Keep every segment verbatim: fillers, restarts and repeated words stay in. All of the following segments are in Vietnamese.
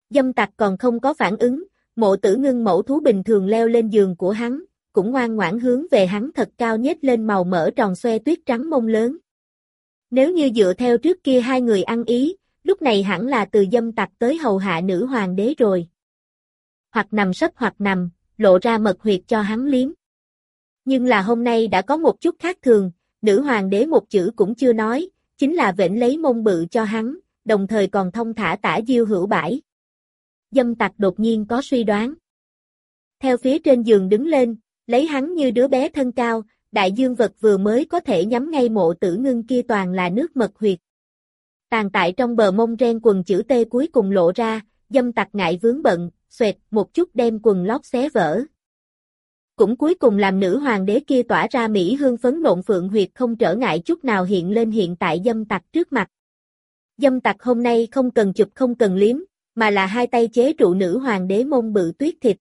Dâm tặc còn không có phản ứng, Mộ Tử Ngưng mẫu thú bình thường leo lên giường của hắn, cũng ngoan ngoãn hướng về hắn thật cao nhếch lên màu mỡ tròn xoe tuyết trắng mông lớn. Nếu như dựa theo trước kia hai người ăn ý, lúc này hẳn là từ dâm tặc tới hầu hạ nữ hoàng đế rồi. Hoặc nằm sấp hoặc nằm, lộ ra mật huyệt cho hắn liếm. Nhưng là hôm nay đã có một chút khác thường, nữ hoàng đế một chữ cũng chưa nói, chính là vểnh lấy mông bự cho hắn, đồng thời còn thông thả tả diêu hữu bãi. Dâm tặc đột nhiên có suy đoán. Theo phía trên giường đứng lên, lấy hắn như đứa bé thân cao, đại dương vật vừa mới có thể nhắm ngay Mộ Tử Ngưng kia toàn là nước mật huyệt. Tàn tại trong bờ mông ren quần chữ T cuối cùng lộ ra, dâm tặc ngại vướng bận, xoẹt một chút đem quần lót xé vỡ. Cũng cuối cùng làm nữ hoàng đế kia tỏa ra mỹ hương phấn nộn phượng huyệt không trở ngại chút nào hiện lên hiện tại dâm tặc trước mặt. Dâm tặc hôm nay không cần chụp không cần liếm, mà là hai tay chế trụ nữ hoàng đế mông bự tuyết thịt.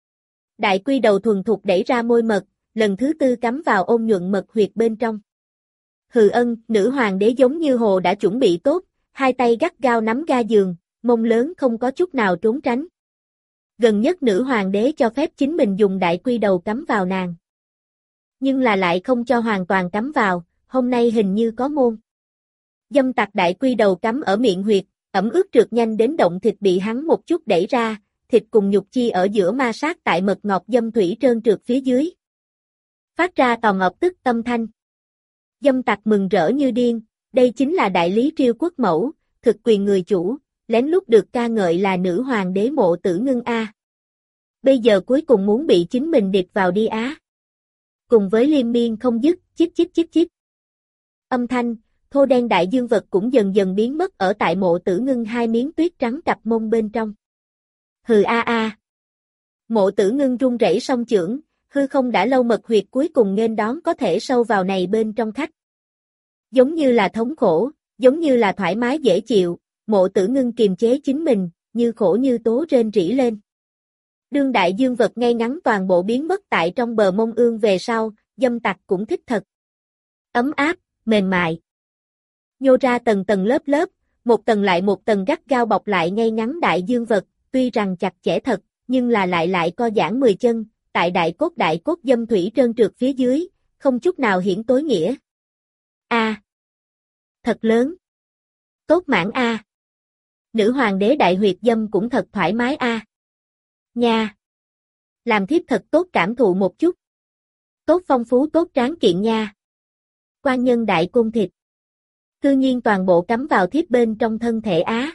Đại quy đầu thuần thục đẩy ra môi mật, lần thứ tư cắm vào ôn nhuận mật huyệt bên trong. Hừ ân, nữ hoàng đế giống như hồ đã chuẩn bị tốt, hai tay gắt gao nắm ga giường, mông lớn không có chút nào trốn tránh. Gần nhất nữ hoàng đế cho phép chính mình dùng đại quy đầu cắm vào nàng. Nhưng là lại không cho hoàn toàn cắm vào, hôm nay hình như có môn. Dâm tặc đại quy đầu cắm ở miệng huyệt, ẩm ướt trượt nhanh đến động thịt bị hắn một chút đẩy ra, thịt cùng nhục chi ở giữa ma sát tại mật ngọc dâm thủy trơn trượt phía dưới. Phát ra tò ngọt tức âm thanh. Dâm tặc mừng rỡ như điên, đây chính là đại lý Triêu quốc mẫu, thực quyền người chủ, lén lút được ca ngợi là nữ hoàng đế Mộ Tử Ngưng a. Bây giờ cuối cùng muốn bị chính mình điệp vào đi á. Cùng với liên miên không dứt, chít chít chít chít. Âm thanh, thô đen đại dương vật cũng dần dần biến mất ở tại Mộ Tử Ngưng hai miếng tuyết trắng cặp mông bên trong. Hừ a a. Mộ Tử Ngưng run rẩy song chưởng, hư không đã lâu mật huyệt cuối cùng nghênh đón có thể sâu vào này bên trong khách. Giống như là thống khổ, giống như là thoải mái dễ chịu, Mộ Tử Ngưng kiềm chế chính mình, như khổ như tố rên rỉ lên. Đương đại dương vật ngay ngắn toàn bộ biến mất tại trong bờ mông ương về sau, dâm tặc cũng thích thật. Ấm áp, mềm mại. Nhô ra tầng tầng lớp lớp, một tầng lại một tầng gắt gao bọc lại ngay ngắn đại dương vật, tuy rằng chặt chẽ thật, nhưng là lại lại co giãn mười chân, tại đại cốt đại cốt dâm thủy trơn trượt phía dưới, không chút nào hiển tối nghĩa. A. À, thật lớn. Tốt mãn a. À. Nữ hoàng đế đại huyệt dâm cũng thật thoải mái a. À. Nha. Làm thiếp thật tốt cảm thụ một chút. Tốt phong phú tốt tráng kiện nha. Quan nhân đại côn thịt. Cư nhiên toàn bộ cắm vào thiếp bên trong thân thể á.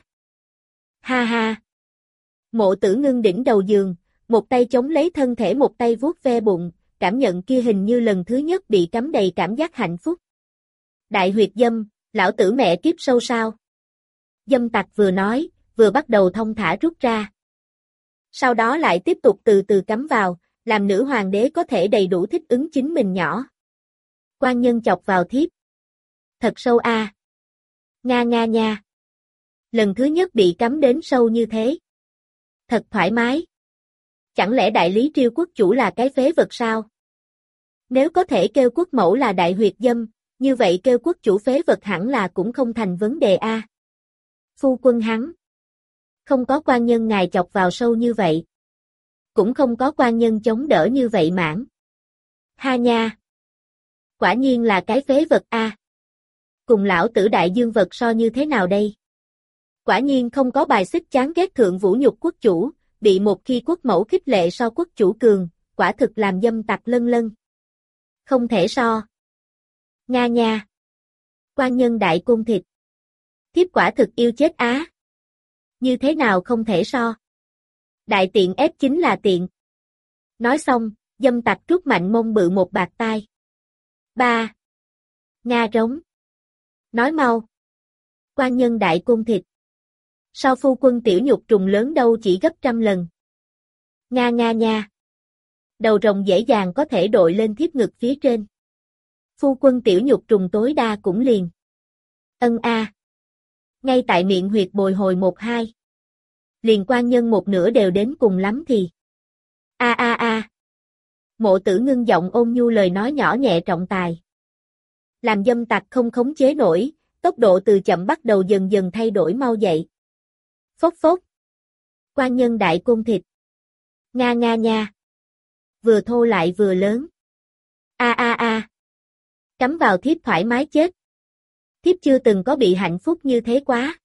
Ha ha. Mộ Tử Ngưng đỉnh đầu giường, một tay chống lấy thân thể một tay vuốt ve bụng, cảm nhận kia hình như lần thứ nhất bị cắm đầy cảm giác hạnh phúc. Đại huyệt dâm, lão tử mẹ kiếp sâu sao. Dâm tặc vừa nói, vừa bắt đầu thông thả rút ra. Sau đó lại tiếp tục từ từ cắm vào, làm nữ hoàng đế có thể đầy đủ thích ứng chính mình nhỏ. Quan nhân chọc vào thiếp. Thật sâu a. À. Nga nga nha. Lần thứ nhất bị cắm đến sâu như thế. Thật thoải mái. Chẳng lẽ đại lý Triêu quốc chủ là cái phế vật sao? Nếu có thể kêu quốc mẫu là đại huyệt dâm, như vậy kêu quốc chủ phế vật hẳn là cũng không thành vấn đề a. À. Phu quân hắn. Không có quan nhân ngài chọc vào sâu như vậy. Cũng không có quan nhân chống đỡ như vậy mãn. Ha nha. Quả nhiên là cái phế vật a. À. Cùng lão tử đại dương vật so như thế nào đây? Quả nhiên không có bài xích chán ghét thượng vũ nhục quốc chủ, bị một khi quốc mẫu khích lệ so quốc chủ cường, quả thực làm dâm tặc lân lân. Không thể so. Nga nha. Quan nhân đại côn thịt. Thiếp quả thực yêu chết á. Như thế nào không thể so. Đại tiện ép chính là tiện. Nói xong, dâm tặc rút mạnh mông bự một bạt tai. Ba. Nga rống. Nói mau. Quan nhân đại côn thịt. Sao phu quân tiểu nhục trùng lớn đâu chỉ gấp trăm lần. Nga nga nha. Đầu rồng dễ dàng có thể đội lên thiếp ngực phía trên. Phu quân tiểu nhục trùng tối đa cũng liền. Ân a. À. Ngay tại miệng huyệt bồi hồi một hai. Liền quan nhân một nửa đều đến cùng lắm thì. A a a. Mộ Tử Ngưng giọng ôn nhu lời nói nhỏ nhẹ trọng tài. Làm dâm tặc không khống chế nổi, tốc độ từ chậm bắt đầu dần dần thay đổi mau dậy. Phốc phốc. Quan nhân đại côn thịt. Nga nga nha. Vừa thô lại vừa lớn. A a a. Cắm vào thiếp thoải mái chết. Thiếp chưa từng có bị hạnh phúc như thế quá.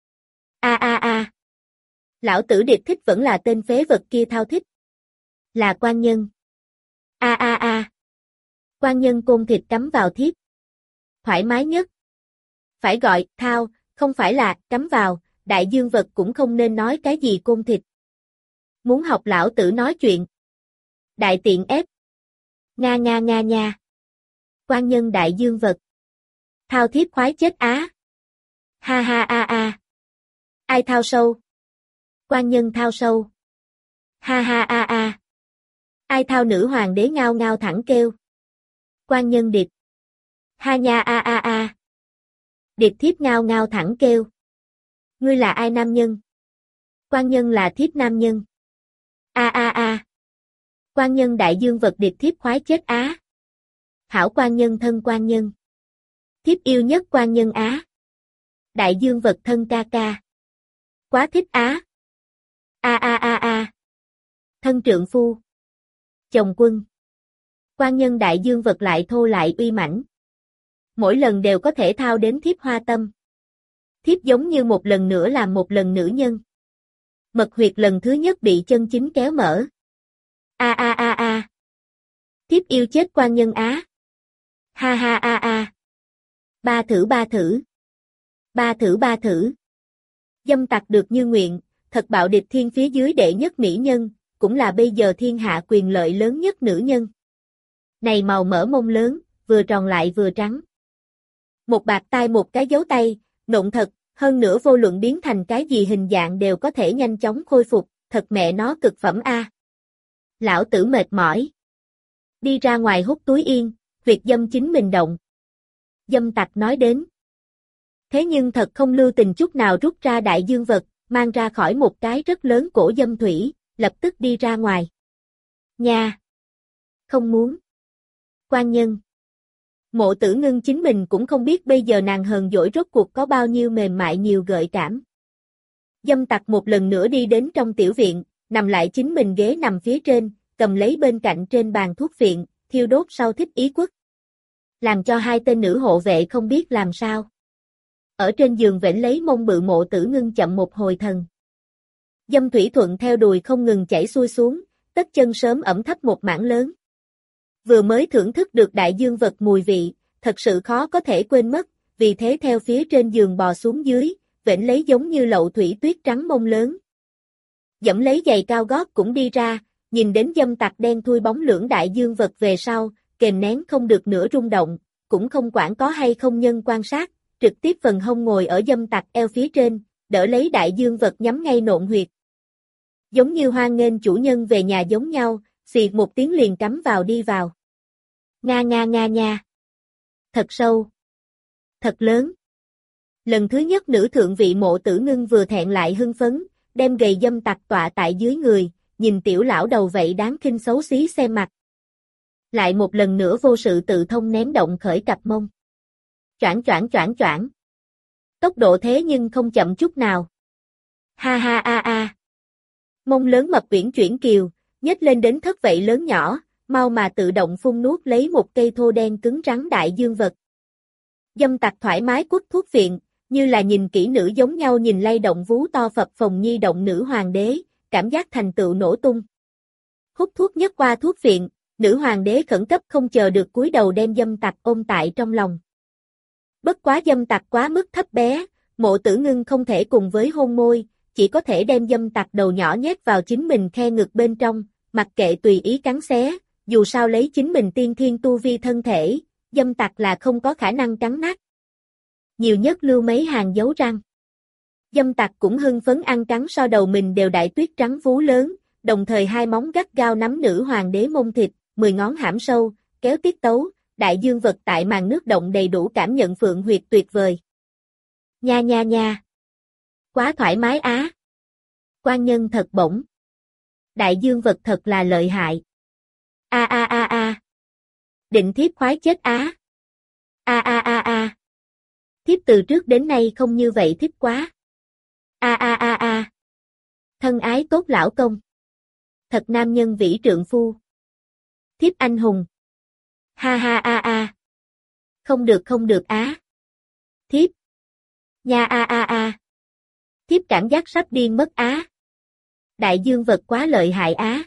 A a a. Lão tử điệp thích vẫn là tên phế vật kia thao thích. Là quan nhân. A a a. Quan nhân côn thịt cắm vào thiếp. Thoải mái nhất. Phải gọi, thao, không phải là, cắm vào, đại dương vật cũng không nên nói cái gì côn thịt. Muốn học lão tử nói chuyện. Đại tiện ép. Nga nga nga nha. Quan nhân đại dương vật. Thao thiếp khoái chết á. Ha ha a a. Ai thao sâu? Quan nhân thao sâu. Ha ha a a. Ai thao nữ hoàng đế ngao ngao thẳng kêu. Quan nhân điệp. Ha nha a a a. Điệp thiếp ngao ngao thẳng kêu. Ngươi là ai nam nhân? Quan nhân là thiếp nam nhân. A a a. Quan nhân đại dương vật điệp thiếp khoái chết á. Hảo quan nhân thân quan nhân. Thiếp yêu nhất quan nhân á. Đại dương vật thân ca ca. Quá thích á. A a a a. Thân trượng phu. Chồng quân. Quan nhân đại dương vật lại thô lại uy mãnh. Mỗi lần đều có thể thao đến thiếp hoa tâm. Thiếp giống như một lần nữa làm một lần nữ nhân. Mật huyệt lần thứ nhất bị chân chính kéo mở. A a a a. Thiếp yêu chết quan nhân á. Ha ha a a. Ba thử ba thử. Ba thử ba thử. Dâm tặc được như nguyện, thật bạo địch thiên phía dưới đệ nhất mỹ nhân, cũng là bây giờ thiên hạ quyền lợi lớn nhất nữ nhân. Này màu mỡ mông lớn, vừa tròn lại vừa trắng. Một bạc tai một cái dấu tay, nộn thật, hơn nữa vô luận biến thành cái gì hình dạng đều có thể nhanh chóng khôi phục, thật mẹ nó cực phẩm a. Lão tử mệt mỏi. Đi ra ngoài hút túi yên, huyệt dâm chính mình động. Dâm tặc nói đến. Thế nhưng thật không lưu tình chút nào rút ra đại dương vật, mang ra khỏi một cái rất lớn cổ dâm thủy, lập tức đi ra ngoài. Nha! Không muốn. Quan nhân. Mộ Tử Ngưng chính mình cũng không biết bây giờ nàng hờn dỗi rốt cuộc có bao nhiêu mềm mại nhiều gợi cảm. Dâm tặc một lần nữa đi đến trong tiểu viện, nằm lại chính mình ghế nằm phía trên, cầm lấy bên cạnh trên bàn thuốc viện, thiêu đốt sau thích ý quất. Làm cho hai tên nữ hộ vệ không biết làm sao. Ở trên giường vểnh lấy mông bự Mộ Tử Ngưng chậm một hồi thần. Dâm thủy thuận theo đùi không ngừng chảy xuôi xuống, tất chân sớm ẩm thấp một mảng lớn. Vừa mới thưởng thức được đại dương vật mùi vị, thật sự khó có thể quên mất, vì thế theo phía trên giường bò xuống dưới, vểnh lấy giống như lậu thủy tuyết trắng mông lớn. Dẫm lấy giày cao gót cũng đi ra, nhìn đến dâm tặc đen thui bóng lưỡng đại dương vật về sau, kềm nén không được nửa rung động, cũng không quản có hay không nhân quan sát, trực tiếp phần hông ngồi ở dâm tặc eo phía trên, đỡ lấy đại dương vật nhắm ngay nộn huyệt. Giống như hoan nghênh chủ nhân về nhà giống nhau, xì một tiếng liền cắm vào đi vào. Nga nga nga nha. Thật sâu. Thật lớn. Lần thứ nhất nữ thượng vị Mộ Tử Ngưng vừa thẹn lại hưng phấn, đem gầy dâm tặc tọa tại dưới người, nhìn tiểu lão đầu vậy đáng khinh xấu xí xem mặt. Lại một lần nữa vô sự tự thông ném động khởi cặp mông. Choảng choảng choảng choảng. Tốc độ thế nhưng không chậm chút nào. Ha ha a a. Mông lớn mập uyển chuyển kiều, nhếch lên đến thất vậy lớn nhỏ, mau mà tự động phun nuốt lấy một cây thô đen cứng rắn đại dương vật. Dâm tặc thoải mái quất thuốc viện, như là nhìn kỹ nữ giống nhau nhìn lay động vú to phập phồng nhi động nữ hoàng đế, cảm giác thành tựu nổ tung. Hút thuốc nhất qua thuốc viện, nữ hoàng đế khẩn cấp không chờ được cúi đầu đem dâm tặc ôm tại trong lòng. Bất quá dâm tặc quá mức thấp bé, Mộ Tử Ngưng không thể cùng với hôn môi, chỉ có thể đem dâm tặc đầu nhỏ nhét vào chính mình khe ngực bên trong, mặc kệ tùy ý cắn xé, dù sao lấy chính mình tiên thiên tu vi thân thể, dâm tặc là không có khả năng cắn nát. Nhiều nhất lưu mấy hàng dấu răng. Dâm tặc cũng hưng phấn ăn cắn so đầu mình đều đại tuyết trắng vú lớn, đồng thời hai móng gắt gao nắm nữ hoàng đế mông thịt, mười ngón hãm sâu, kéo tiết tấu, đại dương vật tại màn nước động đầy đủ cảm nhận phượng huyệt tuyệt vời. Nha nha nha. Quá thoải mái á. Quan nhân thật bổng. Đại dương vật thật là lợi hại. A a a a. Định thiếp khoái chết á. A a a a. Thiếp từ trước đến nay không như vậy thích quá. A a a a. Thân ái tốt lão công. Thật nam nhân vĩ trượng phu. Thiếp anh hùng. Ha ha a a. Không được không được á. Thiếp. Nha a a a. Thiếp cảm giác sắp điên mất á. Đại dương vật quá lợi hại á.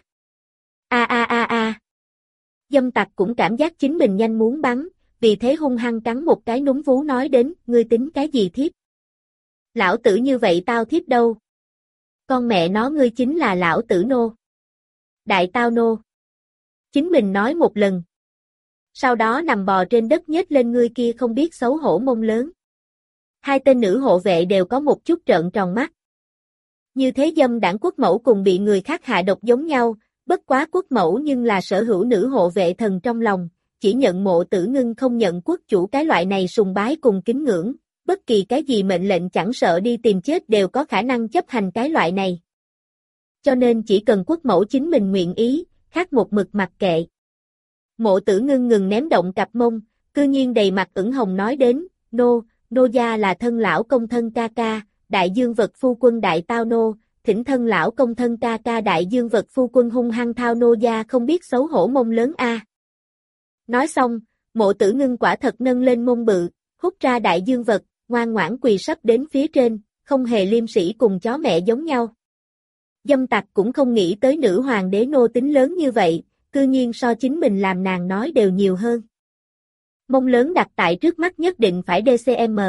A a a a. Dâm tặc cũng cảm giác chính mình nhanh muốn bắn, vì thế hung hăng cắn một cái núm vú nói đến, ngươi tính cái gì thiếp? Lão tử như vậy tao thiếp đâu? Con mẹ nó ngươi chính là lão tử nô. Đại tao nô. Chính mình nói một lần. Sau đó nằm bò trên đất nhếch lên ngươi kia không biết xấu hổ mông lớn. Hai tên nữ hộ vệ đều có một chút trợn tròn mắt. Như thế dâm đảng quốc mẫu cùng bị người khác hạ độc giống nhau, bất quá quốc mẫu nhưng là sở hữu nữ hộ vệ thần trong lòng, chỉ nhận Mộ Tử Ngưng không nhận quốc chủ cái loại này sùng bái cùng kính ngưỡng, bất kỳ cái gì mệnh lệnh chẳng sợ đi tìm chết đều có khả năng chấp hành cái loại này. Cho nên chỉ cần quốc mẫu chính mình nguyện ý, khác một mực mặc kệ. Mộ Tử Ngưng ngừng ném động cặp mông, cư nhiên đầy mặt ửng hồng nói đến, nô, nô gia là thân lão công thân ca ca, đại dương vật phu quân đại tao nô, thỉnh thân lão công thân ca ca đại dương vật phu quân hung hăng thao nô gia không biết xấu hổ mông lớn a. Nói xong, Mộ Tử Ngưng quả thật nâng lên mông bự, hút ra đại dương vật, ngoan ngoãn quỳ sắp đến phía trên, không hề liêm sỉ cùng chó mẹ giống nhau. Dâm tặc cũng không nghĩ tới nữ hoàng đế nô tính lớn như vậy, cư nhiên so chính mình làm nàng nói đều nhiều hơn. Mông lớn đặt tại trước mắt nhất định phải đê xê em.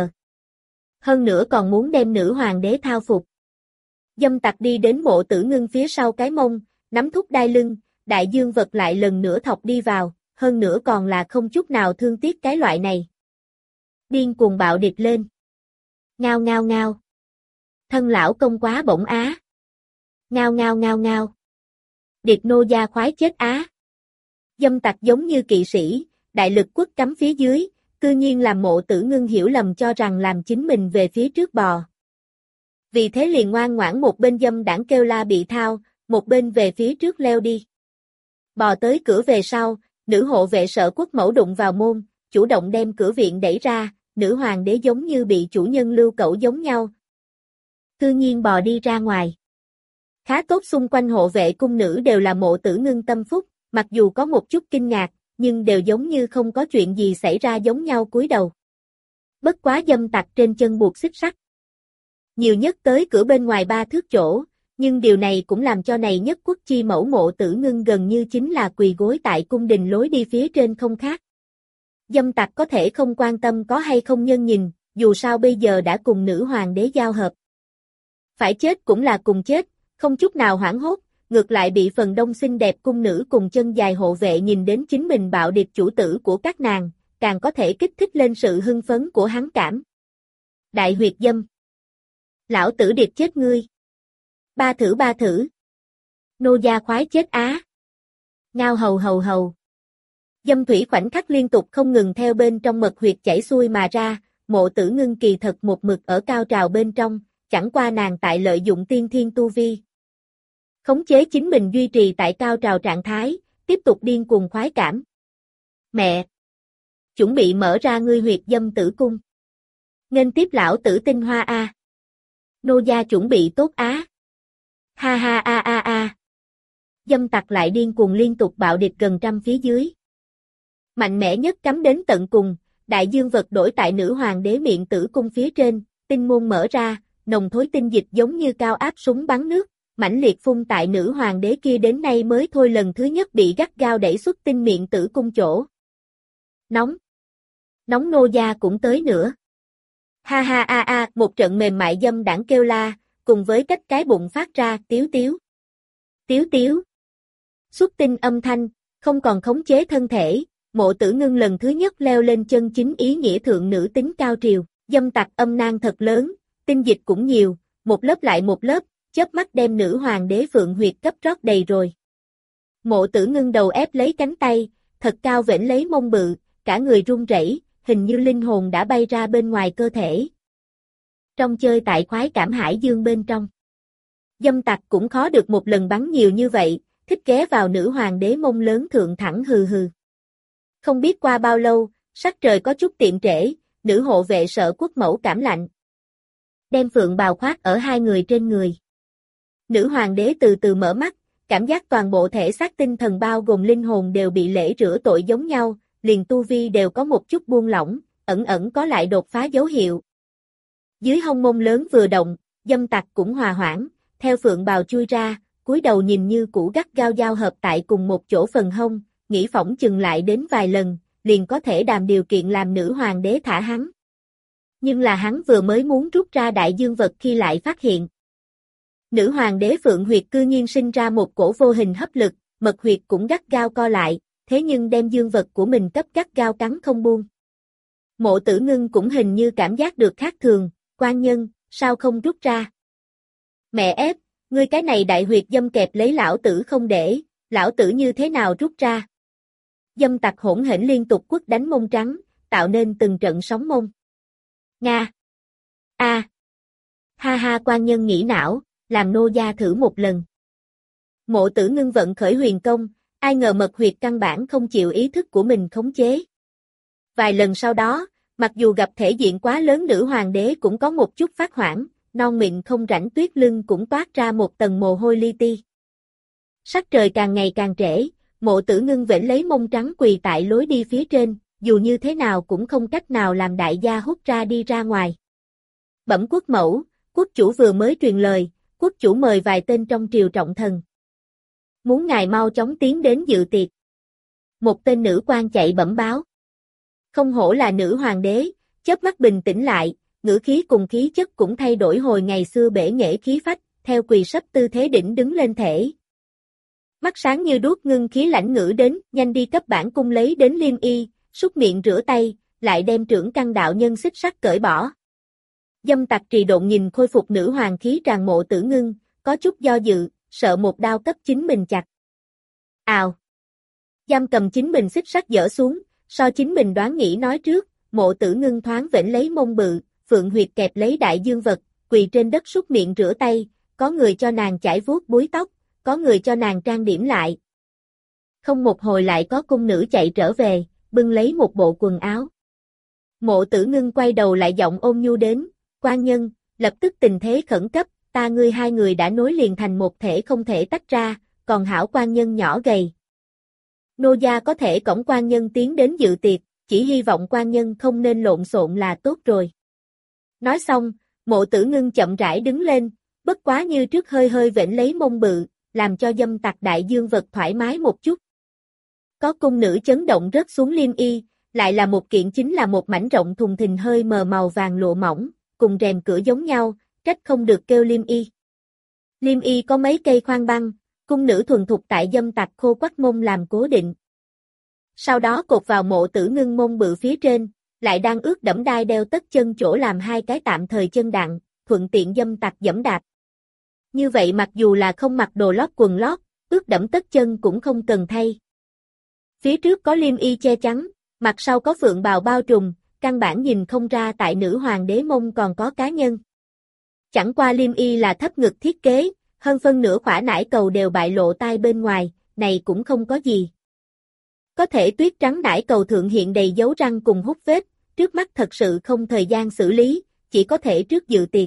Hơn nữa còn muốn đem nữ hoàng đế thao phục. Dâm tặc đi đến Mộ Tử Ngưng phía sau cái mông, nắm thúc đai lưng, đại dương vật lại lần nữa thọc đi vào, hơn nữa còn là không chút nào thương tiếc cái loại này. Điên cuồng bạo điệp lên. Ngao ngao ngao. Thân lão công quá bổng á. Ngao ngao ngao ngao. Điệp nô gia khoái chết á. Dâm tặc giống như kỵ sĩ, đại lực quất cắm phía dưới, cư nhiên làm Mộ Tử Ngưng hiểu lầm cho rằng làm chính mình về phía trước bò. Vì thế liền ngoan ngoãn một bên dâm đảng kêu la bị thao, một bên về phía trước leo đi. Bò tới cửa về sau, nữ hộ vệ sợ quốc mẫu đụng vào môn, chủ động đem cửa viện đẩy ra, nữ hoàng đế giống như bị chủ nhân lưu cẩu giống nhau. Cư nhiên bò đi ra ngoài. Khá tốt xung quanh hộ vệ cung nữ đều là Mộ Tử Ngưng tâm phúc, mặc dù có một chút kinh ngạc, nhưng đều giống như không có chuyện gì xảy ra giống nhau cúi đầu. Bất quá dâm tặc trên chân buộc xích sắt. Nhiều nhất tới cửa bên ngoài ba thước chỗ, nhưng điều này cũng làm cho này nhất quốc chi mẫu Mộ Tử Ngưng gần như chính là quỳ gối tại cung đình lối đi phía trên không khác. Dâm tặc có thể không quan tâm có hay không nhân nhìn, dù sao bây giờ đã cùng nữ hoàng đế giao hợp. Phải chết cũng là cùng chết, không chút nào hoảng hốt, ngược lại bị phần đông xinh đẹp cung nữ cùng chân dài hộ vệ nhìn đến chính mình bạo điệp chủ tử của các nàng, càng có thể kích thích lên sự hưng phấn của hắn cảm. Đại huyệt dâm. Lão tử điệp chết ngươi. Ba thử ba thử. Nô gia khoái chết á. Ngao hầu hầu hầu. Dâm thủy khoảnh khắc liên tục không ngừng theo bên trong mật huyệt chảy xuôi mà ra, Mộ Tử Ngưng kỳ thật một mực ở cao trào bên trong, chẳng qua nàng tại lợi dụng tiên thiên tu vi. Khống chế chính mình duy trì tại cao trào trạng thái, tiếp tục điên cuồng khoái cảm. Mẹ! Chuẩn bị mở ra ngươi huyệt dâm tử cung. Nghênh tiếp lão tử tinh hoa a. Nô gia chuẩn bị tốt á. Ha ha a a a. Dâm tặc lại điên cuồng liên tục bạo điệp gần trăm phía dưới. Mạnh mẽ nhất cắm đến tận cùng, đại dương vật đổi tại nữ hoàng đế miệng tử cung phía trên, tinh môn mở ra, nồng thối tinh dịch giống như cao áp súng bắn nước, mãnh liệt phun tại nữ hoàng đế kia đến nay mới thôi lần thứ nhất bị gắt gao đẩy xuất tinh miệng tử cung chỗ. Nóng. Nóng nô gia cũng tới nữa. Ha ha a a, một trận mềm mại dâm đảng kêu la, cùng với cách cái bụng phát ra tiếu tiếu. Tiếu tiếu. Xuất tinh âm thanh, không còn khống chế thân thể, Mộ Tử Ngưng lần thứ nhất leo lên chân chính ý nghĩa thượng nữ tính cao triều, dâm tặc âm nang thật lớn, tinh dịch cũng nhiều, một lớp lại một lớp, chớp mắt đem nữ hoàng đế phượng huyệt cấp rót đầy rồi. Mộ Tử Ngưng đầu ép lấy cánh tay, thật cao vểnh lấy mông bự, cả người run rẩy, hình như linh hồn đã bay ra bên ngoài cơ thể. Trong chơi tại khoái cảm hải dương bên trong. Dâm tặc cũng khó được một lần bắn nhiều như vậy, thích ghé vào nữ hoàng đế mông lớn thượng thẳng hừ hừ. Không biết qua bao lâu, sắc trời có chút tiệm trễ, nữ hộ vệ sợ quốc mẫu cảm lạnh. Đem phượng bào khoác ở hai người trên người. Nữ hoàng đế từ từ mở mắt, cảm giác toàn bộ thể xác tinh thần bao gồm linh hồn đều bị lễ rửa tội giống nhau, liền tu vi đều có một chút buông lỏng, ẩn ẩn có lại đột phá dấu hiệu. Dưới hông môn lớn vừa động, dâm tặc cũng hòa hoãn, theo phượng bào chui ra, cúi đầu nhìn như cũ gắt gao giao hợp tại cùng một chỗ phần hông, nghĩ phỏng chừng lại đến vài lần, liền có thể đàm điều kiện làm nữ hoàng đế thả hắn. Nhưng là hắn vừa mới muốn rút ra đại dương vật khi lại phát hiện. Nữ hoàng đế phượng huyệt cư nhiên sinh ra một cổ vô hình hấp lực, mật huyệt cũng gắt gao co lại, thế nhưng đem dương vật của mình cấp gắt gao cắn không buông. Mộ Tử Ngưng cũng hình như cảm giác được khác thường, quan nhân, sao không rút ra? Mẹ ép, ngươi cái này đại huyệt dâm kẹp lấy lão tử không để, lão tử như thế nào rút ra? Dâm tặc hỗn hển liên tục quất đánh mông trắng, tạo nên từng trận sóng mông. Nga. A. À. Ha ha quan nhân nghĩ não, làm nô gia thử một lần. Mộ Tử Ngưng vận khởi huyền công, ai ngờ mật huyệt căn bản không chịu ý thức của mình khống chế. Vài lần sau đó, mặc dù gặp thể diện quá lớn nữ hoàng đế cũng có một chút phát hoảng, non mịn không rảnh tuyết lưng cũng toát ra một tầng mồ hôi li ti. Sắc trời càng ngày càng trễ, Mộ Tử Ngưng vểnh lấy mông trắng quỳ tại lối đi phía trên, dù như thế nào cũng không cách nào làm đại gia hút ra đi ra ngoài. Bẩm quốc mẫu, quốc chủ vừa mới truyền lời, quốc chủ mời vài tên trong triều trọng thần. Muốn ngài mau chóng tiến đến dự tiệc. Một tên nữ quan chạy bẩm báo. Không hổ là nữ hoàng đế, chớp mắt bình tĩnh lại, ngữ khí cùng khí chất cũng thay đổi hồi ngày xưa bể nghệ khí phách, theo quỳ sấp tư thế đỉnh đứng lên thể. Mắt sáng như đuốc ngưng khí lãnh ngữ đến, nhanh đi cấp bản cung lấy đến liêm y, súc miệng rửa tay, lại đem trưởng căn đạo nhân xích sắt cởi bỏ. Dâm tặc trì độn nhìn khôi phục nữ hoàng khí tràn Mộ Tử Ngưng, có chút do dự, sợ một đao cấp chính mình chặt. Ào! Giam cầm chính mình xích sắt dỡ xuống, so chính mình đoán nghĩ nói trước, Mộ Tử Ngưng thoáng vểnh lấy mông bự, phượng huyệt kẹp lấy đại dương vật, quỳ trên đất súc miệng rửa tay, có người cho nàng chải vuốt búi tóc, có người cho nàng trang điểm lại. Không một hồi lại có cung nữ chạy trở về, bưng lấy một bộ quần áo. Mộ Tử Ngưng quay đầu lại giọng ôn nhu đến, quan nhân, lập tức tình thế khẩn cấp, ta ngươi hai người đã nối liền thành một thể không thể tách ra, còn hảo quan nhân nhỏ gầy. Nô gia có thể cõng quan nhân tiến đến dự tiệc, chỉ hy vọng quan nhân không nên lộn xộn là tốt rồi. Nói xong, Mộ Tử Ngưng chậm rãi đứng lên, bất quá như trước hơi hơi vểnh lấy mông bự, làm cho dâm tặc đại dương vật thoải mái một chút. Có cung nữ chấn động rớt xuống liêm y, lại là một kiện chính là một mảnh rộng thùng thình hơi mờ màu vàng lụa mỏng, cùng rèm cửa giống nhau, trách không được kêu liêm y. Liêm y có mấy cây khoan băng, cung nữ thuần thục tại dâm tặc khô quắt mông làm cố định. Sau đó cột vào Mộ Tử Ngưng mông bự phía trên, lại đang ướt đẫm đai đeo tất chân chỗ làm hai cái tạm thời chân đặng, thuận tiện dâm tặc dẫm đạp. Như vậy mặc dù là không mặc đồ lót quần lót, ướt đẫm tất chân cũng không cần thay. Phía trước có liêm y che chắn, mặt sau có phượng bào bao trùm, căn bản nhìn không ra tại nữ hoàng đế mông còn có cá nhân. Chẳng qua liêm y là thấp ngực thiết kế, hơn phân nửa khỏa nải cầu đều bại lộ tai bên ngoài, này cũng không có gì. Có thể tuyết trắng nải cầu thượng hiện đầy dấu răng cùng hút vết, trước mắt thật sự không thời gian xử lý, chỉ có thể trước dự tiệc.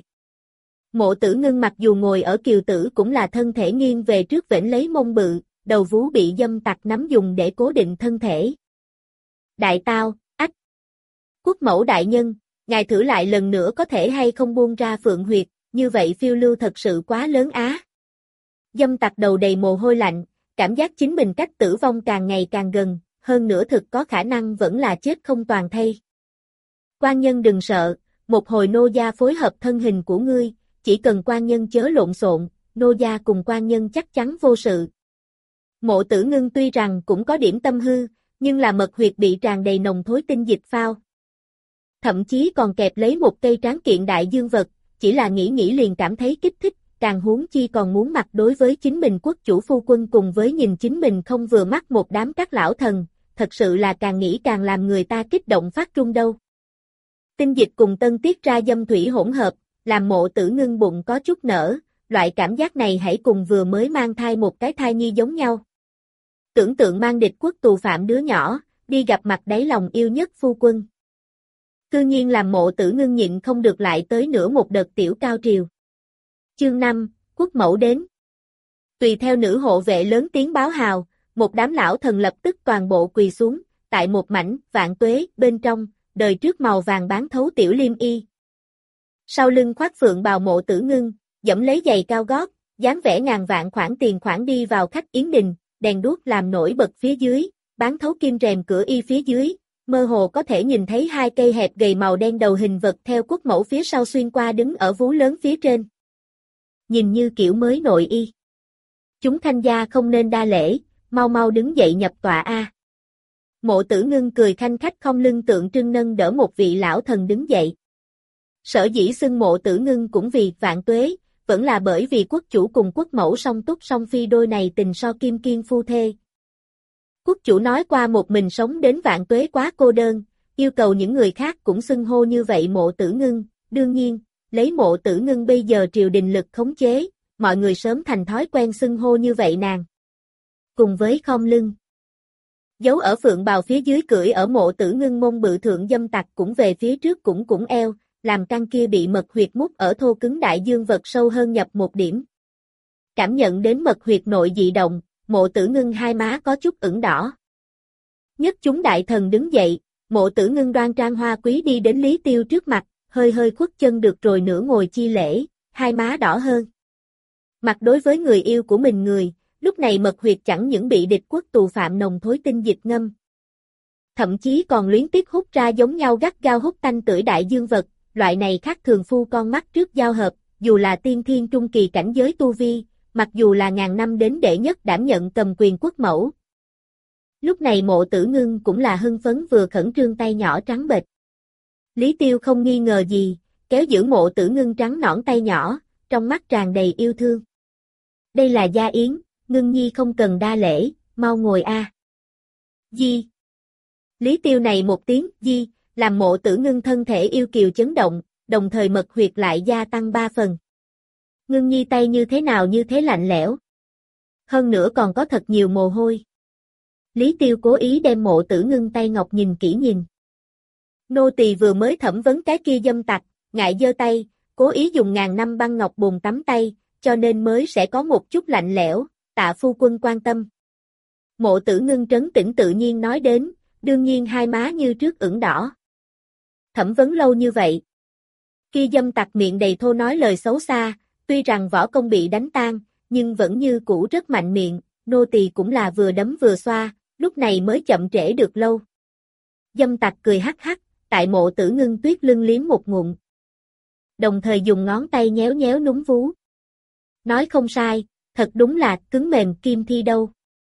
Mộ Tử Ngưng mặc dù ngồi ở kiều tử cũng là thân thể nghiêng về trước vểnh lấy mông bự, đầu vú bị dâm tặc nắm dùng để cố định thân thể. Đại tao, ách! Quốc mẫu đại nhân, ngài thử lại lần nữa có thể hay không buông ra phượng huyệt, như vậy phiêu lưu thật sự quá lớn á. Dâm tặc đầu đầy mồ hôi lạnh, cảm giác chính mình cách tử vong càng ngày càng gần, hơn nữa thực có khả năng vẫn là chết không toàn thây. Quan nhân đừng sợ, một hồi nô gia phối hợp thân hình của ngươi, chỉ cần quan nhân chớ lộn xộn, nô gia cùng quan nhân chắc chắn vô sự. Mộ Tử Ngưng tuy rằng cũng có điểm tâm hư, nhưng là mật huyệt bị tràn đầy nồng thối tinh dịch phao. Thậm chí còn kẹp lấy một cây tráng kiện đại dương vật, chỉ là nghĩ nghĩ liền cảm thấy kích thích, càng huống chi còn muốn mặt đối với chính mình quốc chủ phu quân cùng với nhìn chính mình không vừa mắt một đám các lão thần, thật sự là càng nghĩ càng làm người ta kích động phát run đâu. Tinh dịch cùng tân tiết ra dâm thủy hỗn hợp, làm Mộ Tử Ngưng bụng có chút nở, loại cảm giác này hãy cùng vừa mới mang thai một cái thai nhi giống nhau. Tưởng tượng mang địch quốc tù phạm đứa nhỏ, đi gặp mặt đáy lòng yêu nhất phu quân. Cư nhiên làm Mộ Tử Ngưng nhịn không được lại tới nửa một đợt tiểu cao triều. Chương năm, quốc mẫu đến. Tùy theo nữ hộ vệ lớn tiếng báo hào, một đám lão thần lập tức toàn bộ quỳ xuống, tại một mảnh vạn tuế bên trong, đời trước màu vàng bán thấu tiểu liêm y. Sau lưng khoác phượng bào Mộ Tử Ngưng, dẫm lấy giày cao gót, dáng vẻ ngàn vạn khoản tiền khoản đi vào khách yến đình, đèn đuốc làm nổi bật phía dưới, bán thấu kim rèm cửa y phía dưới, mơ hồ có thể nhìn thấy hai cây hẹp gầy màu đen đầu hình vật theo quốc mẫu phía sau xuyên qua đứng ở vú lớn phía trên. Nhìn như kiểu mới nội y. Chúng khanh gia không nên đa lễ, mau mau đứng dậy nhập tọa a. Mộ Tử Ngưng cười khanh khách không lưng tượng trưng nâng đỡ một vị lão thần đứng dậy. Sở dĩ xưng Mộ Tử Ngưng cũng vì vạn tuế, vẫn là bởi vì quốc chủ cùng quốc mẫu song túc song phi đôi này tình so kim kiên phu thê. Quốc chủ nói qua một mình sống đến vạn tuế quá cô đơn, yêu cầu những người khác cũng xưng hô như vậy Mộ Tử Ngưng, đương nhiên, lấy Mộ Tử Ngưng bây giờ triều đình lực khống chế, mọi người sớm thành thói quen xưng hô như vậy nàng. Cùng với khom lưng. Giấu ở phượng bào phía dưới cưỡi ở Mộ Tử Ngưng mông bự thượng dâm tặc cũng về phía trước cũng cũng eo, làm căn kia bị mật huyệt mút ở thô cứng đại dương vật sâu hơn nhập một điểm. Cảm nhận đến mật huyệt nội dị động, Mộ Tử Ngưng hai má có chút ửng đỏ. Nhất chúng đại thần đứng dậy, Mộ Tử Ngưng đoan trang hoa quý đi đến Lý Tiêu trước mặt, hơi hơi khuất chân được rồi nửa ngồi chi lễ, hai má đỏ hơn. Mặt đối với người yêu của mình người, lúc này mật huyệt chẳng những bị địch quốc tù phạm nồng thối tinh dịch ngâm. Thậm chí còn luyến tiếc hút ra giống nhau gắt gao hút tanh tưởi đại dương vật, loại này khác thường phu con mắt trước giao hợp, dù là tiên thiên trung kỳ cảnh giới tu vi, mặc dù là ngàn năm đến đệ nhất đảm nhận cầm quyền quốc mẫu. Lúc này Mộ Tử Ngưng cũng là hưng phấn vừa khẩn trương tay nhỏ trắng bệch. Lý Tiêu không nghi ngờ gì, kéo giữ Mộ Tử Ngưng trắng nõn tay nhỏ, trong mắt tràn đầy yêu thương. Đây là gia yến, Ngưng nhi không cần đa lễ, mau ngồi a. À. Di. Lý Tiêu này một tiếng di, làm Mộ Tử Ngưng thân thể yêu kiều chấn động, đồng thời mật huyệt lại gia tăng ba phần. Ngưng nhi tay như thế nào như thế lạnh lẽo. Hơn nữa còn có thật nhiều mồ hôi. Lý Tiêu cố ý đem Mộ Tử Ngưng tay ngọc nhìn kỹ nhìn. Nô tỳ vừa mới thẩm vấn cái kia dâm tặc, ngại giơ tay, cố ý dùng ngàn năm băng ngọc bùn tắm tay, cho nên mới sẽ có một chút lạnh lẽo, tạ phu quân quan tâm. Mộ Tử Ngưng trấn tĩnh tự nhiên nói đến, đương nhiên hai má như trước ửng đỏ. Thẩm vấn lâu như vậy. Kia dâm tặc miệng đầy thô nói lời xấu xa, tuy rằng võ công bị đánh tan, nhưng vẫn như cũ rất mạnh miệng, nô tỳ cũng là vừa đấm vừa xoa, lúc này mới chậm trễ được lâu. Dâm tặc cười hắc hắc, tại Mộ Tử Ngưng tuyết lưng liếm một ngụm. Đồng thời dùng ngón tay nhéo nhéo núm vú. Nói không sai, thật đúng là cứng mềm kim thi đâu.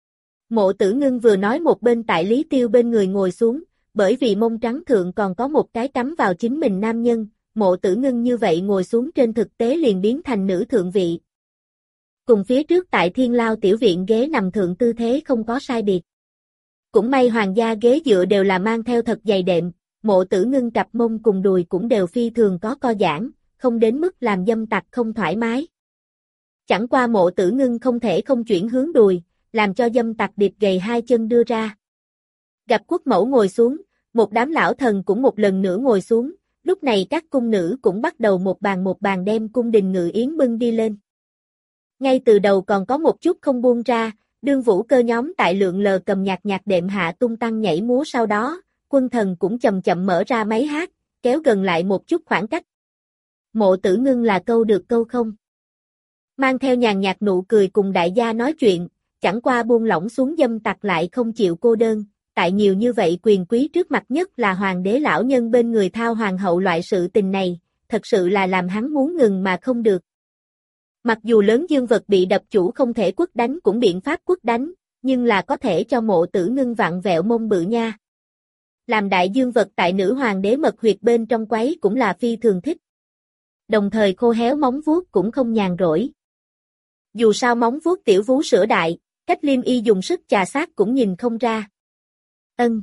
Mộ Tử Ngưng vừa nói một bên tại Lý Tiêu bên người ngồi xuống, bởi vì mông trắng thượng còn có một cái cắm vào chính mình nam nhân, Mộ Tử Ngưng như vậy ngồi xuống trên thực tế liền biến thành nữ thượng vị. Cùng phía trước tại Thiên Lao tiểu viện ghế nằm thượng tư thế không có sai biệt. Cũng may hoàng gia ghế dựa đều là mang theo thật dày đệm, Mộ Tử Ngưng cặp mông cùng đùi cũng đều phi thường có co giãn, không đến mức làm dâm tặc không thoải mái. Chẳng qua Mộ Tử Ngưng không thể không chuyển hướng đùi, làm cho dâm tặc điệp gầy hai chân đưa ra. Gặp quốc mẫu ngồi xuống, một đám lão thần cũng một lần nữa ngồi xuống, lúc này các cung nữ cũng bắt đầu một bàn một bàn đem cung đình ngự yến bưng đi lên. Ngay từ đầu còn có một chút không buông ra, đương vũ cơ nhóm tại lượng lờ cầm nhạc nhạc đệm hạ tung tăng nhảy múa sau đó, quân thần cũng chậm chậm mở ra máy hát, kéo gần lại một chút khoảng cách. Mộ Tử Ngưng là câu được câu không. Mang theo nhàn nhạt nụ cười cùng đại gia nói chuyện, chẳng qua buông lỏng xuống dâm tặc lại không chịu cô đơn, tại nhiều như vậy quyền quý trước mặt nhất là hoàng đế lão nhân bên người thao hoàng hậu loại sự tình này, thật sự là làm hắn muốn ngừng mà không được. Mặc dù lớn dương vật bị đập chủ không thể quất đánh cũng biện pháp quất đánh, nhưng là có thể cho Mộ Tử Ngưng vặn vẹo mông bự nha. Làm đại dương vật tại nữ hoàng đế mật huyệt bên trong quấy cũng là phi thường thích. Đồng thời khô héo móng vuốt cũng không nhàn rỗi. Dù sao móng vuốt tiểu vú sữa đại, cách Liêm y dùng sức chà sát cũng nhìn không ra. Ân.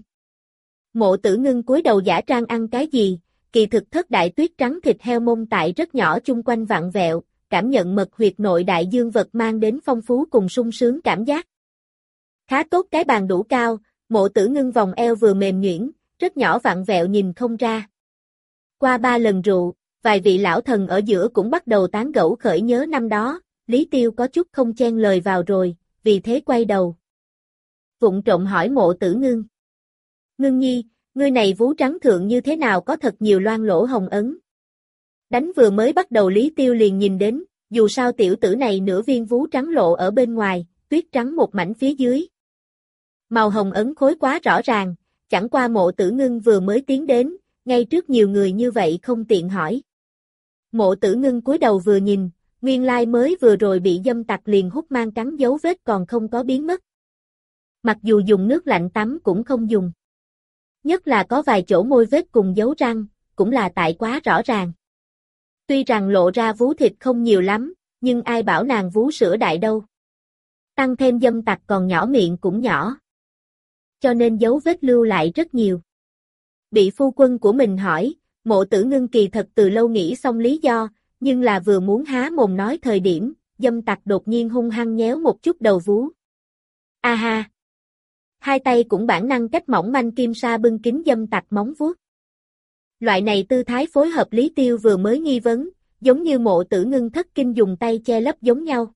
Mộ Tử Ngưng cúi đầu giả trang ăn cái gì, kỳ thực thất đại tuyết trắng thịt heo mông tại rất nhỏ chung quanh vặn vẹo, cảm nhận mật huyệt nội đại dương vật mang đến phong phú cùng sung sướng cảm giác. Khá tốt cái bàn đủ cao, Mộ Tử Ngưng vòng eo vừa mềm nhuyễn, rất nhỏ vặn vẹo nhìn không ra. Qua ba lần rượu, vài vị lão thần ở giữa cũng bắt đầu tán gẫu khởi nhớ năm đó, Lý Tiêu có chút không chen lời vào rồi, vì thế quay đầu. Vụng trộm hỏi Mộ Tử Ngưng. Ngưng nhi, ngươi này vú trắng thượng như thế nào có thật nhiều loang lỗ hồng ấn. Đánh vừa mới bắt đầu Lý Tiêu liền nhìn đến, dù sao tiểu tử này nửa viên vú trắng lộ ở bên ngoài, tuyết trắng một mảnh phía dưới. Màu hồng ấn khối quá rõ ràng, chẳng qua Mộ Tử Ngưng vừa mới tiến đến, ngay trước nhiều người như vậy không tiện hỏi. Mộ Tử Ngưng cúi đầu vừa nhìn, nguyên lai mới vừa rồi bị dâm tặc liền hút mang cắn dấu vết còn không có biến mất. Mặc dù dùng nước lạnh tắm cũng không dùng. Nhất là có vài chỗ môi vết cùng dấu răng, cũng là tại quá rõ ràng. Tuy rằng lộ ra vú thịt không nhiều lắm, nhưng ai bảo nàng vú sữa đại đâu. Tăng thêm dâm tặc còn nhỏ miệng cũng nhỏ. Cho nên dấu vết lưu lại rất nhiều. Bị phu quân của mình hỏi, Mộ Tử Ngưng kỳ thật từ lâu nghĩ xong lý do, nhưng là vừa muốn há mồm nói thời điểm, dâm tặc đột nhiên hung hăng nhéo một chút đầu vú. A ha! Hai tay cũng bản năng cách mỏng manh kim sa bưng kín dâm tặc móng vuốt. Loại này tư thái phối hợp Lý Tiêu vừa mới nghi vấn, giống như Mộ Tử Ngưng thất kinh dùng tay che lấp giống nhau.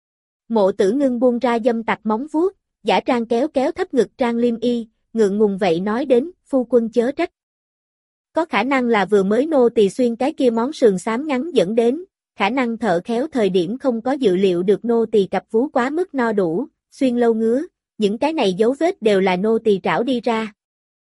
Mộ Tử Ngưng buông ra dâm tặc móng vuốt, giả trang kéo kéo thấp ngực Trang Liêm Y, ngượng ngùng vậy nói đến, phu quân chớ trách. Có khả năng là vừa mới nô tỳ xuyên cái kia món sườn xám ngắn dẫn đến, khả năng thợ khéo thời điểm không có dự liệu được nô tỳ cặp vú quá mức no đủ, xuyên lâu ngứa, những cái này dấu vết đều là nô tỳ trảo đi ra.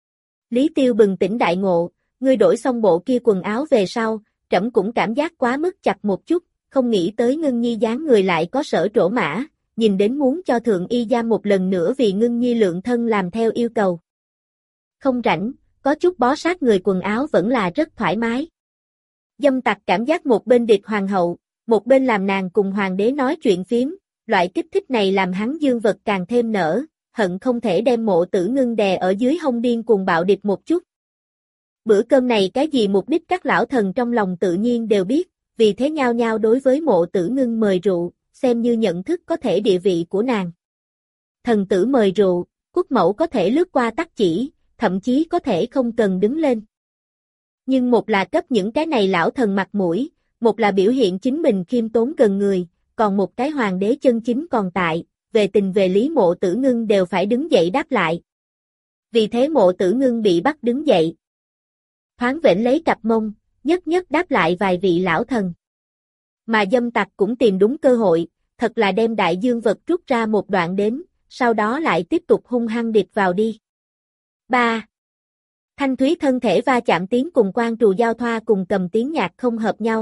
Lý Tiêu bừng tỉnh đại ngộ, ngươi đổi xong bộ kia quần áo về sau, trẫm cũng cảm giác quá mức chặt một chút, không nghĩ tới Ngưng nhi dáng người lại có sở trổ mã, nhìn đến muốn cho thượng y giam một lần nữa vì Ngưng nhi lượng thân làm theo yêu cầu. Không rảnh, có chút bó sát người quần áo vẫn là rất thoải mái. Dâm tặc cảm giác một bên địch hoàng hậu, một bên làm nàng cùng hoàng đế nói chuyện phiếm, loại kích thích này làm hắn dương vật càng thêm nở, hận không thể đem Mộ Tử Ngưng đè ở dưới hông điên cuồng bạo địch một chút. Bữa cơm này cái gì mục đích các lão thần trong lòng tự nhiên đều biết, vì thế nhao nhao đối với Mộ Tử Ngưng mời rượu, xem như nhận thức có thể địa vị của nàng. Thần tử mời rượu, quốc mẫu có thể lướt qua tắc chỉ, thậm chí có thể không cần đứng lên. Nhưng một là cấp những cái này lão thần mặt mũi, một là biểu hiện chính mình khiêm tốn gần người, còn một cái hoàng đế chân chính còn tại, về tình về lý Mộ Tử Ngưng đều phải đứng dậy đáp lại. Vì thế Mộ Tử Ngưng bị bắt đứng dậy. Thoáng vểnh lấy cặp mông, nhất nhất đáp lại vài vị lão thần. Mà dâm tặc cũng tìm đúng cơ hội, thật là đem đại dương vật rút ra một đoạn đến, sau đó lại tiếp tục hung hăng điệp vào đi. ba. Thanh thúy thân thể va chạm tiếng cùng quan trù giao thoa cùng cầm tiếng nhạc không hợp nhau.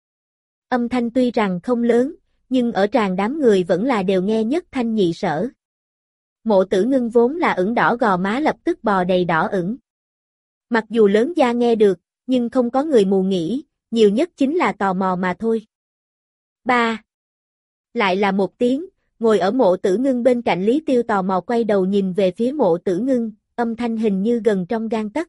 Âm thanh tuy rằng không lớn, nhưng ở tràn đám người vẫn là đều nghe nhất thanh nhị sở. Mộ Tử Ngưng vốn là ửng đỏ gò má lập tức bò đầy đỏ ửng. Mặc dù lớn da nghe được, nhưng không có người mù nghĩ, nhiều nhất chính là tò mò mà thôi. ba. Lại là một tiếng, ngồi ở Mộ Tử Ngưng bên cạnh Lý Tiêu tò mò quay đầu nhìn về phía Mộ Tử Ngưng, âm thanh hình như gần trong gang tấc.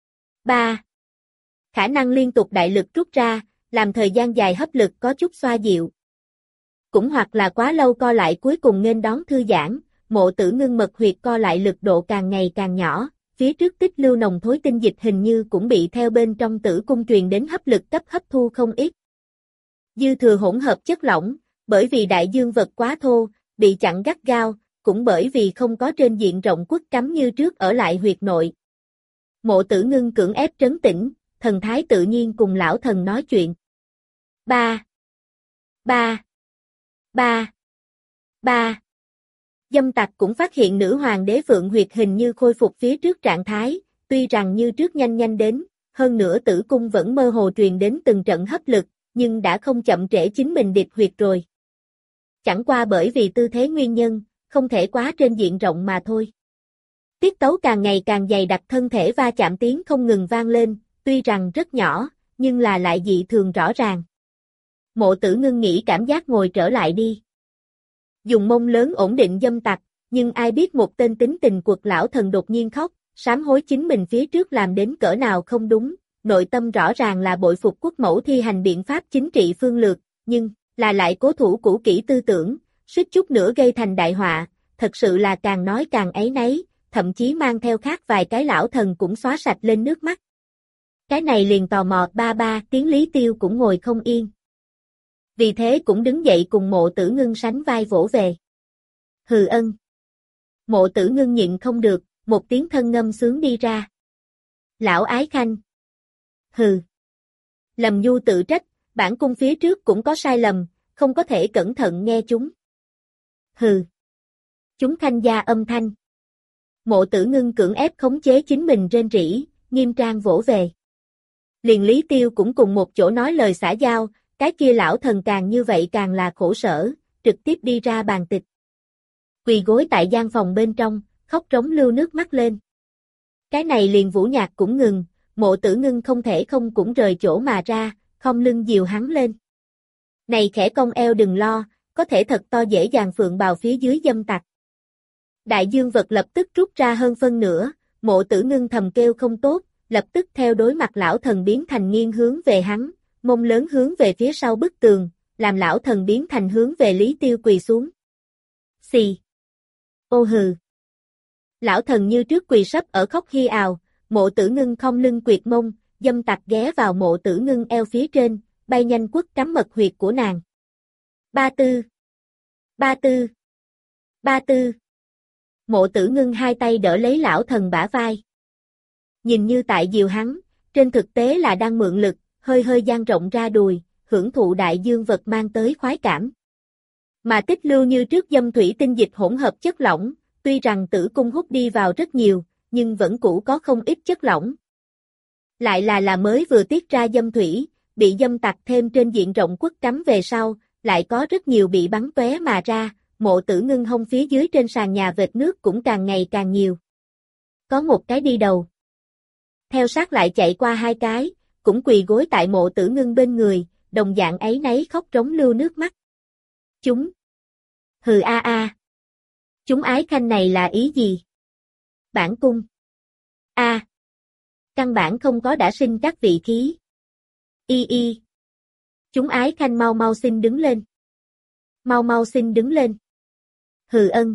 ba. Khả năng liên tục đại lực rút ra, làm thời gian dài hấp lực có chút xoa dịu. Cũng hoặc là quá lâu co lại cuối cùng nghênh đón thư giãn, Mộ Tử Ngưng mật huyệt co lại lực độ càng ngày càng nhỏ, phía trước tích lưu nồng thối tinh dịch hình như cũng bị theo bên trong tử cung truyền đến hấp lực cấp hấp thu không ít. Dư thừa hỗn hợp chất lỏng, bởi vì đại dương vật quá thô, bị chặn gắt gao, cũng bởi vì không có trên diện rộng quất cắm như trước ở lại huyệt nội. Mộ Tử Ngưng cưỡng ép trấn tĩnh, thần thái tự nhiên cùng lão thần nói chuyện. ba. ba. ba. ba. Dâm tặc cũng phát hiện nữ hoàng đế Phượng huyệt hình như khôi phục phía trước trạng thái, tuy rằng như trước nhanh nhanh đến, hơn nữa tử cung vẫn mơ hồ truyền đến từng trận hấp lực, nhưng đã không chậm trễ chính mình điệp huyệt rồi. Chẳng qua bởi vì tư thế nguyên nhân, không thể quá trên diện rộng mà thôi. Tiết tấu càng ngày càng dày đặc thân thể va chạm tiếng không ngừng vang lên, tuy rằng rất nhỏ, nhưng là lại dị thường rõ ràng. Mộ Tử Ngưng nghĩ cảm giác ngồi trở lại đi. Dùng mông lớn ổn định dâm tặc, nhưng ai biết một tên tính tình quật lão thần đột nhiên khóc, sám hối chính mình phía trước làm đến cỡ nào không đúng, nội tâm rõ ràng là bội phục quốc mẫu thi hành biện pháp chính trị phương lược, nhưng là lại cố thủ cũ kỹ tư tưởng, suýt chút nữa gây thành đại họa, thật sự là càng nói càng áy náy, thậm chí mang theo khác vài cái lão thần cũng xóa sạch lên nước mắt. Cái này liền tò mò ba ba tiếng Lý Tiêu cũng ngồi không yên. Vì thế cũng đứng dậy cùng Mộ Tử Ngưng sánh vai vỗ về. Hừ ân. Mộ Tử Ngưng nhịn không được, một tiếng thân ngâm sướng đi ra. Lão ái khanh. Hừ. Lầm nhu tự trách, bản cung phía trước cũng có sai lầm, không có thể cẩn thận nghe chúng. Hừ. Chúng khanh gia âm thanh. Mộ Tử Ngưng cưỡng ép khống chế chính mình rên rỉ, nghiêm trang vỗ về. Liền Lý Tiêu cũng cùng một chỗ nói lời xã giao, cái kia lão thần càng như vậy càng là khổ sở, trực tiếp đi ra bàn tịch. Quỳ gối tại gian phòng bên trong, khóc rống lưu nước mắt lên. Cái này liền vũ nhạc cũng ngừng, Mộ Tử Ngưng không thể không cũng rời chỗ mà ra, không lưng dìu hắn lên. Này khẽ cong eo đừng lo, có thể thật to dễ dàng phượng bào phía dưới dâm tặc. Đại dương vật lập tức rút ra hơn phân nửa, Mộ Tử Ngưng thầm kêu không tốt, lập tức theo đối mặt lão thần biến thành nghiêng hướng về hắn, mông lớn hướng về phía sau bức tường, làm lão thần biến thành hướng về Lý Tiêu quỳ xuống. Xì. Ô hừ. Lão thần như trước quỳ sấp ở khóc hi ào, Mộ Tử Ngưng không lưng quyệt mông, dâm tặc ghé vào Mộ Tử Ngưng eo phía trên, bay nhanh quất cắm mật huyệt của nàng. Ba tư. Ba tư. Ba tư. Mộ Tử Ngưng hai tay đỡ lấy lão thần bả vai. Nhìn như tại dìu hắn, trên thực tế là đang mượn lực, hơi hơi dang rộng ra đùi, hưởng thụ đại dương vật mang tới khoái cảm. Mà tích lưu như trước dâm thủy tinh dịch hỗn hợp chất lỏng, tuy rằng tử cung hút đi vào rất nhiều, nhưng vẫn cũ có không ít chất lỏng. Lại là là mới vừa tiết ra dâm thủy, bị dâm tặc thêm trên diện rộng quất cắm về sau, lại có rất nhiều bị bắn tóe mà ra, Mộ Tử Ngưng hông phía dưới trên sàn nhà vệt nước cũng càng ngày càng nhiều. Có một cái đi đầu. Theo sát lại chạy qua hai cái, cũng quỳ gối tại Mộ Tử Ngưng bên người, đồng dạng ấy nấy khóc rống lưu nước mắt. Chúng. Hừ a a. Chúng ái khanh này là ý gì? Bản cung. A. À. Căn bản không có đã sinh các vị khí. Y y. Chúng ái khanh mau mau xin đứng lên. Mau mau xin đứng lên. Hừ ân.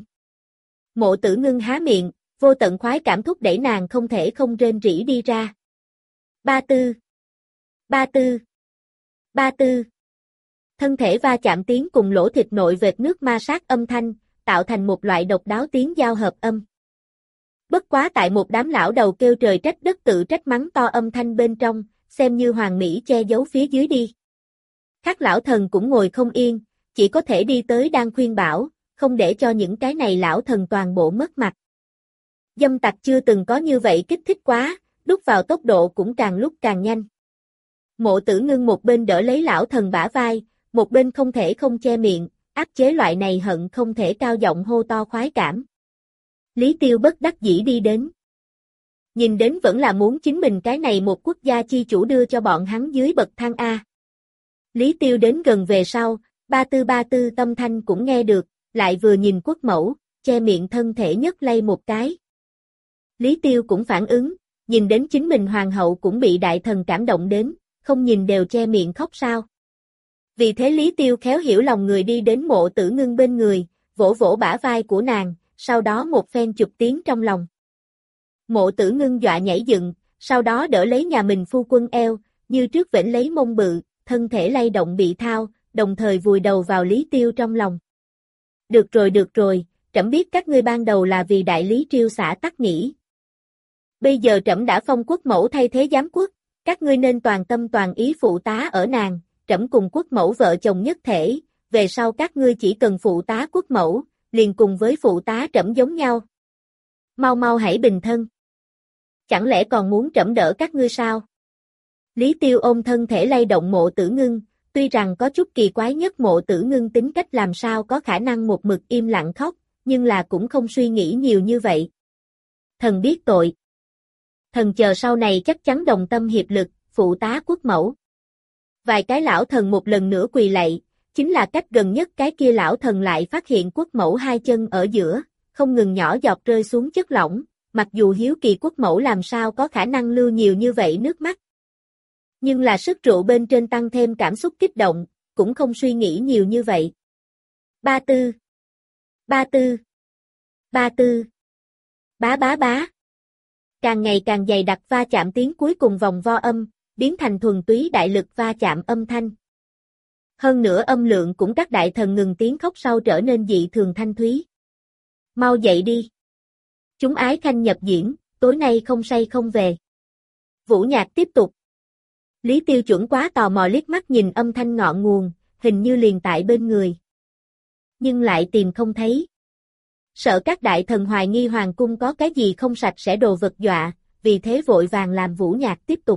Mộ Tử Ngưng há miệng, vô tận khoái cảm thúc đẩy nàng không thể không rên rỉ đi ra. Ba tư. Ba tư. Ba tư. Thân thể va chạm tiếng cùng lỗ thịt nội vệt nước ma sát âm thanh, tạo thành một loại độc đáo tiếng giao hợp âm. Bất quá tại một đám lão đầu kêu trời trách đất tự trách mắng to âm thanh bên trong, xem như hoàng mỹ che giấu phía dưới đi. Các lão thần cũng ngồi không yên, chỉ có thể đi tới đang khuyên bảo, không để cho những cái này lão thần toàn bộ mất mặt. Dâm tặc chưa từng có như vậy kích thích quá, đút vào tốc độ cũng càng lúc càng nhanh. Mộ Tử Ngưng một bên đỡ lấy lão thần bả vai, một bên không thể không che miệng, áp chế loại này hận không thể cao giọng hô to khoái cảm. Lý Tiêu bất đắc dĩ đi đến. Nhìn đến vẫn là muốn chính mình cái này một quốc gia chi chủ đưa cho bọn hắn dưới bậc thang A. Lý Tiêu đến gần về sau, ba tư ba tư tâm thanh cũng nghe được, lại vừa nhìn quốc mẫu, che miệng thân thể nhấc lay một cái. Lý Tiêu cũng phản ứng, nhìn đến chính mình hoàng hậu cũng bị đại thần cảm động đến, không nhìn đều che miệng khóc sao. Vì thế Lý Tiêu khéo hiểu lòng người đi đến Mộ Tử Ngưng bên người, vỗ vỗ bả vai của nàng, sau đó một phen chụp tiếng trong lòng. Mộ Tử Ngưng dọa nhảy dựng, sau đó đỡ lấy nhà mình phu quân eo, như trước vểnh lấy mông bự, thân thể lay động bị thao, đồng thời vùi đầu vào Lý Tiêu trong lòng. Được rồi được rồi, trẫm biết các ngươi ban đầu là vì đại lý triêu xã tắc nghỉ. Bây giờ trẫm đã phong quốc mẫu thay thế giám quốc, các ngươi nên toàn tâm toàn ý phụ tá ở nàng, trẫm cùng quốc mẫu vợ chồng nhất thể, về sau các ngươi chỉ cần phụ tá quốc mẫu, liền cùng với phụ tá trẫm giống nhau. Mau mau hãy bình thân. Chẳng lẽ còn muốn trẫm đỡ các ngươi sao? Lý Tiêu ôm thân thể lay động Mộ Tử Ngưng, tuy rằng có chút kỳ quái nhất Mộ Tử Ngưng tính cách làm sao có khả năng một mực im lặng khóc, nhưng là cũng không suy nghĩ nhiều như vậy. Thần biết tội. Thần chờ sau này chắc chắn đồng tâm hiệp lực, phụ tá quốc mẫu. Vài cái lão thần một lần nữa quỳ lạy, chính là cách gần nhất cái kia lão thần lại phát hiện quốc mẫu hai chân ở giữa, không ngừng nhỏ giọt rơi xuống chất lỏng, mặc dù hiếu kỳ quốc mẫu làm sao có khả năng lưu nhiều như vậy nước mắt. Nhưng là sức rượu bên trên tăng thêm cảm xúc kích động, cũng không suy nghĩ nhiều như vậy. Ba tư. Ba tư. Ba tư. Bá bá bá. Càng ngày càng dày đặc va chạm tiếng cuối cùng vòng vo âm, biến thành thuần túy đại lực va chạm âm thanh. Hơn nữa âm lượng cũng các đại thần ngừng tiếng khóc sau trở nên dị thường thanh thúy. Mau dậy đi. Chúng ái khanh nhập diễn, tối nay không say không về. Vũ nhạc tiếp tục. Lý Tiêu Chuẩn quá tò mò liếc mắt nhìn âm thanh ngọn nguồn, hình như liền tại bên người. Nhưng lại tìm không thấy. Sợ các đại thần hoài nghi hoàng cung có cái gì không sạch sẽ đồ vật dọa, vì thế vội vàng làm vũ nhạc tiếp tục.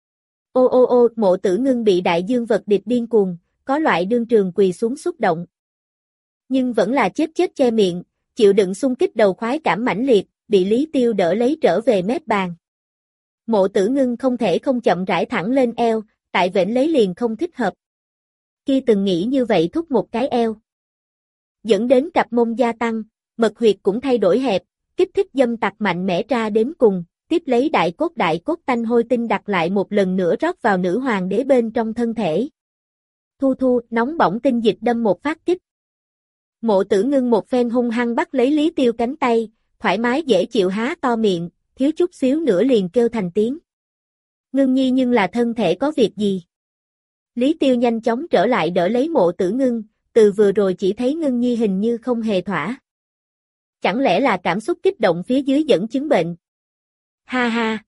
Ô ô ô, Mộ Tử Ngưng bị đại dương vật địch điên cuồng, có loại đương trường quỳ xuống xúc động. Nhưng vẫn là chết chết che miệng, chịu đựng xung kích đầu khoái cảm mãnh liệt, bị Lý Tiêu đỡ lấy trở về mép bàn. Mộ Tử Ngưng không thể không chậm rãi thẳng lên eo, tại vểnh lấy liền không thích hợp. Kia từng nghĩ như vậy thúc một cái eo. Dẫn đến cặp mông gia tăng, mật huyệt cũng thay đổi hẹp, kích thích dâm tặc mạnh mẽ ra đến cùng, tiếp lấy đại cốt đại cốt tanh hôi tinh đặt lại một lần nữa rót vào nữ hoàng đế bên trong thân thể. Thu thu, nóng bỏng tinh dịch đâm một phát kích. Mộ Tử Ngưng một phen hung hăng bắt lấy Lý Tiêu cánh tay, thoải mái dễ chịu há to miệng, thiếu chút xíu nữa liền kêu thành tiếng. Ngưng nhi nhưng là thân thể có việc gì? Lý Tiêu nhanh chóng trở lại đỡ lấy Mộ Tử Ngưng, từ vừa rồi chỉ thấy Ngưng nhi hình như không hề thỏa. Chẳng lẽ là cảm xúc kích động phía dưới dẫn chứng bệnh? Ha ha!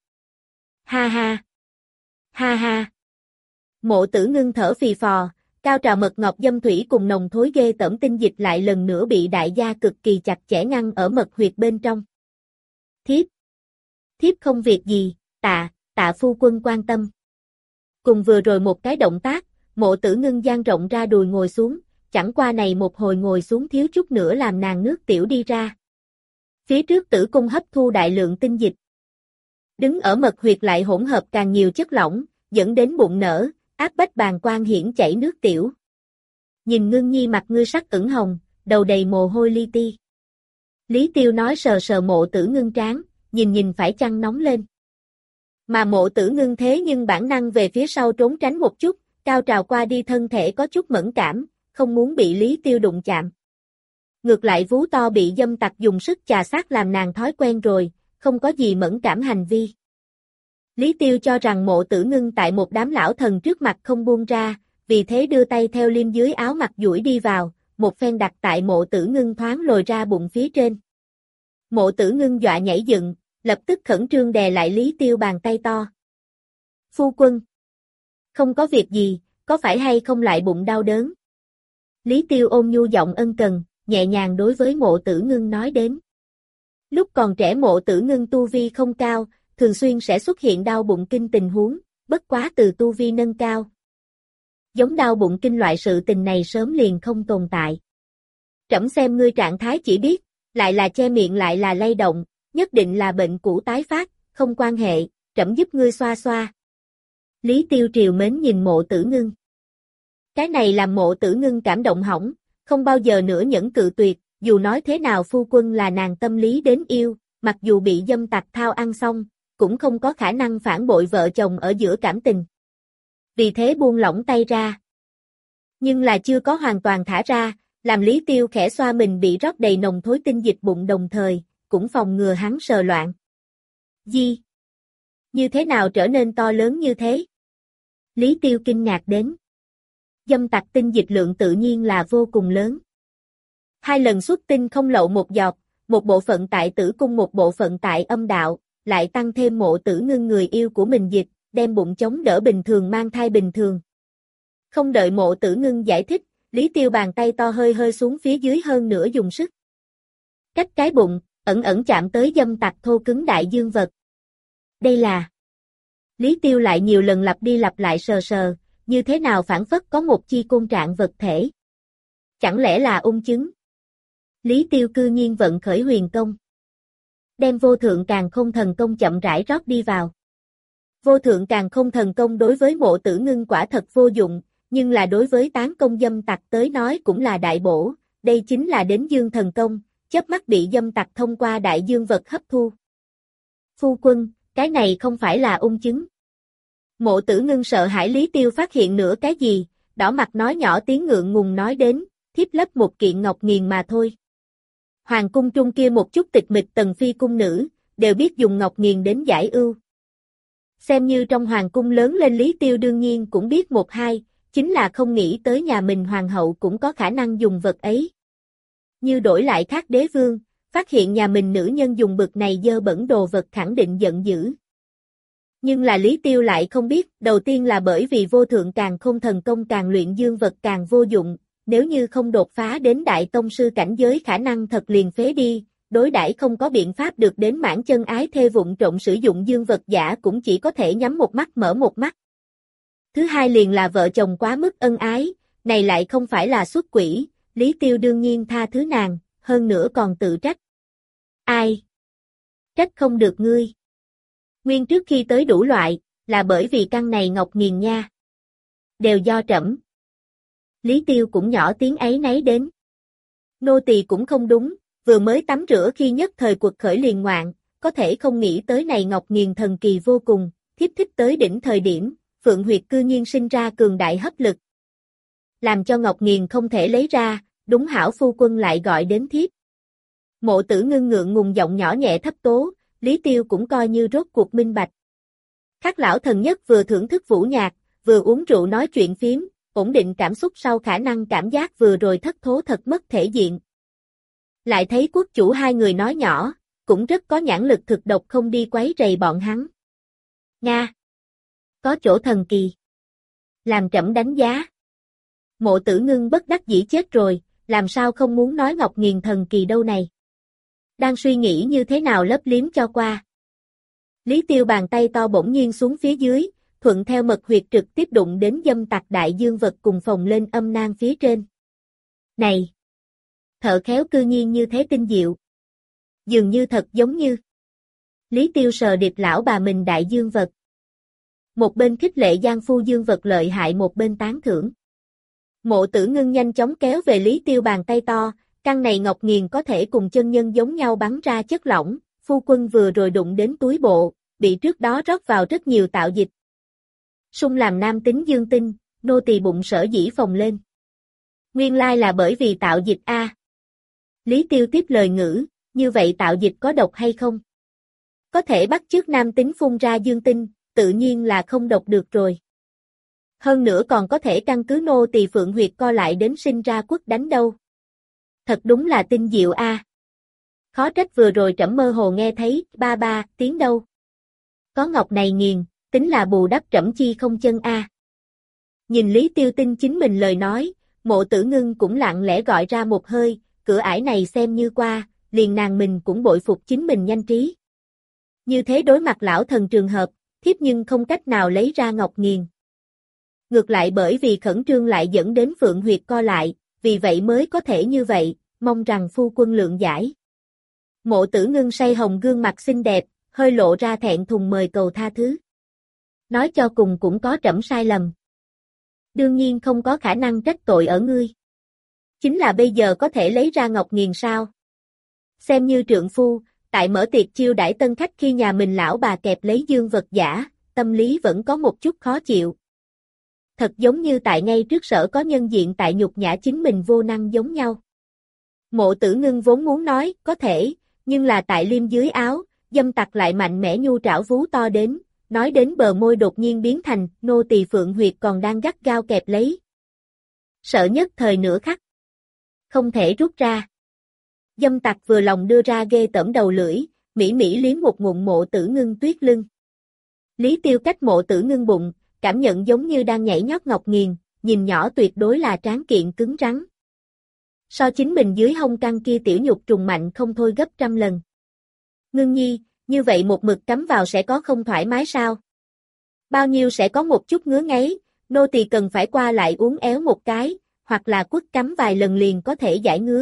Ha ha! Ha ha! Mộ Tử Ngưng thở phì phò, cao trào mật ngọt dâm thủy cùng nồng thối ghê tởm tinh dịch lại lần nữa bị đại gia cực kỳ chặt chẽ ngăn ở mật huyệt bên trong. Thiếp! Thiếp không việc gì, tạ, tạ phu quân quan tâm. Cùng vừa rồi một cái động tác, Mộ Tử Ngưng dang rộng ra đùi ngồi xuống, chẳng qua này một hồi ngồi xuống thiếu chút nữa làm nàng nước tiểu đi ra. Phía trước tử cung hấp thu đại lượng tinh dịch. Đứng ở mật huyệt lại hỗn hợp càng nhiều chất lỏng, dẫn đến bụng nở, áp bách bàng quang hiển chảy nước tiểu. Nhìn Ngưng nhi mặt ngươi sắc ửng hồng, đầu đầy mồ hôi li ti. Lý Tiêu nói sờ sờ Mộ Tử Ngưng trán, nhìn nhìn phải chăng nóng lên. Mà Mộ Tử Ngưng thế nhưng bản năng về phía sau trốn tránh một chút, cao trào qua đi thân thể có chút mẫn cảm, không muốn bị Lý Tiêu đụng chạm. Ngược lại vú to bị dâm tặc dùng sức chà sát làm nàng thói quen rồi, không có gì mẫn cảm hành vi. Lý Tiêu cho rằng Mộ Tử Ngưng tại một đám lão thần trước mặt không buông ra, vì thế đưa tay theo liêm dưới áo mặt duỗi đi vào, một phen đặt tại Mộ Tử Ngưng thoáng lồi ra bụng phía trên. Mộ Tử Ngưng dọa nhảy dựng, lập tức khẩn trương đè lại Lý Tiêu bàn tay to. Phu quân! Không có việc gì, có phải hay không lại bụng đau đớn? Lý Tiêu ôn nhu giọng ân cần, nhẹ nhàng đối với Mộ Tử Ngưng nói đến. Lúc còn trẻ Mộ Tử Ngưng tu vi không cao, thường xuyên sẽ xuất hiện đau bụng kinh tình huống, bất quá từ tu vi nâng cao. Giống đau bụng kinh loại sự tình này sớm liền không tồn tại. Trẫm xem ngươi trạng thái chỉ biết, lại là che miệng lại là lay động, nhất định là bệnh cũ tái phát, không quan hệ, trẫm giúp ngươi xoa xoa. Lý Tiêu triều mến nhìn Mộ Tử Ngưng. Cái này làm Mộ Tử Ngưng cảm động hỏng, không bao giờ nữa nhẫn cự tuyệt, dù nói thế nào phu quân là nàng tâm lý đến yêu, mặc dù bị dâm tặc thao ăn xong, cũng không có khả năng phản bội vợ chồng ở giữa cảm tình. Vì thế buông lỏng tay ra. Nhưng là chưa có hoàn toàn thả ra, làm Lý Tiêu khẽ xoa mình bị rót đầy nồng thối tinh dịch bụng đồng thời, cũng phòng ngừa hắn sờ loạn. Di! Như thế nào trở nên to lớn như thế? Lý Tiêu kinh ngạc đến. Dâm tặc tinh dịch lượng tự nhiên là vô cùng lớn. Hai lần xuất tinh không lậu một giọt, một bộ phận tại tử cung một bộ phận tại âm đạo, lại tăng thêm Mộ Tử Ngưng người yêu của mình dịch, đem bụng chống đỡ bình thường mang thai bình thường. Không đợi Mộ Tử Ngưng giải thích, Lý Tiêu bàn tay to hơi hơi xuống phía dưới hơn nữa dùng sức. Cách cái bụng, ẩn ẩn chạm tới dâm tặc thô cứng đại dương vật. Đây là... Lý Tiêu lại nhiều lần lặp đi lặp lại sờ sờ, như thế nào phản phất có một chi côn trạng vật thể. Chẳng lẽ là ung chứng? Lý Tiêu cư nhiên vận khởi huyền công. Đem vô thượng càn khôn thần công chậm rãi rót đi vào. Vô thượng càn khôn thần công đối với Mộ Tử Ngưng quả thật vô dụng, nhưng là đối với tán công dâm tặc tới nói cũng là đại bổ, đây chính là đến dương thần công, chớp mắt bị dâm tặc thông qua đại dương vật hấp thu. Phu quân, cái này không phải là ung chứng. Mộ Tử Ngưng sợ hãi Lý Tiêu phát hiện nữa cái gì, đỏ mặt nói nhỏ tiếng ngượng ngùng nói đến, thiếp lấp một kiện ngọc nghiền mà thôi. Hoàng cung trung kia một chút tịch mịch tần phi cung nữ, đều biết dùng ngọc nghiền đến giải ưu. Xem như trong hoàng cung lớn lên Lý Tiêu đương nhiên cũng biết một hai, chính là không nghĩ tới nhà mình hoàng hậu cũng có khả năng dùng vật ấy. Như đổi lại khác đế vương, phát hiện nhà mình nữ nhân dùng bực này dơ bẩn đồ vật khẳng định giận dữ. Nhưng là Lý Tiêu lại không biết, đầu tiên là bởi vì vô thượng càng không thần công càng luyện dương vật càng vô dụng, nếu như không đột phá đến đại tông sư cảnh giới khả năng thật liền phế đi, đối đãi không có biện pháp được đến mãn chân ái thê vụng trộn sử dụng dương vật giả cũng chỉ có thể nhắm một mắt mở một mắt. Thứ hai liền là vợ chồng quá mức ân ái, này lại không phải là xuất quỷ, Lý Tiêu đương nhiên tha thứ nàng, hơn nữa còn tự trách. Ai? Trách không được ngươi. Nguyên trước khi tới đủ loại, là bởi vì căn này ngọc nghiền nha. Đều do trẫm. Lý Tiêu cũng nhỏ tiếng ấy nấy đến. Nô tỳ cũng không đúng, vừa mới tắm rửa khi nhất thời cuộc khởi liền ngoạn, có thể không nghĩ tới này ngọc nghiền thần kỳ vô cùng, thiếp thích tới đỉnh thời điểm, Phượng huyệt cư nhiên sinh ra cường đại hấp lực. Làm cho ngọc nghiền không thể lấy ra, đúng hảo phu quân lại gọi đến thiếp. Mộ Tử Ngưng ngượng ngùng giọng nhỏ nhẹ thấp tố, Lý Tiêu cũng coi như rốt cuộc minh bạch. Khắc lão thần nhất vừa thưởng thức vũ nhạc, vừa uống rượu nói chuyện phiếm, ổn định cảm xúc sau khả năng cảm giác vừa rồi thất thố thật mất thể diện. Lại thấy quốc chủ hai người nói nhỏ, cũng rất có nhãn lực thực độc không đi quấy rầy bọn hắn. Nga! Có chỗ thần kỳ. Làm trẫm đánh giá. Mộ Tử Ngưng bất đắc dĩ chết rồi, làm sao không muốn nói ngọc nghiền thần kỳ đâu này. Đang suy nghĩ như thế nào lấp liếm cho qua. Lý Tiêu bàn tay to bỗng nhiên xuống phía dưới, thuận theo mật huyệt trực tiếp đụng đến dâm tặc đại dương vật cùng phồng lên âm nang phía trên. Này! Thợ khéo cư nhiên như thế tinh diệu. Dường như thật giống như. Lý Tiêu sờ điệp lão bà mình đại dương vật. Một bên khích lệ giang phu dương vật lợi hại một bên tán thưởng. Mộ Tử Ngưng nhanh chóng kéo về Lý Tiêu bàn tay to, căn này ngọc nghiền có thể cùng chân nhân giống nhau bắn ra chất lỏng, phu quân vừa rồi đụng đến túi bộ, bị trước đó rót vào rất nhiều tạo dịch. Sung làm nam tính dương tinh, nô tỳ bụng sở dĩ phồng lên. Nguyên lai là bởi vì tạo dịch a. Lý Tiêu tiếp lời ngữ, như vậy tạo dịch có độc hay không? Có thể bắt chước nam tính phun ra dương tinh, tự nhiên là không độc được rồi. Hơn nữa còn có thể căn cứ nô tỳ phượng huyệt co lại đến sinh ra quất đánh đâu. Thật đúng là tinh diệu a. Khó trách vừa rồi trẫm mơ hồ nghe thấy, ba ba, tiếng đâu. Có ngọc này nghiền, tính là bù đắp trẫm chi không chân a. Nhìn Lý Tiêu tin chính mình lời nói, Mộ Tử Ngưng cũng lặng lẽ gọi ra một hơi, cửa ải này xem như qua, liền nàng mình cũng bội phục chính mình nhanh trí. Như thế đối mặt lão thần trường hợp, thiếp nhưng không cách nào lấy ra ngọc nghiền. Ngược lại bởi vì khẩn trương lại dẫn đến phượng huyệt co lại, vì vậy mới có thể như vậy, mong rằng phu quân lượng giải. Mộ Tử Ngưng say hồng gương mặt xinh đẹp, hơi lộ ra thẹn thùng mời cầu tha thứ. Nói cho cùng cũng có trẫm sai lầm. Đương nhiên không có khả năng trách tội ở ngươi. Chính là bây giờ có thể lấy ra ngọc nghiền sao? Xem như trượng phu, tại mở tiệc chiêu đãi tân khách khi nhà mình lão bà kẹp lấy dương vật giả, tâm lý vẫn có một chút khó chịu. Thật giống như tại ngay trước sở có nhân diện tại nhục nhã chính mình vô năng giống nhau. Mộ Tử Ngưng vốn muốn nói, có thể, nhưng là tại liêm dưới áo, dâm tặc lại mạnh mẽ nhu trảo vú to đến, nói đến bờ môi đột nhiên biến thành, nô tỳ phượng huyệt còn đang gắt gao kẹp lấy. Sợ nhất thời nửa khắc. Không thể rút ra. Dâm tặc vừa lòng đưa ra ghê tởm đầu lưỡi, mỹ mỹ liếm một ngụm Mộ Tử Ngưng tuyết lưng. Lý Tiêu cách Mộ Tử Ngưng bụng, cảm nhận giống như đang nhảy nhót ngọc nghiền, nhìn nhỏ tuyệt đối là tráng kiện cứng rắn. So chính mình dưới hông căng kia tiểu nhục trùng mạnh không thôi gấp trăm lần. Ngưng nhi, như vậy một mực cắm vào sẽ có không thoải mái sao? Bao nhiêu sẽ có một chút ngứa ngáy, nô tỳ cần phải qua lại uốn éo một cái, hoặc là quất cắm vài lần liền có thể giải ngứa.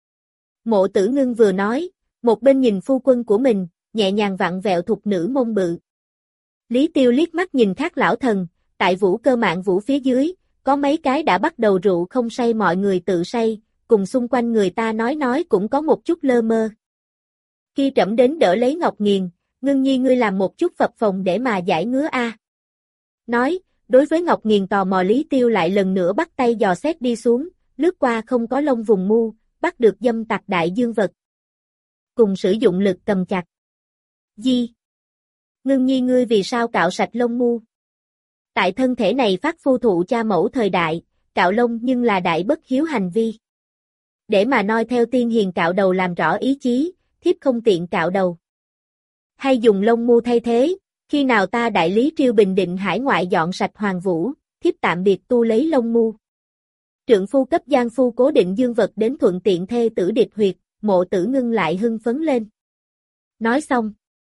Mộ Tử Ngưng vừa nói, một bên nhìn phu quân của mình, nhẹ nhàng vặn vẹo thục nữ mông bự. Lý Tiêu liếc mắt nhìn khác lão thần, tại vũ cơ mạng vũ phía dưới, có mấy cái đã bắt đầu rượu không say mọi người tự say, cùng xung quanh người ta nói nói cũng có một chút lơ mơ. Khi trẫm đến đỡ lấy ngọc nghiền, Ngưng nhi ngươi làm một chút phập phồng để mà giải ngứa a. Nói, đối với ngọc nghiền tò mò Lý Tiêu lại lần nữa bắt tay dò xét đi xuống, lướt qua không có lông vùng mu, bắt được dâm tặc đại dương vật. Cùng sử dụng lực cầm chặt. Di. Ngưng nhi ngươi vì sao cạo sạch lông mu? Tại thân thể này phát phu thụ cha mẫu thời đại, cạo lông nhưng là đại bất hiếu hành vi. Để mà noi theo tiên hiền cạo đầu làm rõ ý chí, thiếp không tiện cạo đầu. Hay dùng lông mu thay thế, khi nào ta đại lý Triều Bình Định hải ngoại dọn sạch Hoàng Vũ, thiếp tạm biệt tu lấy lông mu. Trượng phu cấp giang phu cố định dương vật đến thuận tiện thê tử địch huyệt, Mộ Tử Ngưng lại hưng phấn lên. Nói xong,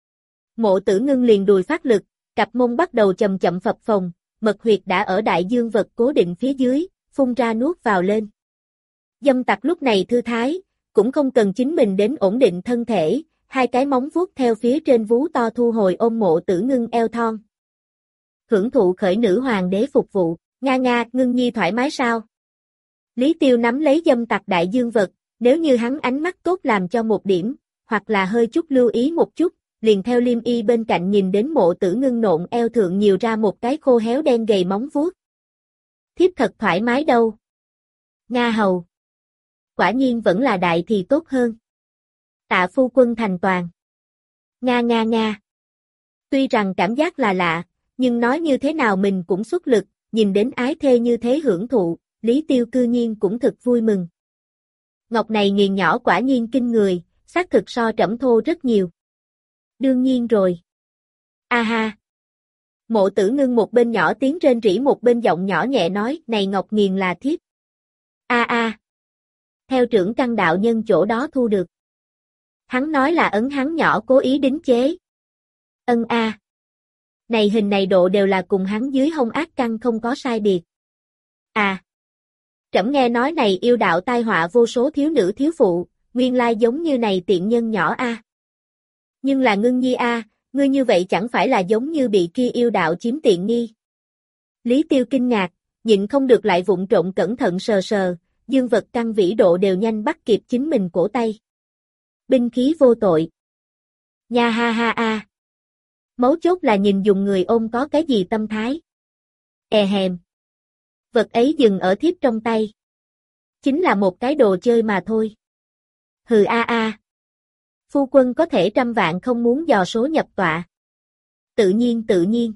Mộ Tử Ngưng liền đùi phát lực, cặp mông bắt đầu chậm chậm phập phồng, mật huyệt đã ở đại dương vật cố định phía dưới, phun ra nuốt vào lên. Dâm tặc lúc này thư thái, cũng không cần chính mình đến ổn định thân thể, hai cái móng vuốt theo phía trên vú to thu hồi ôm Mộ Tử Ngưng eo thon. Hưởng thụ khởi nữ hoàng đế phục vụ, nga nga, Ngưng nhi thoải mái sao? Lý Tiêu nắm lấy dâm tặc đại dương vật, nếu như hắn ánh mắt tốt làm cho một điểm, hoặc là hơi chút lưu ý một chút, liền theo Liêm Y bên cạnh nhìn đến Mộ Tử Ngưng nộn eo thượng nhiều ra một cái khô héo đen gầy móng vuốt. Thiếp thật thoải mái đâu. Nga hầu. Quả nhiên vẫn là đại thì tốt hơn. Tạ phu quân thành toàn. Nga nga nga. Tuy rằng cảm giác là lạ, nhưng nói như thế nào mình cũng xuất lực, nhìn đến ái thê như thế hưởng thụ, Lý Tiêu cư nhiên cũng thực vui mừng. Ngọc này nghiền nhỏ quả nhiên kinh người, xác thực so trẫm thô rất nhiều. Đương nhiên rồi. A ha. Mộ Tử Ngưng một bên nhỏ tiếng rên rỉ một bên giọng nhỏ nhẹ nói, này Ngọc nghiền là thiếp. A a. Theo trưởng căn đạo nhân chỗ đó thu được. Hắn nói là ấn hắn nhỏ cố ý đính chế. Ân a. Này hình này độ đều là cùng hắn dưới hông ác căn không có sai biệt. À. Trẫm nghe nói này yêu đạo tai họa vô số thiếu nữ thiếu phụ, nguyên lai giống như này tiện nhân nhỏ a. Nhưng là Ngưng nhi a, ngươi như vậy chẳng phải là giống như bị kia yêu đạo chiếm tiện nghi. Lý Tiêu kinh ngạc, nhịn không được lại vụng trộn cẩn thận sờ sờ, dương vật căn vĩ độ đều nhanh bắt kịp chính mình cổ tay. Binh khí vô tội. Nha ha ha a. Mấu chốt là nhìn dùng người ôm có cái gì tâm thái. E hèm. Vật ấy dừng ở thiếp trong tay. Chính là một cái đồ chơi mà thôi. Hừ a a. Phu quân có thể trăm vạn không muốn dò số nhập tọa. Tự nhiên tự nhiên.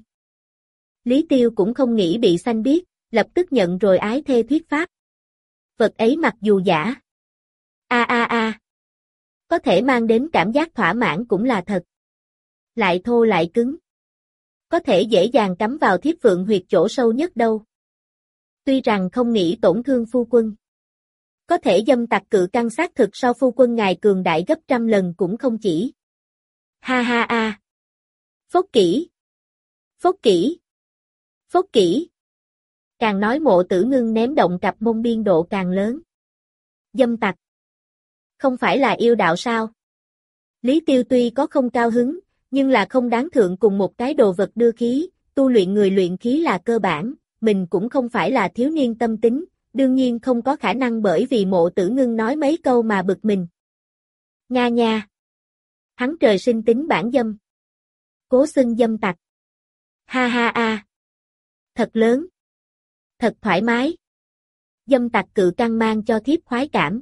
Lý Tiêu cũng không nghĩ bị xanh biết, lập tức nhận rồi ái thê thuyết pháp. Vật ấy mặc dù giả. A a a. Có thể mang đến cảm giác thỏa mãn cũng là thật. Lại thô lại cứng. Có thể dễ dàng cắm vào thiếp vượng huyệt chỗ sâu nhất đâu. Tuy rằng không nghĩ tổn thương phu quân. Có thể dâm tặc cự căn xác thực so phu quân ngài cường đại gấp trăm lần cũng không chỉ. Ha ha a. Phốc kỹ. Phốc kỹ. Phốc kỹ. Càng nói Mộ Tử Ngưng ném động cặp mông biên độ càng lớn. Dâm tặc. Không phải là yêu đạo sao? Lý Tiêu tuy có không cao hứng, nhưng là không đáng thượng cùng một cái đồ vật đưa khí, tu luyện người luyện khí là cơ bản, mình cũng không phải là thiếu niên tâm tính, đương nhiên không có khả năng bởi vì Mộ Tử Ngưng nói mấy câu mà bực mình. Nga nha. Hắn trời sinh tính bản dâm. Cố xưng dâm tặc. Ha ha a. Thật lớn. Thật thoải mái. Dâm tặc cự căn mang cho thiếp khoái cảm.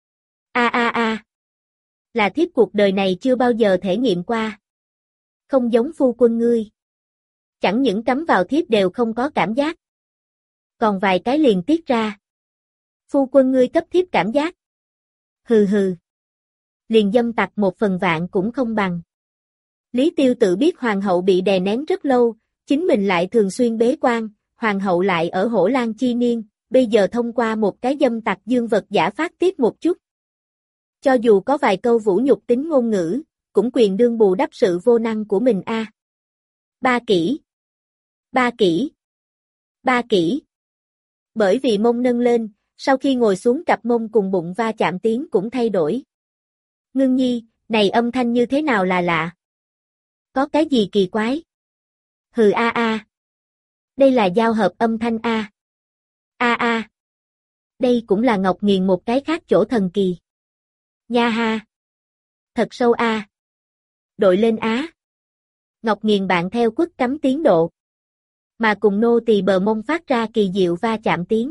A a a. Là thiếp cuộc đời này chưa bao giờ thể nghiệm qua. Không giống phu quân ngươi. Chẳng những cắm vào thiếp đều không có cảm giác. Còn vài cái liền tiết ra. Phu quân ngươi cấp thiếp cảm giác. Hừ hừ. Liền dâm tặc một phần vạn cũng không bằng. Lý Tiêu tự biết hoàng hậu bị đè nén rất lâu, chính mình lại thường xuyên bế quan, hoàng hậu lại ở Hổ Lan chi niên, bây giờ thông qua một cái dâm tặc dương vật giả phát tiết một chút. Cho dù có vài câu vũ nhục tính ngôn ngữ, cũng quyền đương bù đắp sự vô năng của mình a. Ba kỹ. Ba kỹ. Ba kỹ. Bởi vì mông nâng lên, sau khi ngồi xuống cặp mông cùng bụng va chạm tiếng cũng thay đổi. Ngưng nhi, này âm thanh như thế nào là lạ? Có cái gì kỳ quái? Hừ a a. Đây là giao hợp âm thanh a. A a. Đây cũng là Ngọc nghiền một cái khác chỗ thần kỳ. Nha ha. Thật sâu a. Đội lên á. Ngọc nghiền bạn theo quất cắm tiến độ. Mà cùng nô tỳ bờ mông phát ra kỳ diệu va chạm tiếng.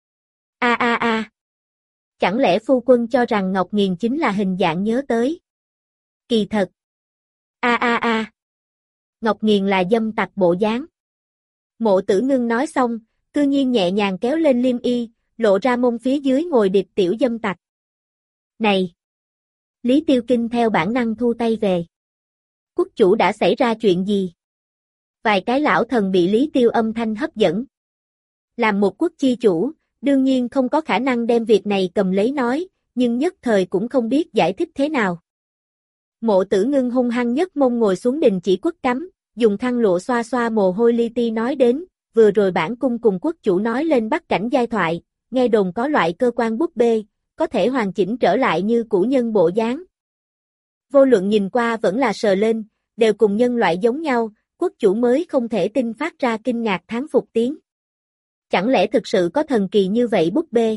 A a a. Chẳng lẽ phu quân cho rằng Ngọc nghiền chính là hình dạng nhớ tới? Kỳ thật. A a a. Ngọc nghiền là dâm tặc bộ dáng. Mộ Tử Ngưng nói xong, cư nhiên nhẹ nhàng kéo lên liêm y, lộ ra mông phía dưới ngồi địch tiểu dâm tặc. Này! Lý Tiêu Kinh theo bản năng thu tay về. Quốc chủ đã xảy ra chuyện gì? Vài cái lão thần bị Lý Tiêu âm thanh hấp dẫn. Làm một quốc chi chủ, đương nhiên không có khả năng đem việc này cầm lấy nói, nhưng nhất thời cũng không biết giải thích thế nào. Mộ Tử Ngưng hung hăng nhất mông ngồi xuống đình chỉ quất cắm, dùng khăn lụa xoa xoa mồ hôi li ti nói đến, vừa rồi bản cung cùng quốc chủ nói lên Bắc Cảnh giai thoại, nghe đồn có loại cơ quan búp bê, có thể hoàn chỉnh trở lại như cũ nhân bộ dáng. Vô luận nhìn qua vẫn là sờ lên, đều cùng nhân loại giống nhau, quốc chủ mới không thể tin phát ra kinh ngạc thán phục tiếng. Chẳng lẽ thực sự có thần kỳ như vậy búp bê?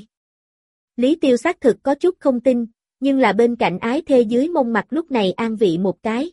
Lý Tiêu xác thực có chút không tin, nhưng là bên cạnh ái thê dưới mông mặt lúc này an vị một cái.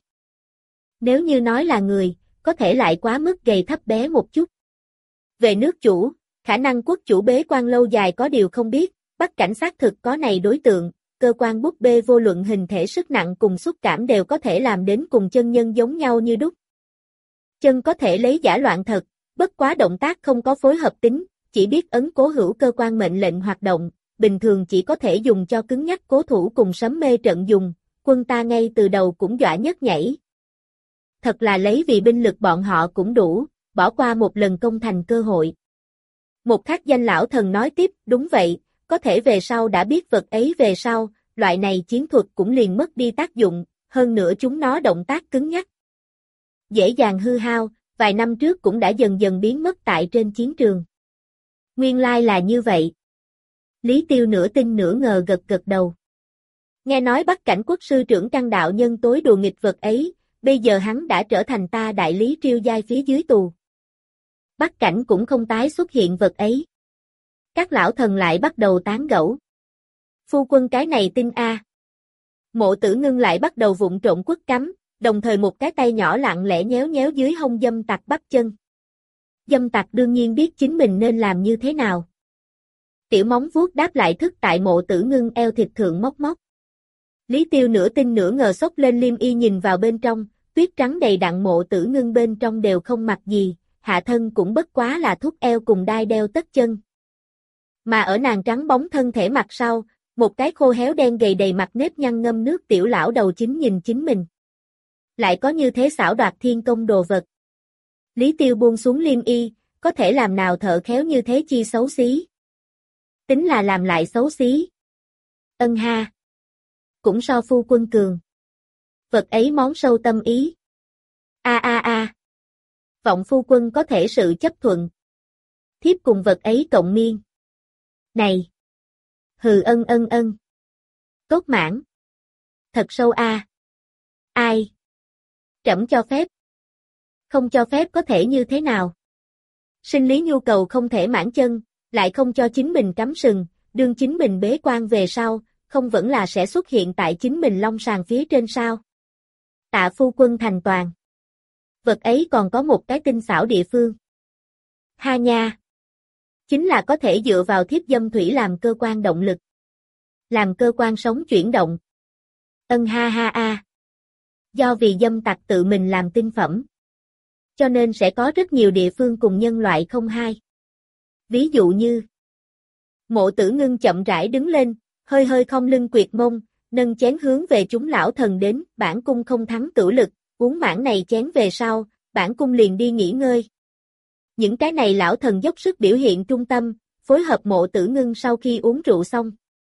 Nếu như nói là người, có thể lại quá mức gầy thấp bé một chút. Về nước chủ, khả năng quốc chủ bế quan lâu dài có điều không biết, Bắc Cảnh xác thực có này đối tượng, cơ quan búp bê vô luận hình thể sức nặng cùng xúc cảm đều có thể làm đến cùng chân nhân giống nhau như đúc. Chân có thể lấy giả loạn thật, bất quá động tác không có phối hợp tính, chỉ biết ấn cố hữu cơ quan mệnh lệnh hoạt động, bình thường chỉ có thể dùng cho cứng nhắc cố thủ cùng sấm mê trận dùng, quân ta ngay từ đầu cũng dọa nhất nhảy. Thật là lấy vì binh lực bọn họ cũng đủ, bỏ qua một lần công thành cơ hội. Một khắc danh lão thần nói tiếp, đúng vậy, có thể về sau đã biết vật ấy về sau, loại này chiến thuật cũng liền mất đi tác dụng, hơn nữa chúng nó động tác cứng nhắc. Dễ dàng hư hao, vài năm trước cũng đã dần dần biến mất tại trên chiến trường. Nguyên lai là như vậy. Lý Tiêu nửa tin nửa ngờ gật gật đầu. Nghe nói Bắc Cảnh quốc sư trưởng Trăng đạo nhân tối đùa nghịch vật ấy, bây giờ hắn đã trở thành ta đại lý triêu giai phía dưới tù. Bắc Cảnh cũng không tái xuất hiện vật ấy. Các lão thần lại bắt đầu tán gẫu. Phu quân cái này tin a. Mộ Tử Ngưng lại bắt đầu vụng trộn quất cắm, đồng thời một cái tay nhỏ lặng lẽ nhéo nhéo dưới hông dâm tặc bắp chân. Dâm tặc đương nhiên biết chính mình nên làm như thế nào. Tiểu móng vuốt đáp lại thức tại Mộ Tử Ngưng eo thịt thượng móc móc. Lý Tiêu nửa tin nửa ngờ xốc lên liêm y nhìn vào bên trong, tuyết trắng đầy đặn Mộ Tử Ngưng bên trong đều không mặc gì, hạ thân cũng bất quá là thúc eo cùng đai đeo tất chân. Mà ở nàng trắng bóng thân thể mặt sau, một cái khô héo đen gầy đầy mặt nếp nhăn ngâm nước tiểu lão đầu chính nhìn chính mình. Lại có như thế xảo đoạt thiên công đồ vật. Lý Tiêu buông xuống liêm y, có thể làm nào thợ khéo như thế chi xấu xí. Tính là làm lại xấu xí. Ân ha. Cũng so phu quân cường. Vật ấy món sâu tâm ý. A a a. Vọng phu quân có thể sự chấp thuận. Thiếp cùng vật ấy cộng miên. Này. Hừ ân ân ân. Tốt mãn. Thật sâu a. À. Ai? Trẫm cho phép. Không cho phép có thể như thế nào? Sinh lý nhu cầu không thể mãn chân, lại không cho chính mình cắm sừng, đương chính mình bế quan về sau, không vẫn là sẽ xuất hiện tại chính mình long sàng phía trên sao? Tạ phu quân thành toàn. Vật ấy còn có một cái tinh xảo địa phương. Ha nha. Chính là có thể dựa vào thiếp dâm thủy làm cơ quan động lực. Làm cơ quan sống chuyển động. Ân ha ha a. Do vì dâm tặc tự mình làm tinh phẩm. Cho nên sẽ có rất nhiều địa phương cùng nhân loại không hai. Ví dụ như. Mộ Tử Ngưng chậm rãi đứng lên, hơi hơi khom lưng quyệt mông, nâng chén hướng về chúng lão thần đến, bản cung không thắng cửu lực, uống mãn này chén về sau, bản cung liền đi nghỉ ngơi. Những cái này lão thần dốc sức biểu hiện trung tâm, phối hợp Mộ Tử Ngưng sau khi uống rượu xong.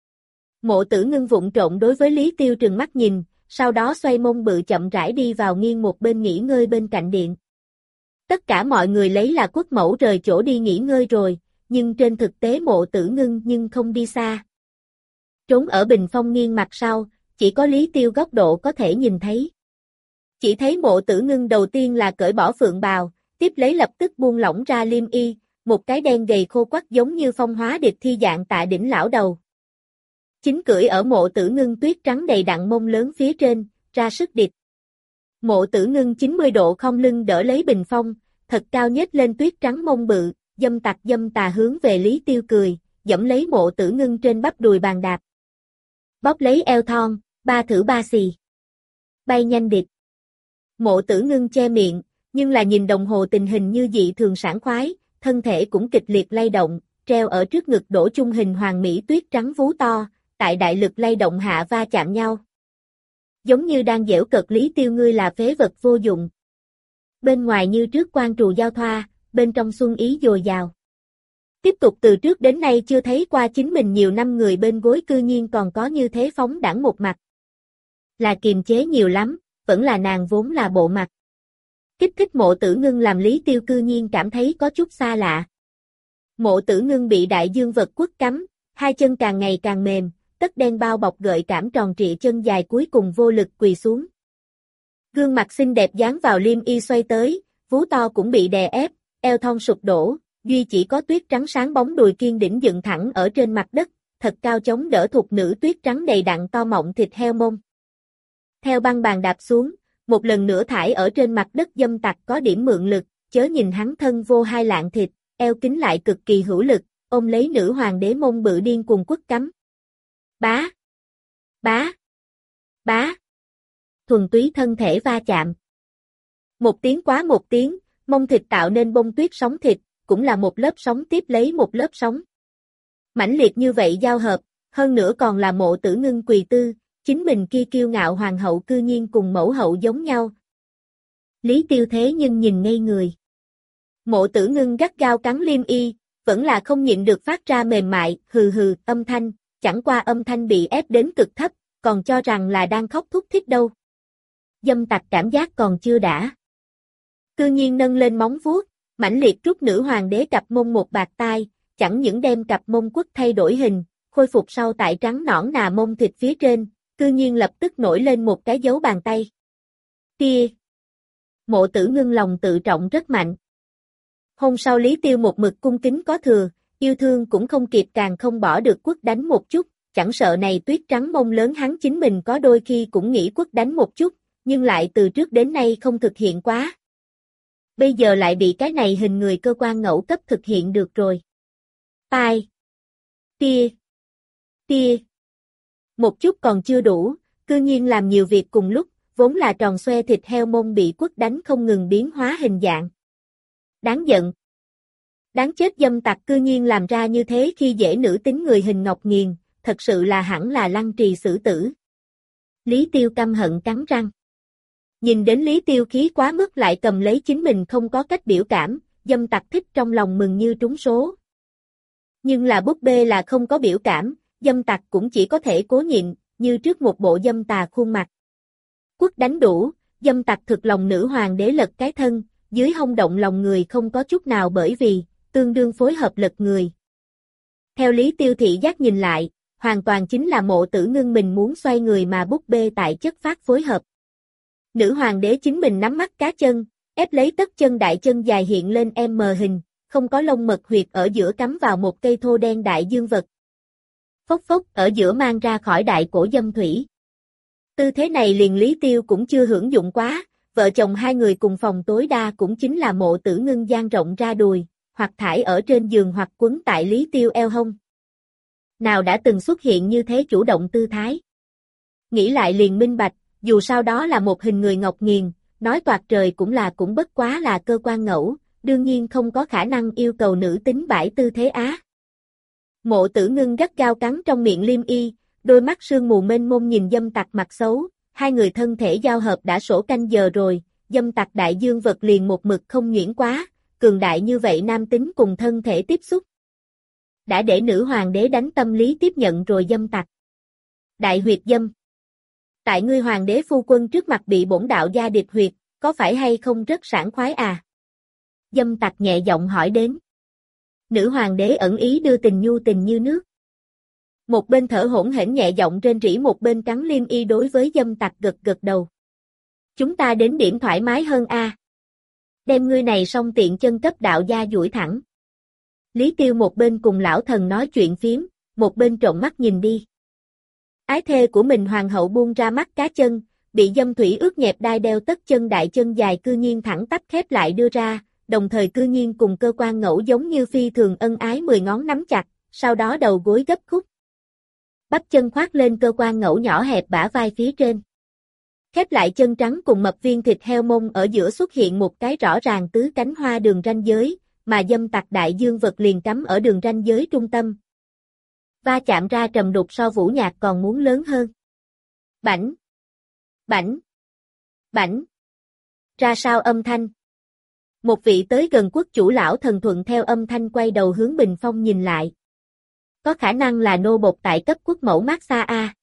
Mộ Tử Ngưng vụng trộn đối với Lý Tiêu trừng mắt nhìn, sau đó xoay mông bự chậm rãi đi vào nghiêng một bên nghỉ ngơi bên cạnh điện. Tất cả mọi người lấy là quốc mẫu rời chỗ đi nghỉ ngơi rồi, nhưng trên thực tế Mộ Tử Ngưng nhưng không đi xa. Trốn ở bình phong nghiêng mặt sau, chỉ có Lý Tiêu góc độ có thể nhìn thấy. Chỉ thấy Mộ Tử Ngưng đầu tiên là cởi bỏ phượng bào, tiếp lấy lập tức buông lỏng ra liêm y, một cái đen gầy khô quắt giống như phong hóa điệp thi dạng tạ đỉnh lão đầu. Chính cưỡi ở Mộ Tử Ngưng tuyết trắng đầy đặn mông lớn phía trên, ra sức địch. Mộ Tử Ngưng chín mươi độ khom lưng đỡ lấy bình phong, thật cao nhếch lên tuyết trắng mông bự, dâm tặc dâm tà hướng về Lý Tiêu cười, dẫm lấy Mộ Tử Ngưng trên bắp đùi bàn đạp. Bóp lấy eo thon, ba thử ba xì. Bay nhanh địch. Mộ Tử Ngưng che miệng, Nhưng là nhìn đồng hồ tình hình như dị thường sảng khoái, thân thể cũng kịch liệt lay động, treo ở trước ngực đổ chung hình hoàng mỹ tuyết trắng vú to, tại đại lực lay động hạ va chạm nhau. Giống như đang giễu cợt Lý Tiêu ngươi là phế vật vô dụng. Bên ngoài như trước quan trù giao thoa, bên trong xuân ý dồi dào. Tiếp tục từ trước đến nay chưa thấy qua chính mình nhiều năm người bên gối cư nhiên còn có như thế phóng đãng một mặt. Là kiềm chế nhiều lắm, vẫn là nàng vốn là bộ mặt. Kích thích Mộ Tử Ngưng làm Lý Tiêu cư nhiên cảm thấy có chút xa lạ. Mộ Tử Ngưng bị đại dương vật quất cắm, hai chân càng ngày càng mềm, tất đen bao bọc gợi cảm tròn trịa chân dài cuối cùng vô lực quỳ xuống. Gương mặt xinh đẹp dán vào liêm y xoay tới, vú to cũng bị đè ép, eo thon sụp đổ, duy chỉ có tuyết trắng sáng bóng đùi kiên đĩnh dựng thẳng ở trên mặt đất, thật cao chống đỡ thục nữ tuyết trắng đầy đặn to mọng thịt heo mông. Theo băng bàn đạp xuống, một lần nữa thải ở trên mặt đất dâm tặc có điểm mượn lực, chớ nhìn hắn thân vô hai lạng thịt, eo kính lại cực kỳ hữu lực, ôm lấy nữ hoàng đế mông bự điên cuồng quất cắm. Bá! Bá! Bá! Thuần túy thân thể va chạm. Một tiếng quá một tiếng, mông thịt tạo nên bông tuyết sóng thịt, cũng là một lớp sóng tiếp lấy một lớp sóng. Mãnh liệt như vậy giao hợp, hơn nữa còn là Mộ Tử Ngưng quỳ tư, chính mình kia kiêu ngạo hoàng hậu cư nhiên cùng mẫu hậu giống nhau. Lý Tiêu thế nhưng nhìn ngây người. Mộ Tử Ngưng gắt gao cắn liêm y, vẫn là không nhịn được phát ra mềm mại, hừ hừ, âm thanh, chẳng qua âm thanh bị ép đến cực thấp, còn cho rằng là đang khóc thút thít đâu. Dâm tặc cảm giác còn chưa đã. Cư nhiên nâng lên móng vuốt, mãnh liệt rút nữ hoàng đế cặp mông một bạt tai, chẳng những đem cặp mông quất thay đổi hình, khôi phục sau tại trắng nõn nà mông thịt phía trên, cư nhiên lập tức nổi lên một cái dấu bàn tay. Kia! Mộ Tử Ngưng lòng tự trọng rất mạnh. Hôm sau Lý Tiêu một mực cung kính có thừa, yêu thương cũng không kịp càng không bỏ được quất đánh một chút, chẳng sợ này tuyết trắng mông lớn hắn chính mình có đôi khi cũng nghĩ quất đánh một chút, nhưng lại từ trước đến nay không thực hiện quá. Bây giờ lại bị cái này hình người cơ quan ngẫu cấp thực hiện được rồi. Tai! Tia! Tia! Một chút còn chưa đủ, cư nhiên làm nhiều việc cùng lúc, vốn là tròn xoe thịt heo mông bị quất đánh không ngừng biến hóa hình dạng. Đáng giận! Đáng chết dâm tặc cư nhiên làm ra như thế khi dễ nữ tính người hình ngọc nghiền, thật sự là hẳn là lăng trì xử tử. Lý Tiêu căm hận cắn răng. Nhìn đến Lý Tiêu khí quá mức lại cầm lấy chính mình không có cách biểu cảm, dâm tặc thích trong lòng mừng như trúng số. Nhưng là búp bê là không có biểu cảm, dâm tặc cũng chỉ có thể cố nhịn, như trước một bộ dâm tà khuôn mặt. Quất đánh đủ, dâm tặc thực lòng nữ hoàng đế lật cái thân, dưới hông động lòng người không có chút nào bởi vì, tương đương phối hợp lật người. Theo Lý Tiêu thị giác nhìn lại, hoàn toàn chính là Mộ Tử Ngưng mình muốn xoay người mà búp bê tại chất phát phối hợp. Nữ hoàng đế chính mình nắm mắt cá chân, ép lấy tất chân đại chân dài hiện lên M hình, không có lông mật huyệt ở giữa cắm vào một cây thô đen đại dương vật. Phốc phốc ở giữa mang ra khỏi đại cổ dâm thủy. Tư thế này liền Lý Tiêu cũng chưa hưởng dụng quá, vợ chồng hai người cùng phòng tối đa cũng chính là Mộ Tử Ngưng dang rộng ra đùi, hoặc thải ở trên giường hoặc quấn tại Lý Tiêu eo hông. Nào đã từng xuất hiện như thế chủ động tư thái. Nghĩ lại liền minh bạch, dù sao đó là một hình người ngọc nghiền, nói toạc trời cũng là cũng bất quá là cơ quan ngẫu, đương nhiên không có khả năng yêu cầu nữ tính bãi tư thế á. Mộ Tử Ngưng gắt gao cắn trong miệng liêm y, đôi mắt sương mù mênh mông nhìn dâm tặc mặt xấu, hai người thân thể giao hợp đã sổ canh giờ rồi, dâm tặc đại dương vật liền một mực không nhuyễn quá, cường đại như vậy nam tính cùng thân thể tiếp xúc. Đã để nữ hoàng đế đánh tâm lý tiếp nhận rồi dâm tặc. Đại huyệt dâm. Tại ngươi hoàng đế phu quân trước mặt bị bổn đạo gia điệp huyệt, có phải hay không rất sảng khoái à? Dâm tặc nhẹ giọng hỏi đến. Nữ hoàng đế ẩn ý đưa tình nhu tình như nước. Một bên thở hổn hển nhẹ giọng rên rỉ một bên cắn liêm y đối với dâm tặc gật gật đầu. Chúng ta đến điểm thoải mái hơn a. À. Đem ngươi này xong tiện chân cấp đạo gia duỗi thẳng. Lý Tiêu một bên cùng lão thần nói chuyện phiếm, một bên trộn mắt nhìn đi. Ái thê của mình hoàng hậu buông ra mắt cá chân, bị dâm thủy ướt nhẹp đai đeo tất chân đại chân dài cư nhiên thẳng tắp khép lại đưa ra, đồng thời cư nhiên cùng cơ quan ngẫu giống như phi thường ân ái mười ngón nắm chặt, sau đó đầu gối gấp khúc. Bắp chân khoác lên cơ quan ngẫu nhỏ hẹp bả vai phía trên. Khép lại chân trắng cùng mập viên thịt heo mông ở giữa xuất hiện một cái rõ ràng tứ cánh hoa đường ranh giới, mà dâm tặc đại dương vật liền cắm ở đường ranh giới trung tâm. Va chạm ra trầm đục so Vũ Nhạc còn muốn lớn hơn. Bảnh! Bảnh! Bảnh! Ra sao âm thanh? Một vị tới gần quốc chủ lão thần thuận theo âm thanh quay đầu hướng Bình Phong nhìn lại. Có khả năng là nô bộc tại cấp quốc mẫu massage A.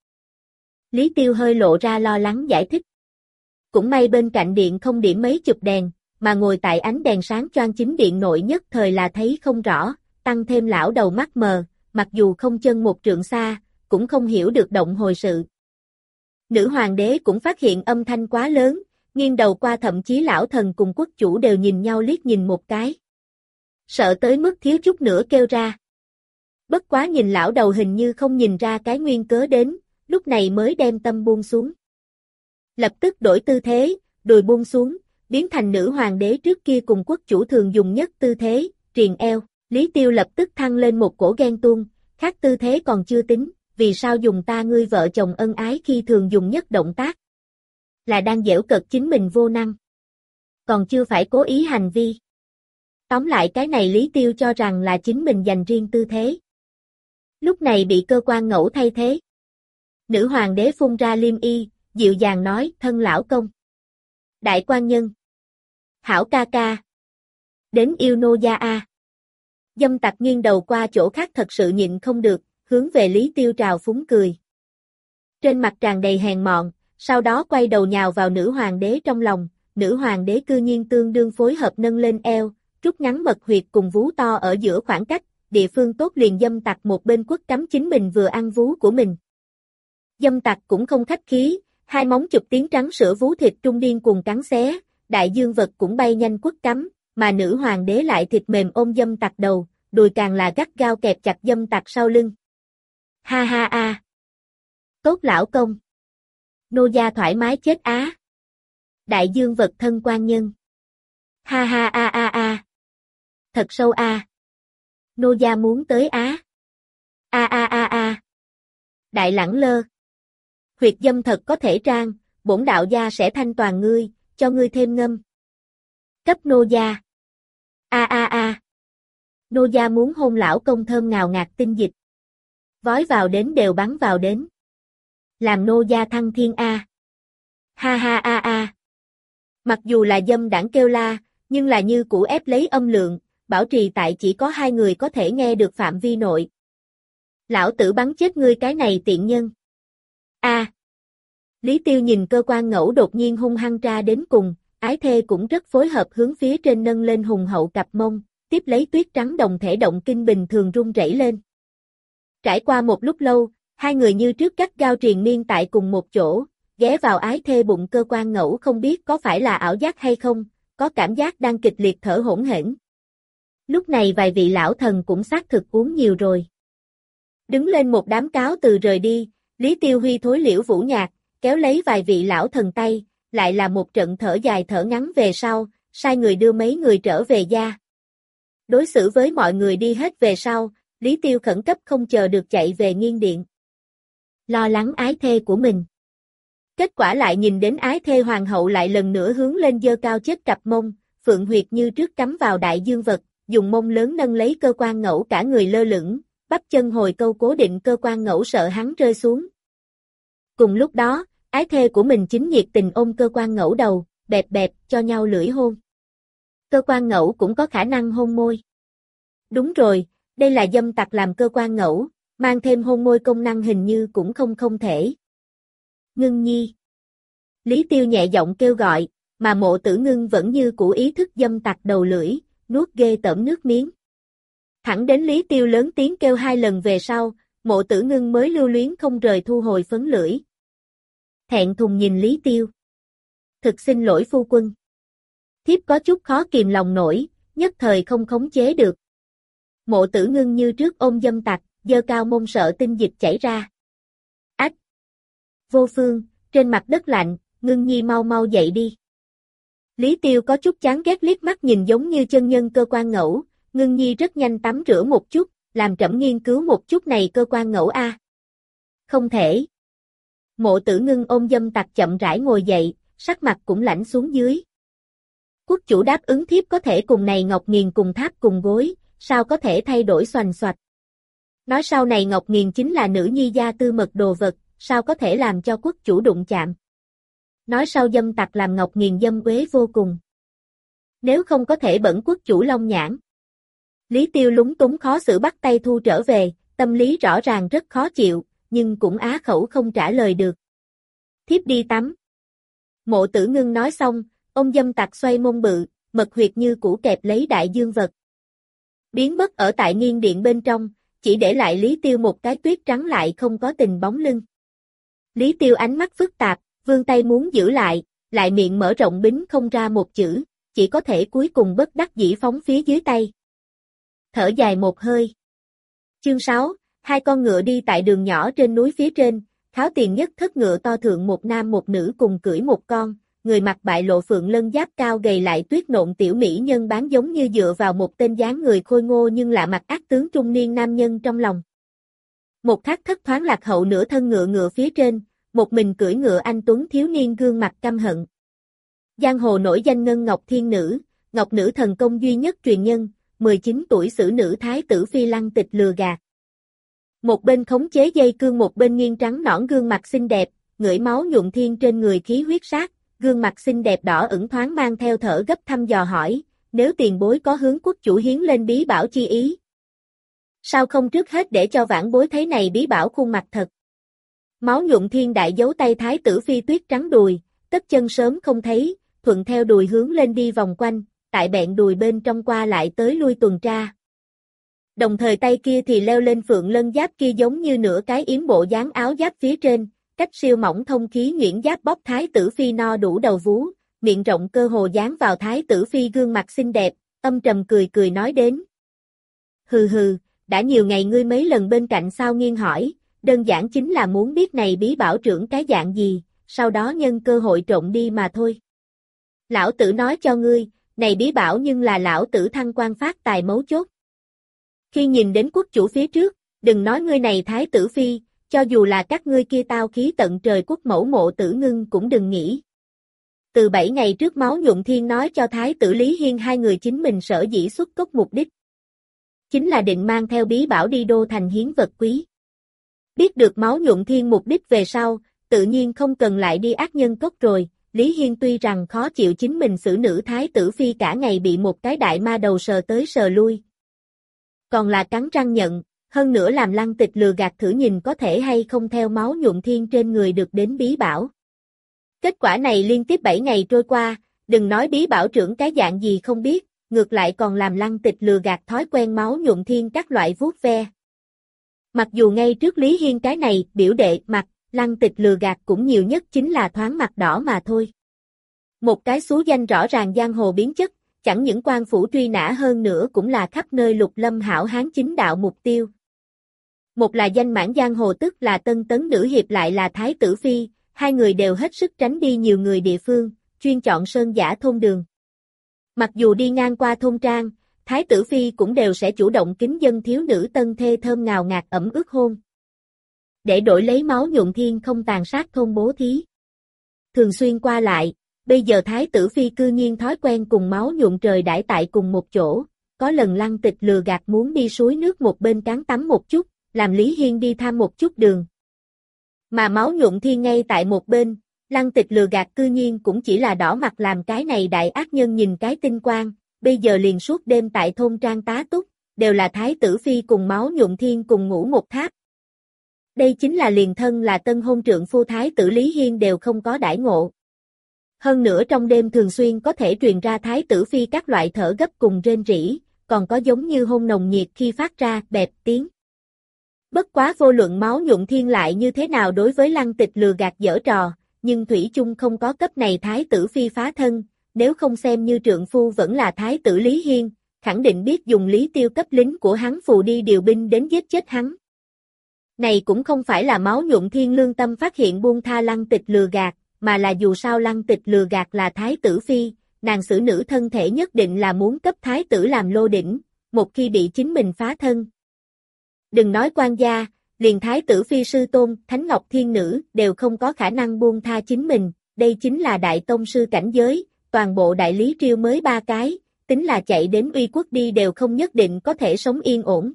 Lý Tiêu hơi lộ ra lo lắng giải thích. Cũng may bên cạnh điện không điểm mấy chụp đèn, mà ngồi tại ánh đèn sáng choang chính điện nội nhất thời là thấy không rõ, tăng thêm lão đầu mắt mờ, mặc dù không chân một trượng xa, cũng không hiểu được động hồi sự. Nữ hoàng đế cũng phát hiện âm thanh quá lớn, nghiêng đầu qua thậm chí lão thần cùng quốc chủ đều nhìn nhau liếc nhìn một cái. Sợ tới mức thiếu chút nữa kêu ra. Bất quá nhìn lão đầu hình như không nhìn ra cái nguyên cớ đến, lúc này mới đem tâm buông xuống. Lập tức đổi tư thế, đùi buông xuống, biến thành nữ hoàng đế trước kia cùng quốc chủ thường dùng nhất tư thế, triền eo. Lý Tiêu lập tức thăng lên một cổ ghen tuông, khác tư thế còn chưa tính, vì sao dùng ta ngươi vợ chồng ân ái khi thường dùng nhất động tác? Là đang giễu cợt chính mình vô năng. Còn chưa phải cố ý hành vi. Tóm lại cái này Lý Tiêu cho rằng là chính mình dành riêng tư thế. Lúc này bị cơ quan ngẫu thay thế. Nữ hoàng đế phun ra liêm y, dịu dàng nói, thân lão công. Đại quan nhân. Hảo ca ca. Đến yêu nô gia a. Dâm tặc nghiêng đầu qua chỗ khác thật sự nhịn không được, hướng về Lý Tiêu trào phúng cười. Trên mặt tràn đầy hèn mọn, sau đó quay đầu nhào vào nữ hoàng đế trong lòng, nữ hoàng đế cư nhiên tương đương phối hợp nâng lên eo, rút ngắn mật huyệt cùng vú to ở giữa khoảng cách, địa phương tốt liền dâm tặc một bên quất cắm chính mình vừa ăn vú của mình. Dâm tặc cũng không khách khí, hai móng chụp tiếng trắng sữa vú thịt trung điên cuồng cắn xé, đại dương vật cũng bay nhanh quất cắm, mà nữ hoàng đế lại thịt mềm ôm dâm tặc đầu, đùi càng là gắt gao kẹp chặt dâm tặc sau lưng. Ha ha a. Tốt lão công. Nô gia thoải mái chết á. Đại dương vật thân quan nhân. Ha ha a a a. Thật sâu a. Nô gia muốn tới á. A a a a. Đại lẳng lơ. Huyệt dâm thật có thể trang, bổn đạo gia sẽ thanh toàn ngươi, cho ngươi thêm ngâm. Cấp nô gia. A a a. Nô gia muốn hôn lão công thơm ngào ngạt tinh dịch. Vói vào đến đều bắn vào đến. Làm nô gia thăng thiên a. Ha ha a a. Mặc dù là dâm đảng kêu la, nhưng là như cũ ép lấy âm lượng, bảo trì tại chỉ có hai người có thể nghe được phạm vi nội. Lão tử bắn chết ngươi cái này tiện nhân. A. Lý Tiêu nhìn cơ quan ngẫu đột nhiên hung hăng tra đến cùng, ái thê cũng rất phối hợp hướng phía trên nâng lên hùng hậu cặp mông, tiếp lấy tuyết trắng đồng thể động kinh bình thường rung rẩy lên. Trải qua một lúc lâu, hai người như trước gắt gao triền miên tại cùng một chỗ, ghé vào ái thê bụng cơ quan ngẫu không biết có phải là ảo giác hay không, có cảm giác đang kịch liệt thở hổn hển. Lúc này vài vị lão thần cũng xác thực uống nhiều rồi. Đứng lên một đám cáo từ rời đi, Lý Tiêu Huy thối liễu Vũ Nhạc, kéo lấy vài vị lão thần tay, lại là một trận thở dài thở ngắn về sau, sai người đưa mấy người trở về gia. Đối xử với mọi người đi hết về sau, Lý Tiêu khẩn cấp không chờ được chạy về nghiên điện. Lo lắng ái thê của mình. Kết quả lại nhìn đến ái thê hoàng hậu lại lần nữa hướng lên dơ cao chết cặp mông, phượng huyệt như trước cắm vào đại dương vật, dùng mông lớn nâng lấy cơ quan ngẫu cả người lơ lửng, bắp chân hồi câu cố định cơ quan ngẫu sợ hắn rơi xuống. Cùng lúc đó, ái thê của mình chính nhiệt tình ôm cơ quan ngẫu đầu, bẹp bẹp cho nhau lưỡi hôn. Cơ quan ngẫu cũng có khả năng hôn môi. Đúng rồi, đây là dâm tặc làm cơ quan ngẫu, mang thêm hôn môi công năng hình như cũng không không thể. Ngưng nhi. Lý Tiêu nhẹ giọng kêu gọi, mà Mộ Tử Ngưng vẫn như cũ ý thức dâm tặc đầu lưỡi, nuốt ghê tởm nước miếng. Thẳng đến Lý Tiêu lớn tiếng kêu hai lần về sau, Mộ Tử Ngưng mới lưu luyến không rời thu hồi phấn lưỡi. Thẹn thùng nhìn Lý Tiêu. Thực xin lỗi phu quân. Thiếp có chút khó kìm lòng nổi, nhất thời không khống chế được. Mộ Tử Ngưng như trước ôm dâm tặc, giơ cao mông sợ tinh dịch chảy ra. Ách! Vô phương, trên mặt đất lạnh, Ngưng nhi mau mau dậy đi. Lý Tiêu có chút chán ghét liếc mắt nhìn giống như chân nhân cơ quan ngẫu, Ngưng nhi rất nhanh tắm rửa một chút, làm trẫm nghiên cứu một chút này cơ quan ngẫu a. Không thể. Mộ Tử Ngưng ôm dâm tặc chậm rãi ngồi dậy, sắc mặt cũng lạnh xuống dưới. Quốc chủ đáp ứng thiếp có thể cùng này Ngọc Nghiền cùng tháp cùng gối, sao có thể thay đổi xoành xoạch. Nói sau này Ngọc Nghiền chính là nữ nhi gia tư mật đồ vật, sao có thể làm cho quốc chủ đụng chạm. Nói sau dâm tặc làm Ngọc Nghiền dâm uế vô cùng. Nếu không có thể bẩn quốc chủ long nhãn. Lý Tiêu lúng túng khó xử bắt tay thu trở về, tâm lý rõ ràng rất khó chịu, nhưng cũng á khẩu không trả lời được. Thiếp đi tắm. Mộ Tử Ngưng nói xong, ông dâm tặc xoay mông bự, mật huyệt như cũ kẹp lấy đại dương vật. Biến mất ở tại nghiên điện bên trong, chỉ để lại Lý Tiêu một cái tuyết trắng lại không có tình bóng lưng. Lý Tiêu ánh mắt phức tạp, vươn tay muốn giữ lại, lại miệng mở rộng bính không ra một chữ, chỉ có thể cuối cùng bất đắc dĩ phóng phía dưới tay. Thở dài một hơi. Chương sáu, hai con ngựa đi tại đường nhỏ trên núi phía trên, kháo tiền nhất thất ngựa to thượng một nam một nữ cùng cưỡi một con, người mặc bại lộ phượng lân giáp cao gầy lại tuyết nộn tiểu mỹ nhân bán giống như dựa vào một tên dáng người khôi ngô nhưng lạ mặt ác tướng trung niên nam nhân trong lòng. Một thác thất thoáng lạc hậu nửa thân ngựa ngựa phía trên, một mình cưỡi ngựa anh tuấn thiếu niên gương mặt căm hận. Giang hồ nổi danh Ngân Ngọc Thiên Nữ, Ngọc Nữ thần công duy nhất truyền nhân, mười chín tuổi xử nữ thái tử phi lăng tịch lừa gạt. Một bên khống chế dây cương một bên nghiêng trắng nõn gương mặt xinh đẹp, ngửi máu nhuộm thiên trên người khí huyết sát, gương mặt xinh đẹp đỏ ửng thoáng mang theo thở gấp thăm dò hỏi, nếu tiền bối có hướng quốc chủ hiến lên bí bảo chi ý. Sao không trước hết để cho vãn bối thấy này bí bảo khuôn mặt thật. Máu nhuộm thiên đại giấu tay thái tử phi tuyết trắng đùi, tất chân sớm không thấy, thuận theo đùi hướng lên đi vòng quanh, tại bẹn đùi bên trong qua lại tới lui tuần tra. Đồng thời tay kia thì leo lên phượng lân giáp kia giống như nửa cái yếm bộ dáng áo giáp phía trên, cách siêu mỏng thông khí nhuyễn giáp bóp thái tử phi no đủ đầu vú, miệng rộng cơ hồ dán vào thái tử phi gương mặt xinh đẹp, âm trầm cười cười nói đến. Hừ hừ, đã nhiều ngày ngươi mấy lần bên cạnh sao nghiêng hỏi, đơn giản chính là muốn biết này bí bảo trưởng cái dạng gì, sau đó nhân cơ hội trộn đi mà thôi. Lão tử nói cho ngươi, này bí bảo nhưng là lão tử thăng quan phát tài mấu chốt. Khi nhìn đến quốc chủ phía trước, đừng nói ngươi này thái tử phi, cho dù là các ngươi kia tao khí tận trời quốc mẫu Mộ Tử Ngưng cũng đừng nghĩ. Từ bảy ngày trước máu nhuộm thiên nói cho thái tử Lý Hiên hai người chính mình sở dĩ xuất cốc mục đích. Chính là định mang theo bí bảo đi đô thành hiến vật quý. Biết được máu nhuộm thiên mục đích về sau, tự nhiên không cần lại đi ác nhân cốc rồi, Lý Hiên tuy rằng khó chịu chính mình xử nữ thái tử phi cả ngày bị một cái đại ma đầu sờ tới sờ lui. Còn là cắn răng nhận, hơn nữa làm Lăng Tịch lừa gạt thử nhìn có thể hay không theo máu nhuộm thiên trên người được đến bí bảo. Kết quả này liên tiếp bảy ngày trôi qua, đừng nói bí bảo trưởng cái dạng gì không biết, ngược lại còn làm Lăng Tịch lừa gạt thói quen máu nhuộm thiên các loại vuốt ve. Mặc dù ngay trước Lý Hiên cái này biểu đệ mặt, Lăng Tịch lừa gạt cũng nhiều nhất chính là thoáng mặt đỏ mà thôi. Một cái xú danh rõ ràng giang hồ biến chất, chẳng những quan phủ truy nã hơn nữa cũng là khắp nơi lục lâm hảo hán chính đạo mục tiêu. Một là danh mãn giang hồ tức là tân tấn nữ hiệp lại là thái tử phi, hai người đều hết sức tránh đi nhiều người địa phương, chuyên chọn sơn giả thôn đường. Mặc dù đi ngang qua thôn trang, thái tử phi cũng đều sẽ chủ động kính dân thiếu nữ tân thê thơm ngào ngạt ẩm ướt hôn. Để đổi lấy máu nhuộm thiên không tàn sát thôn bố thí. Thường xuyên qua lại, bây giờ thái tử phi cư nhiên thói quen cùng máu nhuộm trời đãi tại cùng một chỗ, có lần Lăng Tịch lừa gạt muốn đi suối nước một bên cán tắm một chút, làm Lý Hiên đi tham một chút đường. Mà máu nhuộm thiên ngay tại một bên, Lăng Tịch lừa gạt cư nhiên cũng chỉ là đỏ mặt làm cái này đại ác nhân nhìn cái tinh quang, bây giờ liền suốt đêm tại thôn trang tá túc, đều là thái tử phi cùng máu nhuộm thiên cùng ngủ một tháp. Đây chính là liền thân là tân hôn trượng phu thái tử Lý Hiên đều không có đãi ngộ. Hơn nữa trong đêm thường xuyên có thể truyền ra thái tử phi các loại thở gấp cùng rên rỉ, còn có giống như hôn nồng nhiệt khi phát ra bẹp tiếng. Bất quá vô luận máu nhuộm thiên lại như thế nào đối với Lăng Tịch lừa gạt giở trò, nhưng thủy chung không có cấp này thái tử phi phá thân, nếu không xem như trượng phu vẫn là thái tử Lý Hiên, khẳng định biết dùng Lý Tiêu cấp lính của hắn phù đi điều binh đến giết chết hắn. Này cũng không phải là máu nhuộm thiên lương tâm phát hiện buông tha Lăng Tịch lừa gạt, mà là dù sao Lăng Tịch lừa gạt là thái tử phi, nàng xử nữ thân thể nhất định là muốn cấp thái tử làm lô đỉnh, một khi bị chính mình phá thân. Đừng nói quan gia, liền Thái tử Phi sư tôn, Thánh Ngọc Thiên Nữ, đều không có khả năng buông tha chính mình, đây chính là đại tông sư cảnh giới, toàn bộ đại lý triều mới ba cái, tính là chạy đến uy quốc đi đều không nhất định có thể sống yên ổn.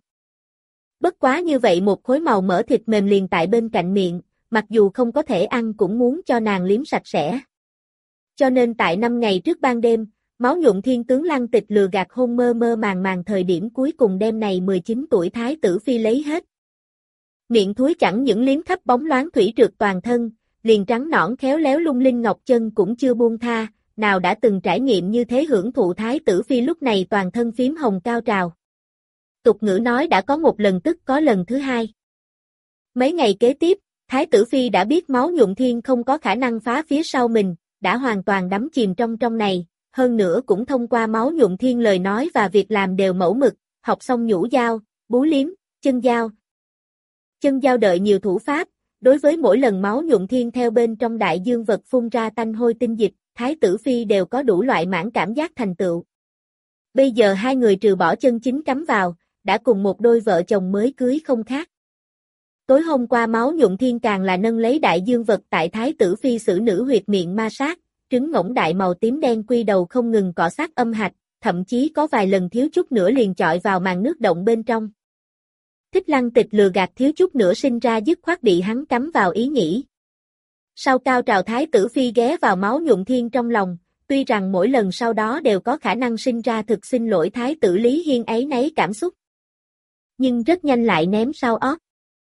Bất quá như vậy một khối màu mỡ thịt mềm liền tại bên cạnh miệng, mặc dù không có thể ăn cũng muốn cho nàng liếm sạch sẽ. Cho nên tại năm ngày trước ban đêm, máu nhuộm thiên tướng Lăng Tịch lừa gạt hôn mơ mơ màng màng thời điểm cuối cùng đêm này mười chín tuổi Thái tử Phi lấy hết. Miệng thúi chẳng những liếm khắp bóng loáng thủy trượt toàn thân, liền trắng nõn khéo léo lung linh ngọc chân cũng chưa buông tha, nào đã từng trải nghiệm như thế hưởng thụ Thái tử Phi lúc này toàn thân phím hồng cao trào. Tục ngữ nói đã có một lần tức có lần thứ hai. Mấy ngày kế tiếp, Thái tử Phi đã biết máu nhuộm thiên không có khả năng phá phía sau mình, đã hoàn toàn đắm chìm trong trong này, hơn nữa cũng thông qua máu nhuộm thiên lời nói và việc làm đều mẫu mực, học xong nhũ dao, bú liếm, chân dao. Chân dao đợi nhiều thủ pháp, đối với mỗi lần máu nhuộm thiên theo bên trong đại dương vật phun ra tanh hôi tinh dịch, Thái tử Phi đều có đủ loại mãn cảm giác thành tựu. Bây giờ hai người trừ bỏ chân chính cắm vào, đã cùng một đôi vợ chồng mới cưới không khác. Tối hôm qua máu nhuộm thiên càng là nâng lấy đại dương vật tại Thái tử Phi xử nữ huyệt miệng ma sát, trứng ngỗng đại màu tím đen quy đầu không ngừng cọ sát âm hạch, thậm chí có vài lần thiếu chút nữa liền chọi vào màn nước động bên trong. Thích Lăng Tịch lừa gạt thiếu chút nữa sinh ra dứt khoát bị hắn cắm vào ý nghĩ. Sau cao trào Thái tử Phi ghé vào máu nhuộm thiên trong lòng, tuy rằng mỗi lần sau đó đều có khả năng sinh ra thực xin lỗi Thái tử Lý Hiên ấy nấy cảm xúc. Nhưng rất nhanh lại ném sau ót.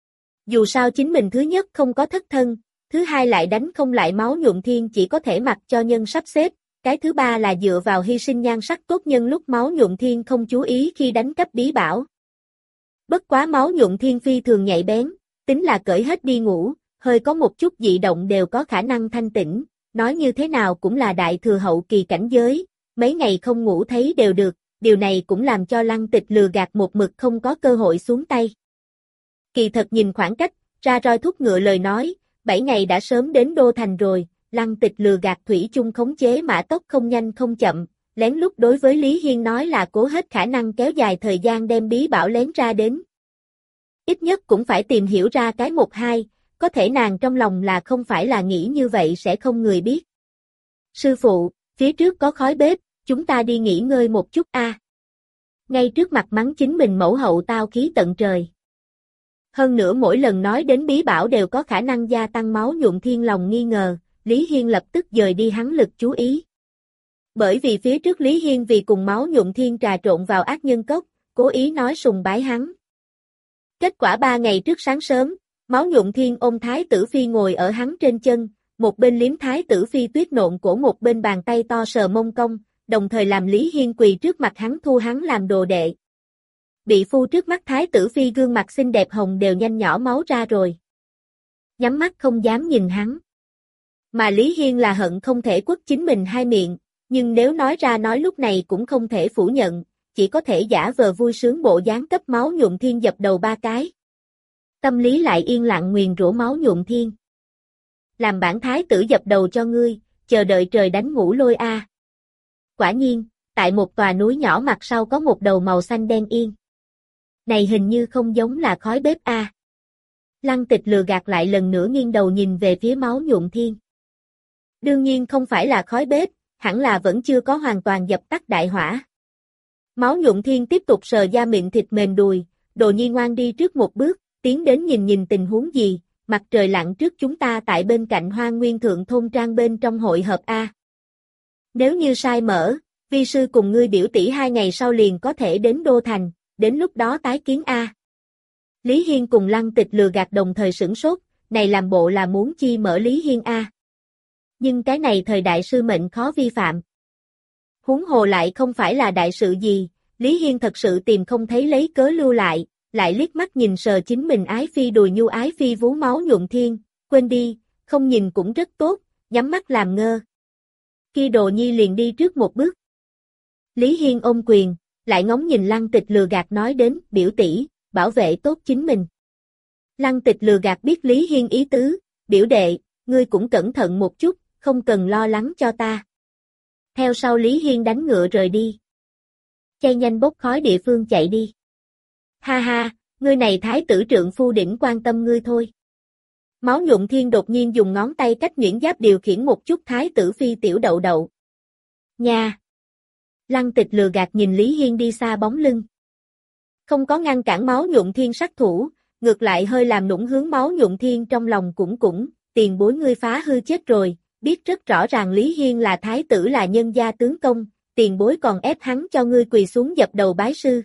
Dù sao chính mình thứ nhất không có thất thân, thứ hai lại đánh không lại máu nhuộm thiên chỉ có thể mặc cho nhân sắp xếp, cái thứ ba là dựa vào hy sinh nhan sắc tốt nhân lúc máu nhuộm thiên không chú ý khi đánh cắp bí bảo. Bất quá máu nhuộm thiên phi thường nhạy bén, tính là cởi hết đi ngủ, hơi có một chút dị động đều có khả năng thanh tỉnh, nói như thế nào cũng là đại thừa hậu kỳ cảnh giới, mấy ngày không ngủ thấy đều được, điều này cũng làm cho Lăng Tịch lừa gạt một mực không có cơ hội xuống tay. Kỳ thật nhìn khoảng cách, ra roi thúc ngựa lời nói, bảy ngày đã sớm đến Đô Thành rồi, Lăng Tịch lừa gạt thủy chung khống chế mã tốc không nhanh không chậm, lén lút đối với Lý Hiên nói là cố hết khả năng kéo dài thời gian đem bí bảo lén ra đến. Ít nhất cũng phải tìm hiểu ra cái một hai, có thể nàng trong lòng là không phải là nghĩ như vậy sẽ không người biết. Sư phụ, phía trước có khói bếp, chúng ta đi nghỉ ngơi một chút a. À. Ngay trước mặt mắng chính mình mẫu hậu tao khí tận trời. Hơn nữa mỗi lần nói đến bí bảo đều có khả năng gia tăng máu nhuộm thiên lòng nghi ngờ, Lý Hiên lập tức dời đi hắn lực chú ý. Bởi vì phía trước Lý Hiên vì cùng máu nhuộm thiên trà trộn vào ác nhân cốc, cố ý nói sùng bái hắn. Kết quả ba ngày trước sáng sớm, máu nhuộm thiên ôm Thái tử Phi ngồi ở hắn trên chân, một bên liếm Thái tử Phi tuyết nộn cổ một bên bàn tay to sờ mông cong, đồng thời làm Lý Hiên quỳ trước mặt hắn thu hắn làm đồ đệ. Bị phu trước mắt Thái tử Phi gương mặt xinh đẹp hồng đều nhanh nhỏ máu ra rồi. Nhắm mắt không dám nhìn hắn. Mà Lý Hiên là hận không thể quất chính mình hai miệng, nhưng nếu nói ra nói lúc này cũng không thể phủ nhận, chỉ có thể giả vờ vui sướng bộ dáng cấp máu nhuộm thiên dập đầu ba cái. Tâm lý lại yên lặng nguyền rủa máu nhuộm thiên. Làm bản thái tử dập đầu cho ngươi, chờ đợi trời đánh ngũ lôi a. À. Quả nhiên, tại một tòa núi nhỏ mặt sau có một đầu màu xanh đen yên. Này hình như không giống là khói bếp a. À. Lăng Tịch lừa gạt lại lần nữa nghiêng đầu nhìn về phía máu nhuộm thiên. Đương nhiên không phải là khói bếp, hẳn là vẫn chưa có hoàn toàn dập tắt đại hỏa. Máu nhuộm thiên tiếp tục sờ da mịn thịt mềm đùi, Đồ Nhi ngoan đi trước một bước, tiến đến nhìn nhìn tình huống gì, mặt trời lặn trước chúng ta tại bên cạnh Hoa Nguyên Thượng thôn trang bên trong hội hợp a. Nếu như sai mở, vi sư cùng ngươi biểu tỷ hai ngày sau liền có thể đến Đô Thành, đến lúc đó tái kiến a. Lý Hiên cùng Lăng Tịch lừa gạt đồng thời sửng sốt, này làm bộ là muốn chi mở Lý Hiên a. Nhưng cái này thời đại sư mệnh khó vi phạm. Huống hồ lại không phải là đại sự gì, Lý Hiên thật sự tìm không thấy lấy cớ lưu lại, lại liếc mắt nhìn sờ chính mình ái phi đùi nhu ái phi vú máu nhuộm thiên, quên đi, không nhìn cũng rất tốt, nhắm mắt làm ngơ. Khi Đồ Nhi liền đi trước một bước. Lý Hiên ôm quyền, lại ngóng nhìn Lăng Tịch lừa gạt nói đến, biểu tỷ, bảo vệ tốt chính mình. Lăng Tịch lừa gạt biết Lý Hiên ý tứ, biểu đệ, ngươi cũng cẩn thận một chút, không cần lo lắng cho ta. Theo sau Lý Hiên đánh ngựa rời đi. Chay nhanh bốc khói địa phương chạy đi. Ha ha, Ngươi này thái tử trượng phu đỉnh quan tâm ngươi thôi. Máu nhuận thiên đột nhiên dùng ngón tay cách Nguyễn Giáp điều khiển một chút thái tử phi tiểu đậu đậu. Nha! Lăng Tịch lừa gạt nhìn Lý Hiên đi xa bóng lưng. Không có ngăn cản máu nhuận thiên sát thủ, ngược lại hơi làm nũng hướng máu nhuận thiên trong lòng cũng cũng, tiền bối ngươi phá hư chết rồi, biết rất rõ ràng Lý Hiên là thái tử là nhân gia tướng công, tiền bối còn ép hắn cho ngươi quỳ xuống dập đầu bái sư.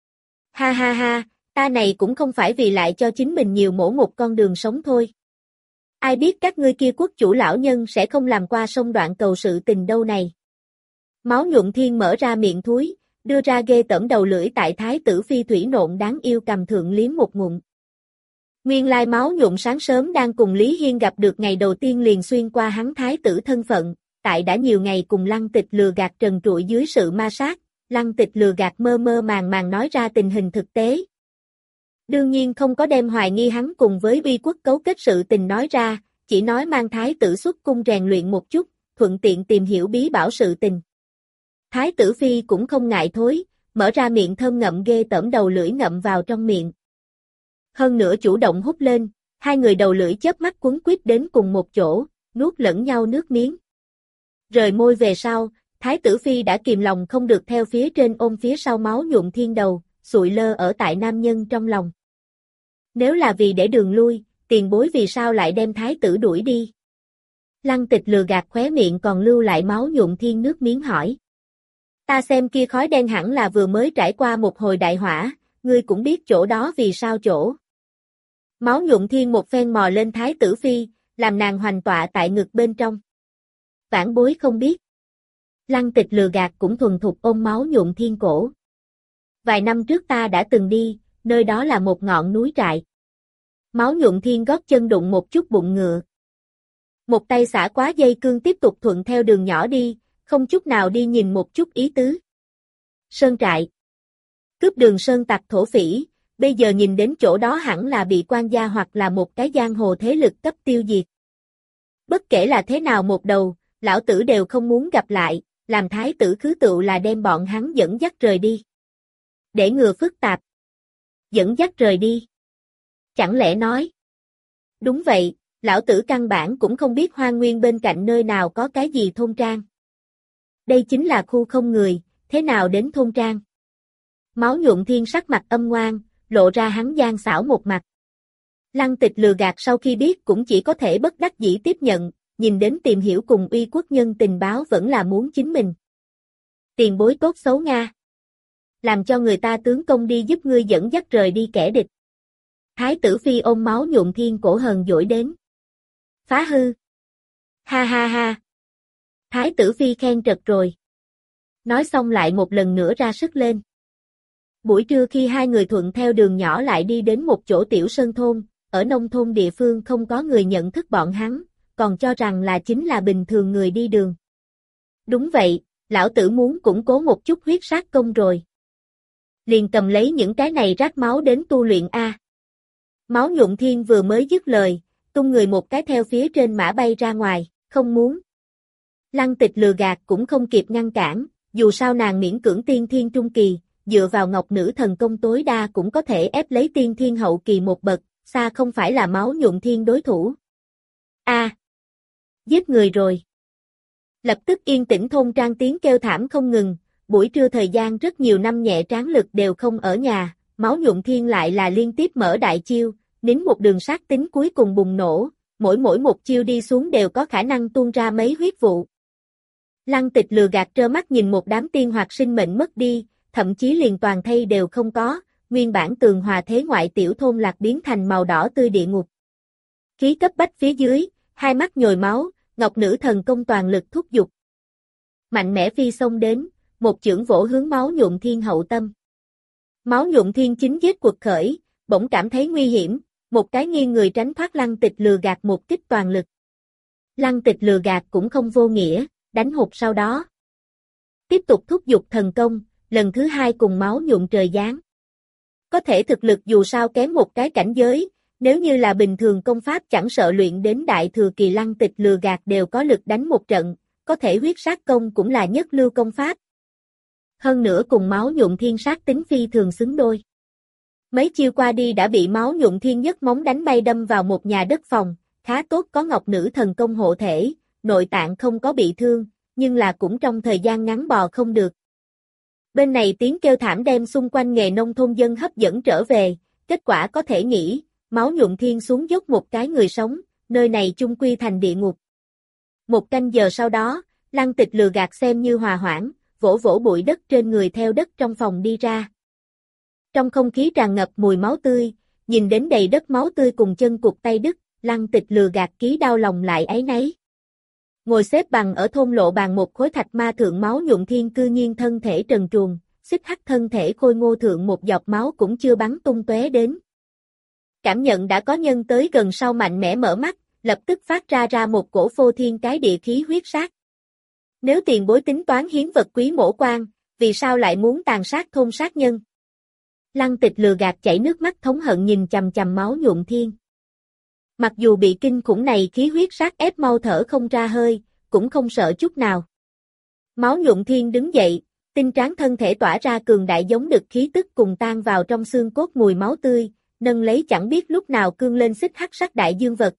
Ha ha ha, ta này cũng không phải vì lại cho chính mình nhiều mổ một con đường sống thôi. Ai biết các ngươi kia quốc chủ lão nhân sẽ không làm qua sông đoạn cầu sự tình đâu này. Máu nhuận thiên mở ra miệng thúi, đưa ra ghê tởm đầu lưỡi tại thái tử phi thủy nộn đáng yêu cầm thượng liếm một ngụm. Nguyên lai máu nhuận sáng sớm đang cùng Lý Hiên gặp được ngày đầu tiên liền xuyên qua hắn thái tử thân phận, tại đã nhiều ngày cùng Lăng Tịch lừa gạt trần trụi dưới sự ma sát, Lăng Tịch lừa gạt mơ mơ màng màng nói ra tình hình thực tế. Đương nhiên không có đem hoài nghi hắn cùng với uy quốc cấu kết sự tình nói ra, chỉ nói mang thái tử xuất cung rèn luyện một chút, thuận tiện tìm hiểu bí bảo sự tình. Thái tử phi cũng không ngại thối, mở ra miệng thơm ngậm ghê tởm đầu lưỡi ngậm vào trong miệng. Hơn nữa chủ động hút lên, hai người đầu lưỡi chớp mắt quấn quýt đến cùng một chỗ, nuốt lẫn nhau nước miếng. Rời môi về sau, thái tử phi đã kìm lòng không được theo phía trên ôm phía sau máu nhuộm thiên đầu, sụi lơ ở tại nam nhân trong lòng. Nếu là vì để đường lui, tiền bối vì sao lại đem thái tử đuổi đi? Lăng Tịch lừa gạt khóe miệng còn lưu lại máu nhuộm thiên nước miếng hỏi. Ta xem kia khói đen hẳn là vừa mới trải qua một hồi đại hỏa, ngươi cũng biết chỗ đó vì sao chỗ. Máu nhuộm thiên một phen mò lên thái tử phi, làm nàng hoành tọa tại ngực bên trong. Vãn bối không biết. Lăng Tịch lừa gạt cũng thuần thục ôm máu nhuộm thiên cổ. Vài năm trước ta đã từng đi, nơi đó là một ngọn núi trại. Máu nhuộm thiên gót chân đụng một chút bụng ngựa. Một tay xả quá dây cương tiếp tục thuận theo đường nhỏ đi, không chút nào đi nhìn một chút ý tứ. Sơn trại. Cướp đường sơn tặc thổ phỉ, bây giờ nhìn đến chỗ đó hẳn là bị quan gia hoặc là một cái giang hồ thế lực cấp tiêu diệt. Bất kể là thế nào một đầu, lão tử đều không muốn gặp lại, làm thái tử khứ tựu là đem bọn hắn dẫn dắt rời đi. Để ngừa phức tạp. Dẫn dắt rời đi. Chẳng lẽ nói. Đúng vậy, lão tử căn bản cũng không biết Hoang Nguyên bên cạnh nơi nào có cái gì thôn trang. Đây chính là khu không người, thế nào đến thôn trang? Máu nhuộm thiên sắc mặt âm ngoan, lộ ra hắn gian xảo một mặt. Lăng Tịch lừa gạt sau khi biết cũng chỉ có thể bất đắc dĩ tiếp nhận, nhìn đến tìm hiểu cùng uy quốc nhân tình báo vẫn là muốn chính mình. Tiền bối tốt xấu Nga. Làm cho người ta tướng công đi giúp ngươi dẫn dắt rời đi kẻ địch. Thái tử phi ôm máu nhuộm thiên cổ hờn dỗi đến. Phá hư. Ha ha ha. Thái tử phi khen trật rồi. Nói xong lại một lần nữa ra sức lên. Buổi trưa khi hai người thuận theo đường nhỏ lại đi đến một chỗ tiểu sơn thôn, ở nông thôn địa phương không có người nhận thức bọn hắn, còn cho rằng là chính là bình thường người đi đường. Đúng vậy, lão tử muốn củng cố một chút huyết sát công rồi. Liền cầm lấy những cái này rác máu đến tu luyện A. Máu nhuộm thiên vừa mới dứt lời, tung người một cái theo phía trên mã bay ra ngoài, không muốn. Lăng Tịch lừa gạt cũng không kịp ngăn cản, dù sao nàng miễn cưỡng tiên thiên trung kỳ, dựa vào ngọc nữ thần công tối đa cũng có thể ép lấy tiên thiên hậu kỳ một bậc, xa không phải là máu nhuộm thiên đối thủ. A, à, giết người rồi. Lập tức yên tĩnh thôn trang tiếng kêu thảm không ngừng, buổi trưa thời gian rất nhiều năm nhẹ tráng lực đều không ở nhà, máu nhuộm thiên lại là liên tiếp mở đại chiêu, nín một đường sát tính cuối cùng bùng nổ, mỗi mỗi một chiêu đi xuống đều có khả năng tuôn ra mấy huyết vụ. Lăng Tịch lừa gạt trơ mắt nhìn một đám tiên hoạt sinh mệnh mất đi, thậm chí liền toàn thây đều không có, nguyên bản tường hòa thế ngoại tiểu thôn lạc biến thành màu đỏ tươi địa ngục. Khí cấp bách phía dưới, hai mắt nhồi máu, ngọc nữ thần công toàn lực thúc giục. Mạnh mẽ phi xông đến, một chưởng vỗ hướng máu nhuộm thiên hậu tâm. Máu nhuộm thiên chính giết quật khởi, bỗng cảm thấy nguy hiểm, một cái nghiêng người tránh thoát Lăng Tịch lừa gạt một kích toàn lực. Lăng Tịch lừa gạt cũng không vô nghĩa, đánh hụt sau đó. Tiếp tục thúc giục thần công, lần thứ hai cùng máu nhuộm trời giáng. Có thể thực lực dù sao kém một cái cảnh giới, nếu như là bình thường công pháp chẳng sợ luyện đến đại thừa kỳ Lăng Tịch lừa gạt đều có lực đánh một trận, có thể huyết sát công cũng là nhất lưu công pháp. Hơn nữa cùng máu nhuộm thiên sát tính phi thường xứng đôi. Mấy chiêu qua đi đã bị Máu Nhuận Thiên nhất móng đánh bay đâm vào một nhà đất phòng, khá tốt có Ngọc Nữ Thần Công hộ thể, nội tạng không có bị thương, nhưng là cũng trong thời gian ngắn bò không được. Bên này tiếng kêu thảm đem xung quanh nghề nông thôn dân hấp dẫn trở về, kết quả có thể nghĩ, Máu Nhuận Thiên xuống dốc một cái người sống, nơi này chung quy thành địa ngục. Một canh giờ sau đó, Lăng Tịch lừa gạt xem như hòa hoãn, vỗ vỗ bụi đất trên người theo đất trong phòng đi ra. Trong không khí tràn ngập mùi máu tươi, nhìn đến đầy đất máu tươi cùng chân cụt tay đứt, Lăng Tịch lừa gạt ký đau lòng lại áy náy. Ngồi xếp bằng ở thôn lộ bàn một khối thạch ma thượng Máu Nhuận Thiên cư nhiên thân thể trần truồng, xích hắc thân thể khôi ngô thượng một giọt máu cũng chưa bắn tung tóe đến. Cảm nhận đã có nhân tới gần sau mạnh mẽ mở mắt, lập tức phát ra ra một cổ phô thiên cái địa khí huyết sát. Nếu tiền bối tính toán hiến vật quý mổ quan, vì sao lại muốn tàn sát thôn sát nhân? Lăng Tịch lừa gạt chảy nước mắt thống hận nhìn chằm chằm Máu Nhuận Thiên. Mặc dù bị kinh khủng này khí huyết sát ép mau thở không ra hơi, cũng không sợ chút nào. Máu Nhuận Thiên đứng dậy, tinh tráng thân thể tỏa ra cường đại giống đực khí tức cùng tan vào trong xương cốt mùi máu tươi, nâng lấy chẳng biết lúc nào cương lên xích hắc sắc đại dương vật.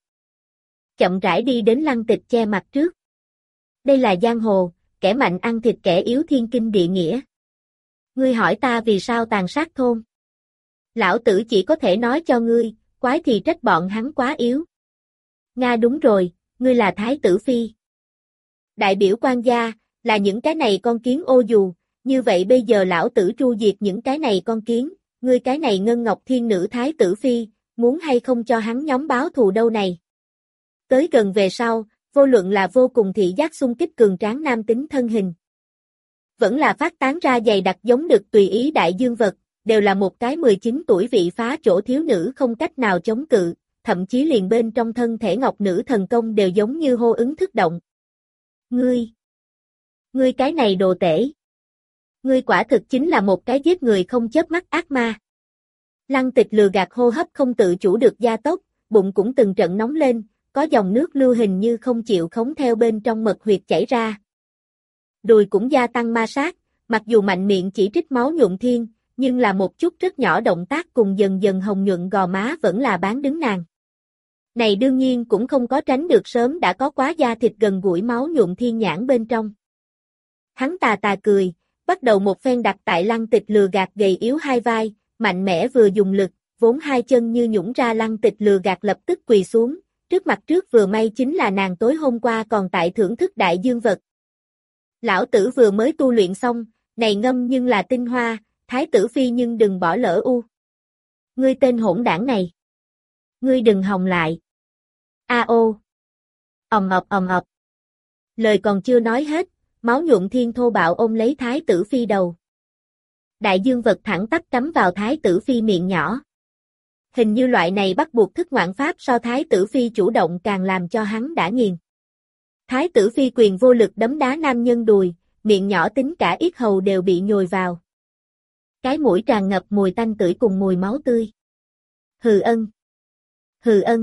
Chậm rãi đi đến Lăng Tịch che mặt trước. Đây là giang hồ, kẻ mạnh ăn thịt kẻ yếu thiên kinh địa nghĩa. Ngươi hỏi ta vì sao tàn sát thôn? Lão tử chỉ có thể nói cho ngươi, quái thì trách bọn hắn quá yếu. Nga đúng rồi, ngươi là Thái tử Phi. Đại biểu quan gia, là những cái này con kiến ô dù, như vậy bây giờ lão tử tru diệt những cái này con kiến, ngươi cái này Ngân Ngọc Thiên Nữ Thái tử Phi, muốn hay không cho hắn nhóm báo thù đâu này. Tới gần về sau, vô luận là vô cùng thị giác xung kích cường tráng nam tính thân hình. Vẫn là phát tán ra dày đặc giống được tùy ý đại dương vật, đều là một cái mười chín tuổi vị phá chỗ thiếu nữ không cách nào chống cự, thậm chí liền bên trong thân thể Ngọc Nữ Thần Công đều giống như hô ứng thức động. Ngươi! Ngươi cái này đồ tể! Ngươi quả thực chính là một cái giết người không chớp mắt ác ma. Lăng Tịch lừa gạt hô hấp không tự chủ được gia tốc, bụng cũng từng trận nóng lên, có dòng nước lưu hình như không chịu khống theo bên trong mật huyệt chảy ra. Đùi cũng gia tăng ma sát, mặc dù mạnh miệng chỉ trích Máu Nhuận Thiên, nhưng là một chút rất nhỏ động tác cùng dần dần hồng nhuận gò má vẫn là bán đứng nàng. Này đương nhiên cũng không có tránh được sớm đã có quá da thịt gần gũi Máu Nhuận Thiên nhãn bên trong. Hắn tà tà cười, bắt đầu một phen đặt tại Lăng Tịch lừa gạt gầy yếu hai vai, mạnh mẽ vừa dùng lực, vốn hai chân như nhũng ra Lăng Tịch lừa gạt lập tức quỳ xuống, trước mặt trước vừa may chính là nàng tối hôm qua còn tại thưởng thức đại dương vật. Lão tử vừa mới tu luyện xong, này ngâm nhưng là tinh hoa, Thái tử Phi nhưng đừng bỏ lỡ u. Ngươi tên hỗn đảng này. Ngươi đừng hòng lại. A ô. Ầm ập ầm ập. Lời còn chưa nói hết, Máu Nhuận Thiên thô bạo ôm lấy Thái tử Phi đầu. Đại dương vật thẳng tắp cắm vào Thái tử Phi miệng nhỏ. Hình như loại này bắt buộc thức ngoạn pháp so Thái tử Phi chủ động càng làm cho hắn đã nghiền. Thái tử Phi quyền vô lực đấm đá nam nhân đùi, miệng nhỏ tính cả yết hầu đều bị nhồi vào. Cái mũi tràn ngập mùi tanh tưởi cùng mùi máu tươi. Hừ ân. Hừ ân.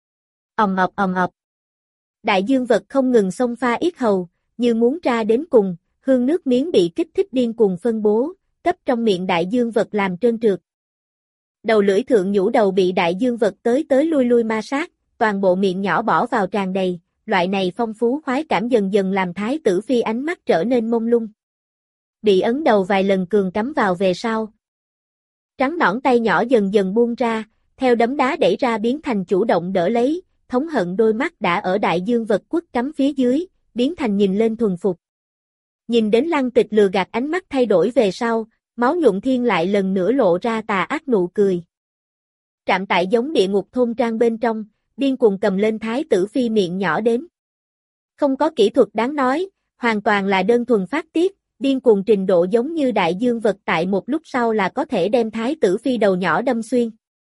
Ầm ầm ầm ầm. Đại dương vật không ngừng xông pha yết hầu, như muốn ra đến cùng, hương nước miếng bị kích thích điên cuồng phân bố, cấp trong miệng đại dương vật làm trơn trượt. Đầu lưỡi thượng nhũ đầu bị đại dương vật tới tới lui lui ma sát, toàn bộ miệng nhỏ bỏ vào tràn đầy, loại này phong phú khoái cảm dần dần làm Thái tử Phi ánh mắt trở nên mông lung. Bị ấn đầu vài lần cường cắm vào về sau. Trắng nõn tay nhỏ dần dần buông ra, theo đấm đá đẩy ra biến thành chủ động đỡ lấy, thống hận đôi mắt đã ở đại dương vật quất cắm phía dưới, biến thành nhìn lên thuần phục. Nhìn đến Lăng Tịch lừa gạt ánh mắt thay đổi về sau, Máu Nhuận Thiên lại lần nữa lộ ra tà ác nụ cười. Trạm tại giống địa ngục thôn trang bên trong, điên cuồng cầm lên Thái tử Phi miệng nhỏ đến. Không có kỹ thuật đáng nói, hoàn toàn là đơn thuần phát tiết, điên cuồng trình độ giống như đại dương vật tại một lúc sau là có thể đem Thái tử Phi đầu nhỏ đâm xuyên.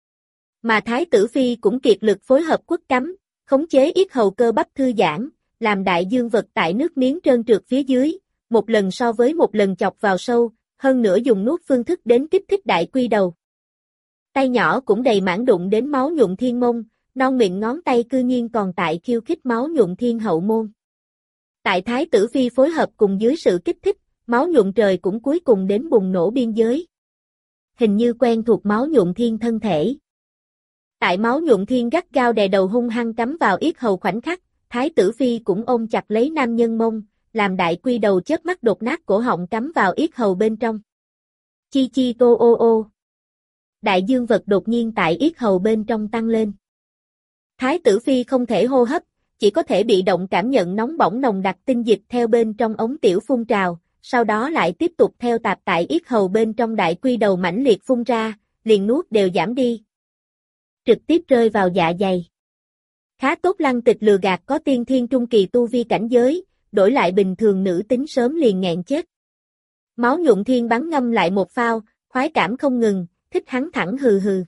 Mà Thái tử Phi cũng kiệt lực phối hợp quất cắm, khống chế yết hầu cơ bắp thư giãn, làm đại dương vật tại nước miếng trơn trượt phía dưới, một lần so với một lần chọc vào sâu, hơn nữa dùng nuốt phương thức đến kích thích đại quy đầu. Tay nhỏ cũng đầy mãn đụng đến Máu Nhuận Thiên mông, non miệng ngón tay cư nhiên còn tại khiêu khích Máu Nhuận Thiên hậu môn. Tại Thái tử Phi phối hợp cùng dưới sự kích thích, Máu Nhuận trời cũng cuối cùng đến bùng nổ biên giới. hình như quen thuộc Máu Nhuộm Thiên thân thể. Tại Máu Nhuộm Thiên gắt gao đè đầu hung hăng cắm vào yết hầu khoảnh khắc, Thái tử Phi cũng ôm chặt lấy nam nhân mông, làm đại quy đầu chớp mắt đột nát cổ họng cắm vào yết hầu bên trong. Chi chi tô ô ô. Đại dương vật đột nhiên tại yết hầu bên trong tăng lên. Thái tử Phi không thể hô hấp, chỉ có thể bị động cảm nhận nóng bỏng nồng đặc tinh dịch theo bên trong ống tiểu phun trào, sau đó lại tiếp tục theo tạp tại yết hầu bên trong đại quy đầu mãnh liệt phun ra, liền nuốt đều giảm đi. Trực tiếp rơi vào dạ dày. Khá tốt Lăng Tịch lừa gạt có tiên thiên trung kỳ tu vi cảnh giới, đổi lại bình thường nữ tính sớm liền nghẹn chết. Máu Nhuộm Thiên bắn ngâm lại một phao, khoái cảm không ngừng, thích hắn thẳng hừ hừ.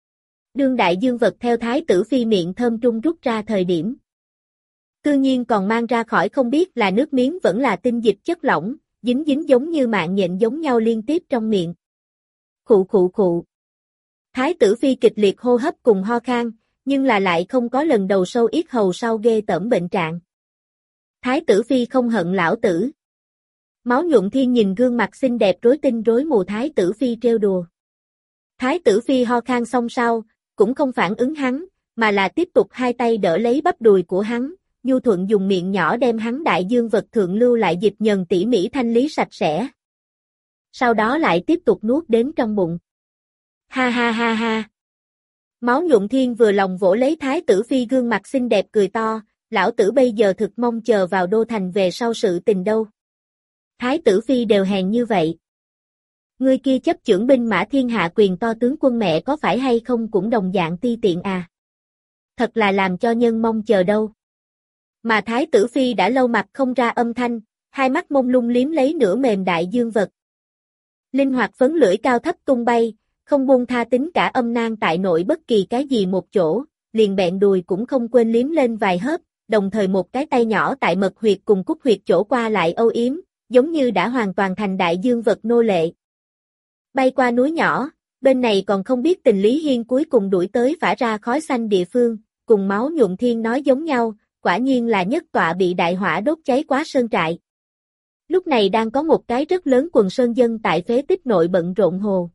Đương đại dương vật theo Thái tử Phi miệng thơm trung rút ra thời điểm. Cư nhiên còn mang ra khỏi không biết là nước miếng vẫn là tinh dịch chất lỏng, dính dính giống như mạng nhện giống nhau liên tiếp trong miệng. Khụ khụ khụ. Thái tử Phi kịch liệt hô hấp cùng ho khan, nhưng là lại không có lần đầu sâu yết hầu sau ghê tởm bệnh trạng. Thái tử Phi không hận lão tử. Máu Nhuộm Thiên nhìn gương mặt xinh đẹp rối tinh rối mù Thái tử Phi trêu đùa. Thái tử Phi ho khan xong sau, cũng không phản ứng hắn, mà là tiếp tục hai tay đỡ lấy bắp đùi của hắn, nhu thuận dùng miệng nhỏ đem hắn đại dương vật thượng lưu lại dịch nhờn tỉ mỉ thanh lý sạch sẽ. Sau đó lại tiếp tục nuốt đến trong bụng. Ha ha ha ha. Máu Nhuộm Thiên vừa lòng vỗ lấy Thái tử Phi gương mặt xinh đẹp cười to, lão tử bây giờ thực mong chờ vào đô thành về sau sự tình đâu. Thái tử Phi đều hèn như vậy. Ngươi kia chấp chưởng binh mã thiên hạ quyền to tướng quân mẹ có phải hay không cũng đồng dạng ti tiện à. Thật là làm cho nhân mong chờ đâu. Mà Thái tử Phi đã lâu mặt không ra âm thanh, hai mắt mông lung liếm lấy nửa mềm đại dương vật. Linh hoạt phấn lưỡi cao thấp tung bay, không buông tha tính cả âm nang tại nội bất kỳ cái gì một chỗ, liền bẹn đùi cũng không quên liếm lên vài hớp, đồng thời một cái tay nhỏ tại mật huyệt cùng cúc huyệt chỗ qua lại âu yếm, giống như đã hoàn toàn thành đại dương vật nô lệ. Bay qua núi nhỏ, bên này còn không biết tình Lý Hiên cuối cùng đuổi tới phả ra khói xanh địa phương, cùng Máu Nhuộm Thiên nói giống nhau, quả nhiên là nhất tọa bị đại hỏa đốt cháy quá sơn trại. Lúc này đang có một cái rất lớn quần sơn dân tại phế tích nội bận rộn hồ.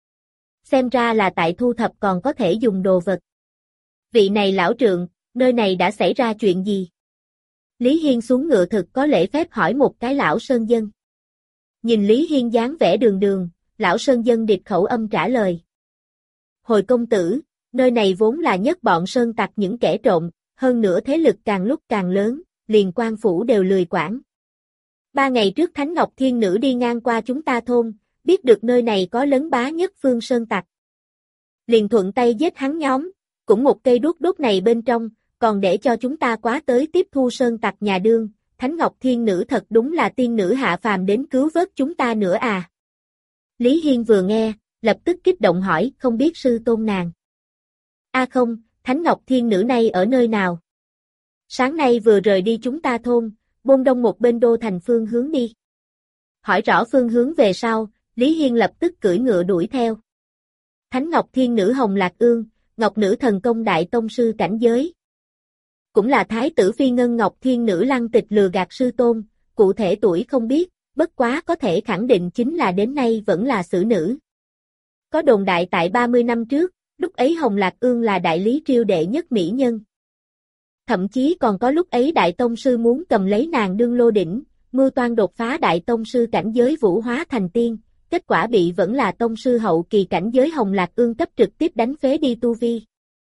Xem ra là tại thu thập còn có thể dùng đồ vật. Vị này lão trượng, nơi này đã xảy ra chuyện gì? Lý Hiên xuống ngựa thực có lễ phép hỏi một cái lão sơn dân. Nhìn Lý Hiên dáng vẻ đường đường, lão sơn dân điệp khẩu âm trả lời. Hồi công tử, nơi này vốn là nhất bọn sơn tặc những kẻ trộm, hơn nữa thế lực càng lúc càng lớn, liền quan phủ đều lười quản. Ba ngày trước Thánh Ngọc Thiên Nữ đi ngang qua chúng ta thôn, biết được nơi này có lấn bá nhất phương sơn tặc. Liền thuận tay giết hắn nhóm, cũng một cây đuốc đốt này bên trong, còn để cho chúng ta quá tới tiếp thu sơn tặc nhà đương, Thánh Ngọc Thiên Nữ thật đúng là tiên nữ hạ phàm đến cứu vớt chúng ta nữa à. Lý Hiên vừa nghe, lập tức kích động hỏi không biết sư tôn nàng. A à không, Thánh Ngọc Thiên Nữ này ở nơi nào? Sáng nay vừa rời đi chúng ta thôn, bôn đông một bên đô thành phương hướng đi. Hỏi rõ phương hướng về sau, Lý Hiên lập tức cưỡi ngựa đuổi theo. Thánh Ngọc Thiên Nữ Hồng Lạc Ương, Ngọc Nữ Thần Công Đại Tông Sư cảnh giới. Cũng là Thái tử Phi Ngân Ngọc Thiên Nữ Lăng Tịch lừa gạt sư tôn, cụ thể tuổi không biết, bất quá có thể khẳng định chính là đến nay vẫn là xử nữ. Có đồn đại tại ba mươi năm trước, lúc ấy Hồng Lạc Ương là đại lý triều đệ nhất mỹ nhân. Thậm chí còn có lúc ấy Đại Tông Sư muốn cầm lấy nàng đương lô đỉnh, mưu toan đột phá Đại Tông Sư cảnh giới vũ hóa thành tiên, kết quả bị vẫn là Tông Sư hậu kỳ cảnh giới Hồng Lạc Ương cấp trực tiếp đánh phế đi tu vi.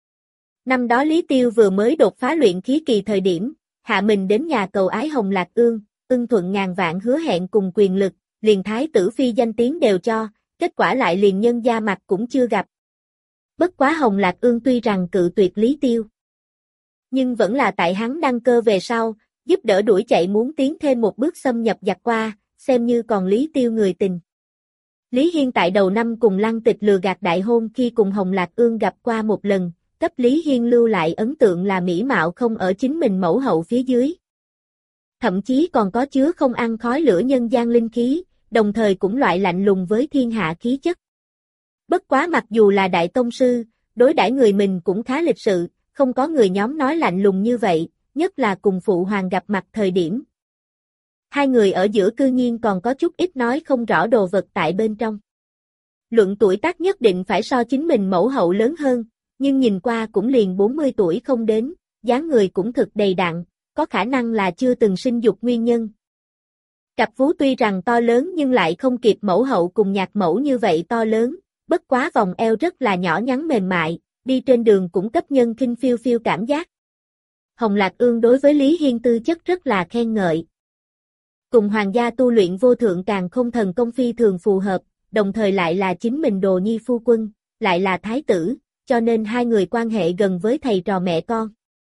Năm đó Lý Tiêu vừa mới đột phá luyện khí kỳ thời điểm, hạ mình đến nhà cầu ái Hồng Lạc Ương, ưng thuận ngàn vạn hứa hẹn cùng quyền lực, liền Thái tử Phi danh tiếng đều cho, kết quả lại liền nhân gia mặt cũng chưa gặp. Bất quá Hồng Lạc Ương tuy rằng cự tuyệt Lý Tiêu, nhưng vẫn là tại hắn đăng cơ về sau, giúp đỡ đuổi chạy muốn tiến thêm một bước xâm nhập giặc qua, xem như còn Lý Tiêu người tình. Lý Hiên tại đầu năm cùng Lăng Tịch lừa gạt đại hôn khi cùng Hồng Lạc Ương gặp qua một lần, cấp Lý Hiên lưu lại ấn tượng là mỹ mạo không ở chính mình mẫu hậu phía dưới. Thậm chí còn có chứa không ăn khói lửa nhân gian linh khí, đồng thời cũng loại lạnh lùng với thiên hạ khí chất. Bất quá mặc dù là đại tông sư, đối đãi người mình cũng khá lịch sự, không có người nhóm nói lạnh lùng như vậy, nhất là cùng phụ hoàng gặp mặt thời điểm. Hai người ở giữa cư nhiên còn có chút ít nói không rõ đồ vật tại bên trong. Luận tuổi tác nhất định phải so chính mình mẫu hậu lớn hơn, nhưng nhìn qua cũng liền bốn mươi tuổi không đến, dáng người cũng thực đầy đặn, có khả năng là chưa từng sinh dục nguyên nhân. Cặp vú tuy rằng to lớn nhưng lại không kịp mẫu hậu cùng nhạc mẫu như vậy to lớn, bất quá vòng eo rất là nhỏ nhắn mềm mại, đi trên đường cũng cấp nhân khinh phiêu phiêu cảm giác. Hồng Lạc Ương đối với Lý Hiên tư chất rất là khen ngợi. Cùng hoàng gia tu luyện vô thượng càng không thần công phi thường phù hợp, đồng thời lại là chính mình đồ nhi phu quân, lại là thái tử, cho nên hai người quan hệ gần với thầy trò mẹ con.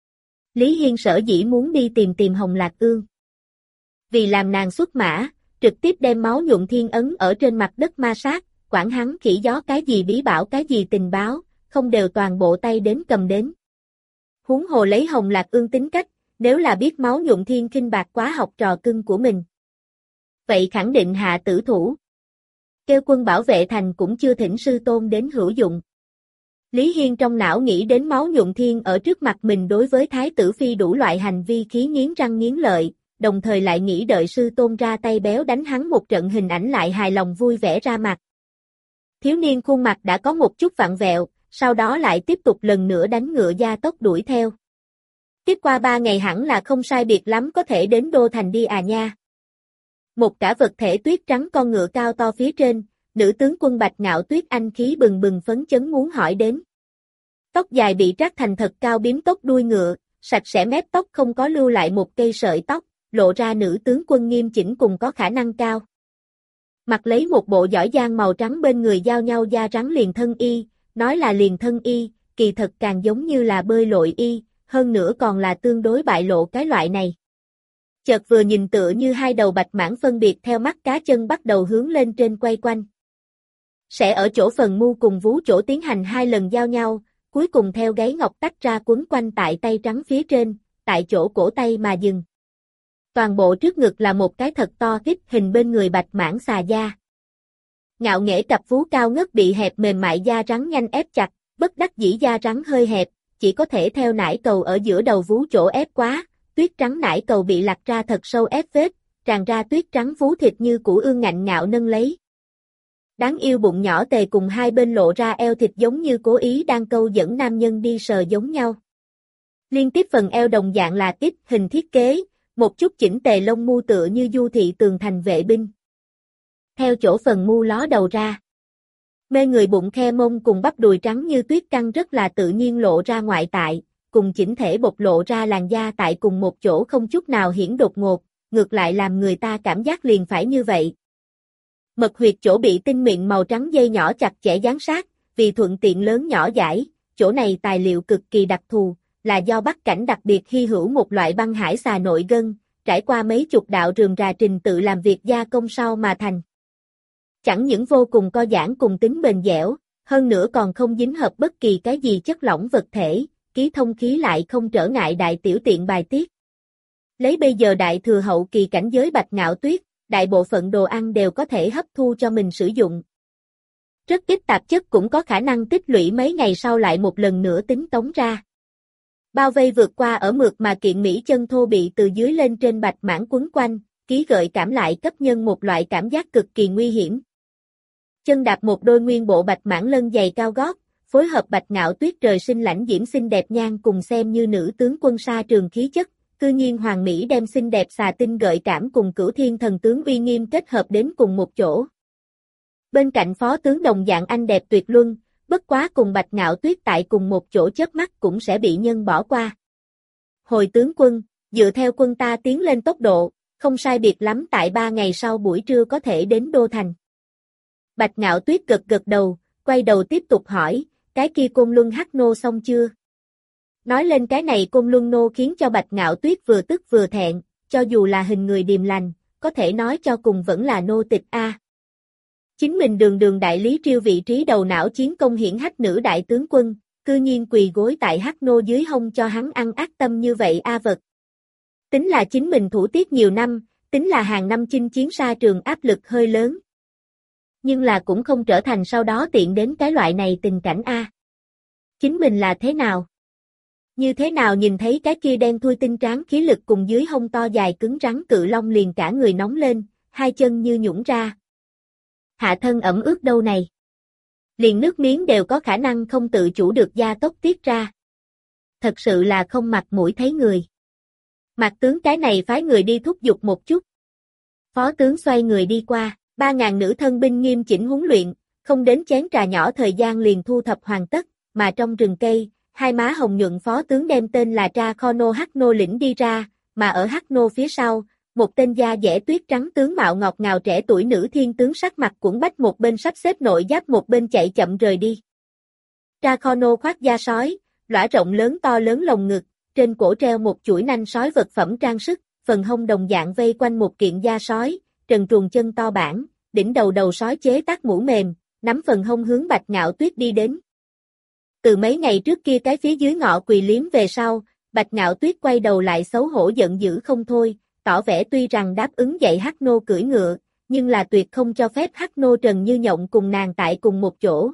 Lý Hiên sở dĩ muốn đi tìm tìm Hồng Lạc Ương. Vì làm nàng xuất mã, trực tiếp đem máu nhuộm thiên ấn ở trên mặt đất ma sát, quản hắn khỉ gió cái gì bí bảo cái gì tình báo, không đều toàn bộ tay đến cầm đến. Huống hồ lấy Hồng Lạc Ương tính cách, nếu là biết máu nhuộm thiên khinh bạc quá học trò cưng của mình. Vậy khẳng định hạ tử thủ. Kêu quân bảo vệ thành cũng chưa thỉnh sư tôn đến hữu dụng. Lý Hiên trong não nghĩ đến máu nhuộm thiên ở trước mặt mình đối với thái tử phi đủ loại hành vi khí nghiến răng nghiến lợi, đồng thời lại nghĩ đợi sư tôn ra tay béo đánh hắn một trận hình ảnh lại hài lòng vui vẻ ra mặt. Thiếu niên khuôn mặt đã có một chút vặn vẹo, sau đó lại tiếp tục lần nữa đánh ngựa gia tốc đuổi theo. Tiếp qua ba ngày hẳn là không sai biệt lắm có thể đến Đô Thành đi à nha. Một cả vật thể tuyết trắng con ngựa cao to phía trên, nữ tướng quân Bạch Ngạo Tuyết anh khí bừng bừng phấn chấn muốn hỏi đến. Tóc dài bị trát thành thật cao biếm tóc đuôi ngựa, sạch sẽ mép tóc không có lưu lại một cây sợi tóc, lộ ra nữ tướng quân nghiêm chỉnh cùng có khả năng cao. Mặc lấy một bộ giỏi giang màu trắng bên người giao nhau da rắn liền thân y, nói là liền thân y, kỳ thật càng giống như là bơi lội y, hơn nữa còn là tương đối bại lộ cái loại này. Chợt vừa nhìn tựa như hai đầu bạch mãng phân biệt theo mắt cá chân bắt đầu hướng lên trên quay quanh. Sẽ ở chỗ phần mu cùng vú chỗ tiến hành hai lần giao nhau, cuối cùng theo gáy ngọc tách ra quấn quanh tại tay trắng phía trên, tại chỗ cổ tay mà dừng. Toàn bộ trước ngực là một cái thật to kích hình bên người bạch mãng xà da. Ngạo nghễ cặp vú cao ngất bị hẹp mềm mại da rắn nhanh ép chặt, bất đắc dĩ da rắn hơi hẹp, chỉ có thể theo nải cầu ở giữa đầu vú chỗ ép quá, tuyết trắng nải cầu bị lặt ra thật sâu ép vết, tràn ra tuyết trắng vú thịt như củ ương ngạnh ngạo nâng lấy. Đáng yêu bụng nhỏ tề cùng hai bên lộ ra eo thịt giống như cố ý đang câu dẫn nam nhân đi sờ giống nhau. Liên tiếp phần eo đồng dạng là tiếp hình thiết kế, một chút chỉnh tề lông mu tựa như du thị tường thành vệ binh. Theo chỗ phần mu ló đầu ra. Mê người bụng khe mông cùng bắp đùi trắng như tuyết căng rất là tự nhiên lộ ra ngoại tại, cùng chỉnh thể bộc lộ ra làn da tại cùng một chỗ không chút nào hiển đột ngột, ngược lại làm người ta cảm giác liền phải như vậy. Mật huyệt chỗ bị tinh mịn màu trắng dây nhỏ chặt chẽ dán sát, vì thuận tiện lớn nhỏ giải, chỗ này tài liệu cực kỳ đặc thù, là do Bắc Cảnh đặc biệt hy hữu một loại băng hải xà nội gân, trải qua mấy chục đạo rườm rà trình tự làm việc gia công sau mà thành. Chẳng những vô cùng co giãn cùng tính bền dẻo, hơn nữa còn không dính hợp bất kỳ cái gì chất lỏng vật thể, ký thông khí lại không trở ngại đại tiểu tiện bài tiết. Lấy bây giờ đại thừa hậu kỳ cảnh giới Bạch Ngạo Tuyết, đại bộ phận đồ ăn đều có thể hấp thu cho mình sử dụng. Rất ít tạp chất cũng có khả năng tích lũy mấy ngày sau lại một lần nữa tính tống ra. Bao vây vượt qua ở mượt mà kiện mỹ chân thô bị từ dưới lên trên bạch mãng quấn quanh, ký gợi cảm lại cấp nhân một loại cảm giác cực kỳ nguy hiểm. Chân đạp một đôi nguyên bộ bạch mãng lân dày cao gót, phối hợp Bạch Ngạo Tuyết trời sinh lãnh diễm xinh đẹp nhan cùng xem như nữ tướng quân sa trường khí chất, cư nhiên hoàng mỹ đem xinh đẹp xà tinh gợi cảm cùng Cửu Thiên thần tướng uy nghiêm kết hợp đến cùng một chỗ. Bên cạnh phó tướng đồng dạng anh đẹp tuyệt luân, bất quá cùng Bạch Ngạo Tuyết tại cùng một chỗ chớp mắt cũng sẽ bị nhân bỏ qua. Hồi tướng quân, dựa theo quân ta tiến lên tốc độ, không sai biệt lắm tại ba ngày sau buổi trưa có thể đến Đô Thành. Bạch Ngạo Tuyết gật gật đầu, quay đầu tiếp tục hỏi, cái kia Côn Luân Hắc Nô xong chưa? Nói lên cái này Côn Luân Nô khiến cho Bạch Ngạo Tuyết vừa tức vừa thẹn, cho dù là hình người điềm lành, có thể nói cho cùng vẫn là nô tịch a. Chính mình đường đường đại lý triêu vị trí đầu não chiến công hiển hách nữ đại tướng quân, cư nhiên quỳ gối tại Hắc Nô dưới hông cho hắn ăn ác tâm như vậy a vật. Tính là chính mình thủ tiết nhiều năm, tính là hàng năm chinh chiến xa trường áp lực hơi lớn. Nhưng là cũng không trở thành sau đó tiện đến cái loại này tình cảnh a. Chính mình là thế nào? Như thế nào nhìn thấy cái kia đen thui tinh tráng khí lực cùng dưới hông to dài cứng rắn cự long liền cả người nóng lên, hai chân như nhũn ra. Hạ thân ẩm ướt đâu này? Liền nước miếng đều có khả năng không tự chủ được gia tốc tiết ra. Thật sự là không mặt mũi thấy người. Mạc tướng cái này phái người đi thúc giục một chút. Phó tướng xoay người đi qua, ba ngàn nữ thân binh nghiêm chỉnh huấn luyện, không đến chén trà nhỏ thời gian liền thu thập hoàn tất, mà trong rừng cây, hai má hồng nhuận phó tướng đem tên là Tra Kho Nô Hắc Nô lĩnh đi ra, mà ở Hắc Nô phía sau, một tên da dẻ tuyết trắng tướng mạo ngọt ngào trẻ tuổi nữ thiên tướng sắc mặt cuỗn bách một bên sắp xếp nội giáp một bên chạy chậm rời đi. Tra Kho Nô khoác da sói, lõa rộng lớn to lớn lồng ngực, trên cổ treo một chuỗi nanh sói vật phẩm trang sức, phần hông đồng dạng vây quanh một kiện da sói, trần truồng chân to bản, đỉnh đầu đầu sói chế tác mũ mềm, nắm phần hông hướng Bạch Ngạo Tuyết đi đến. Từ mấy ngày trước kia cái phía dưới ngọ quỳ liếm về sau, Bạch Ngạo Tuyết quay đầu lại xấu hổ giận dữ không thôi, tỏ vẻ tuy rằng đáp ứng dạy Hắc Nô cưỡi ngựa, nhưng là tuyệt không cho phép Hắc Nô Trần Như Nhộng cùng nàng tại cùng một chỗ.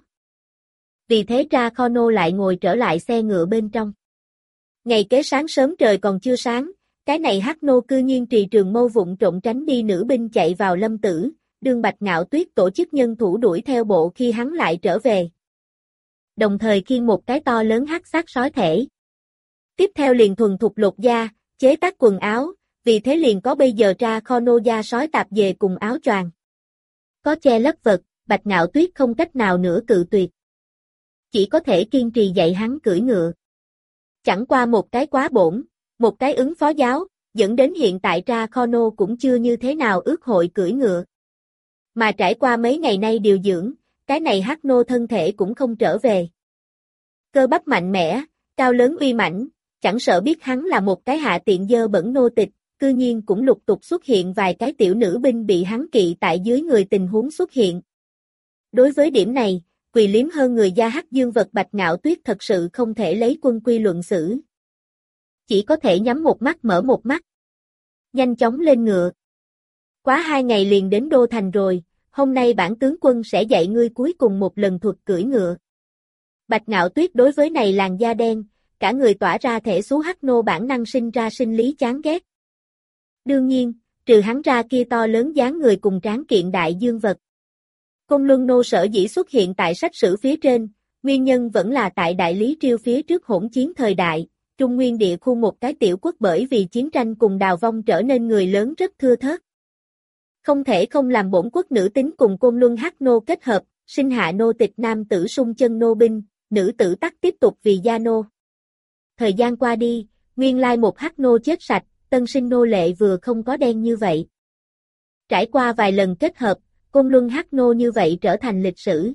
Vì thế Tra Kho Nô lại ngồi trở lại xe ngựa bên trong. Ngày kế sáng sớm trời còn chưa sáng, cái này Hắc Nô cư nhiên trì trường mâu vụng trộm tránh đi nữ binh chạy vào lâm tử, đương Bạch Ngạo Tuyết tổ chức nhân thủ đuổi theo bộ khi hắn lại trở về. Đồng thời khiêng một cái to lớn hắc xác sói thể. Tiếp theo liền thuần thục lột da, chế tác quần áo, vì thế liền có bây giờ Tra Kho Nô da sói tạp dề cùng áo choàng. Có che lất vật, Bạch Ngạo Tuyết không cách nào nữa cự tuyệt. Chỉ có thể kiên trì dạy hắn cưỡi ngựa. Chẳng qua một cái quá bổn, một cái ứng phó giáo, dẫn đến hiện tại Tra Kho Nô cũng chưa như thế nào ước hội cưỡi ngựa. Mà trải qua mấy ngày nay điều dưỡng, cái này Hắc Nô thân thể cũng không trở về. Cơ bắp mạnh mẽ, cao lớn uy mãnh, chẳng sợ biết hắn là một cái hạ tiện dơ bẩn nô tịch, cư nhiên cũng lục tục xuất hiện vài cái tiểu nữ binh bị hắn kỵ tại dưới người tình huống xuất hiện. Đối với điểm này, quỳ liếm hơn người da hắc dương vật Bạch Ngạo Tuyết thật sự không thể lấy quân quy luận xử. Chỉ có thể nhắm một mắt mở một mắt. Nhanh chóng lên ngựa. Quá hai ngày liền đến Đô Thành rồi, hôm nay bản tướng quân sẽ dạy ngươi cuối cùng một lần thuật cưỡi ngựa. Bạch Ngạo Tuyết đối với này làn da đen, cả người tỏa ra thể xú Hắc Nô bản năng sinh ra sinh lý chán ghét. Đương nhiên, trừ hắn ra kia to lớn dáng người cùng tráng kiện đại dương vật. Côn Luân Nô sở dĩ xuất hiện tại sách sử phía trên, nguyên nhân vẫn là tại Đại Lý Triều phía trước hỗn chiến thời đại, Trung Nguyên địa khu một cái tiểu quốc bởi vì chiến tranh cùng đào vong trở nên người lớn rất thưa thớt. Không thể không làm bổn quốc nữ tính cùng Côn Luân Hắc Nô kết hợp, sinh hạ nô tịch nam tử sung chân nô binh, nữ tử tắc tiếp tục vì gia nô. Thời gian qua đi, nguyên lai một Hắc Nô chết sạch, tân sinh nô lệ vừa không có đen như vậy. Trải qua vài lần kết hợp, Côn Luân Hắc Nô như vậy trở thành lịch sử.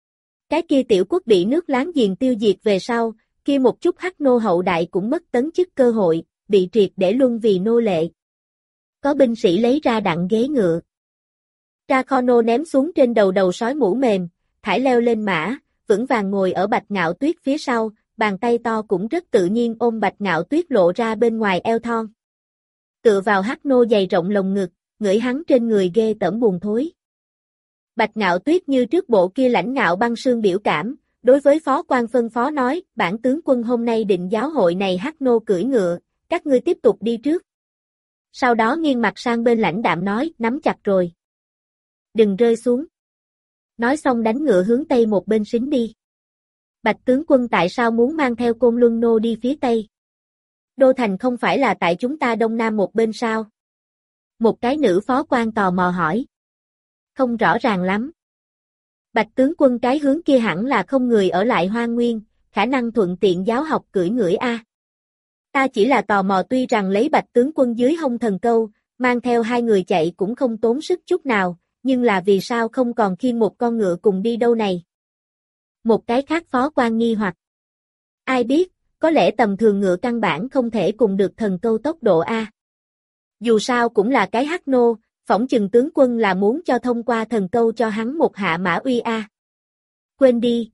Cái kia tiểu quốc bị nước láng giềng tiêu diệt về sau, kia một chút Hắc Nô hậu đại cũng mất tấn chức cơ hội, bị triệt để luân vì nô lệ. Có binh sĩ lấy ra đặng ghế ngựa. Tra Kho Nô ném xuống trên đầu đầu sói mũ mềm, thải leo lên mã, vững vàng ngồi ở Bạch Ngạo Tuyết phía sau, bàn tay to cũng rất tự nhiên ôm Bạch Ngạo Tuyết lộ ra bên ngoài eo thon. Tựa vào Hắc Nô dày rộng lồng ngực, ngửi hắn trên người ghê tởm buồn thối. Bạch Ngạo Tuyết như trước bộ kia lãnh ngạo băng sương biểu cảm, đối với phó quan phân phó nói, bản tướng quân hôm nay định giáo hội này Hắc Nô cưỡi ngựa, các ngươi tiếp tục đi trước. Sau đó nghiêng mặt sang bên lãnh đạm nói, nắm chặt rồi. Đừng rơi xuống. Nói xong đánh ngựa hướng tây một bên xính đi. Bạch tướng quân tại sao muốn mang theo Côn Luân Nô đi phía tây? Đô Thành không phải là tại chúng ta đông nam một bên sao? Một cái nữ phó quan tò mò hỏi. Không rõ ràng lắm. Bạch tướng quân cái hướng kia hẳn là không người ở lại Hoang Nguyên, khả năng thuận tiện giáo học cưỡi ngựa a. Ta chỉ là tò mò tuy rằng lấy Bạch tướng quân dưới hông thần câu, mang theo hai người chạy cũng không tốn sức chút nào, nhưng là vì sao không còn khiêng một con ngựa cùng đi đâu này? Một cái khác phó quan nghi hoặc. Ai biết, có lẽ tầm thường ngựa căn bản không thể cùng được thần câu tốc độ a. Dù sao cũng là cái Hắc Nô, phỏng chừng tướng quân là muốn cho thông qua thần câu cho hắn một hạ mã uy a. Quên đi.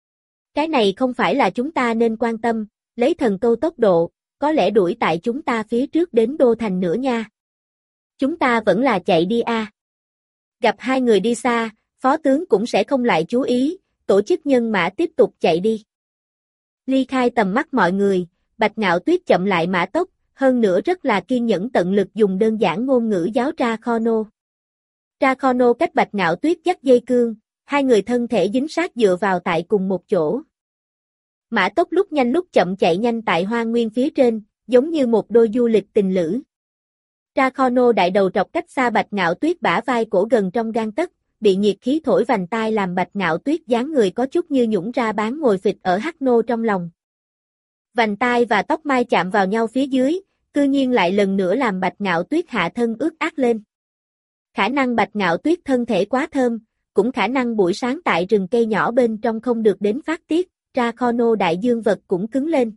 Cái này không phải là chúng ta nên quan tâm, lấy thần câu tốc độ, có lẽ đuổi tại chúng ta phía trước đến Đô Thành nữa nha. Chúng ta vẫn là chạy đi a. Gặp hai người đi xa, phó tướng cũng sẽ không lại chú ý, tổ chức nhân mã tiếp tục chạy đi. Ly khai tầm mắt mọi người, Bạch Ngạo Tuyết chậm lại mã tốc, hơn nữa rất là kiên nhẫn tận lực dùng đơn giản ngôn ngữ giáo Tra Kho Nô. Tra Kho Nô cách Bạch Ngạo Tuyết dắt dây cương, Hai người thân thể dính sát dựa vào tại cùng một chỗ. Mã tốc lúc nhanh lúc chậm chạy nhanh tại hoang nguyên phía trên, giống như một đôi du lịch tình lữ. Dracono đại đầu trọc cách xa Bạch Ngạo Tuyết bả vai cổ gần trong gang tấc, bị nhiệt khí thổi vành tai làm Bạch Ngạo Tuyết dáng người có chút như nhũn ra bán ngồi phịch ở hắc nô trong lòng. Vành tai và tóc mai chạm vào nhau phía dưới, cư nhiên lại lần nữa làm Bạch Ngạo Tuyết hạ thân ướt át lên. Khả năng Bạch Ngạo Tuyết thân thể quá thơm, cũng khả năng buổi sáng tại rừng cây nhỏ bên trong không được đến phát tiết, Dracono đại dương vật cũng cứng lên.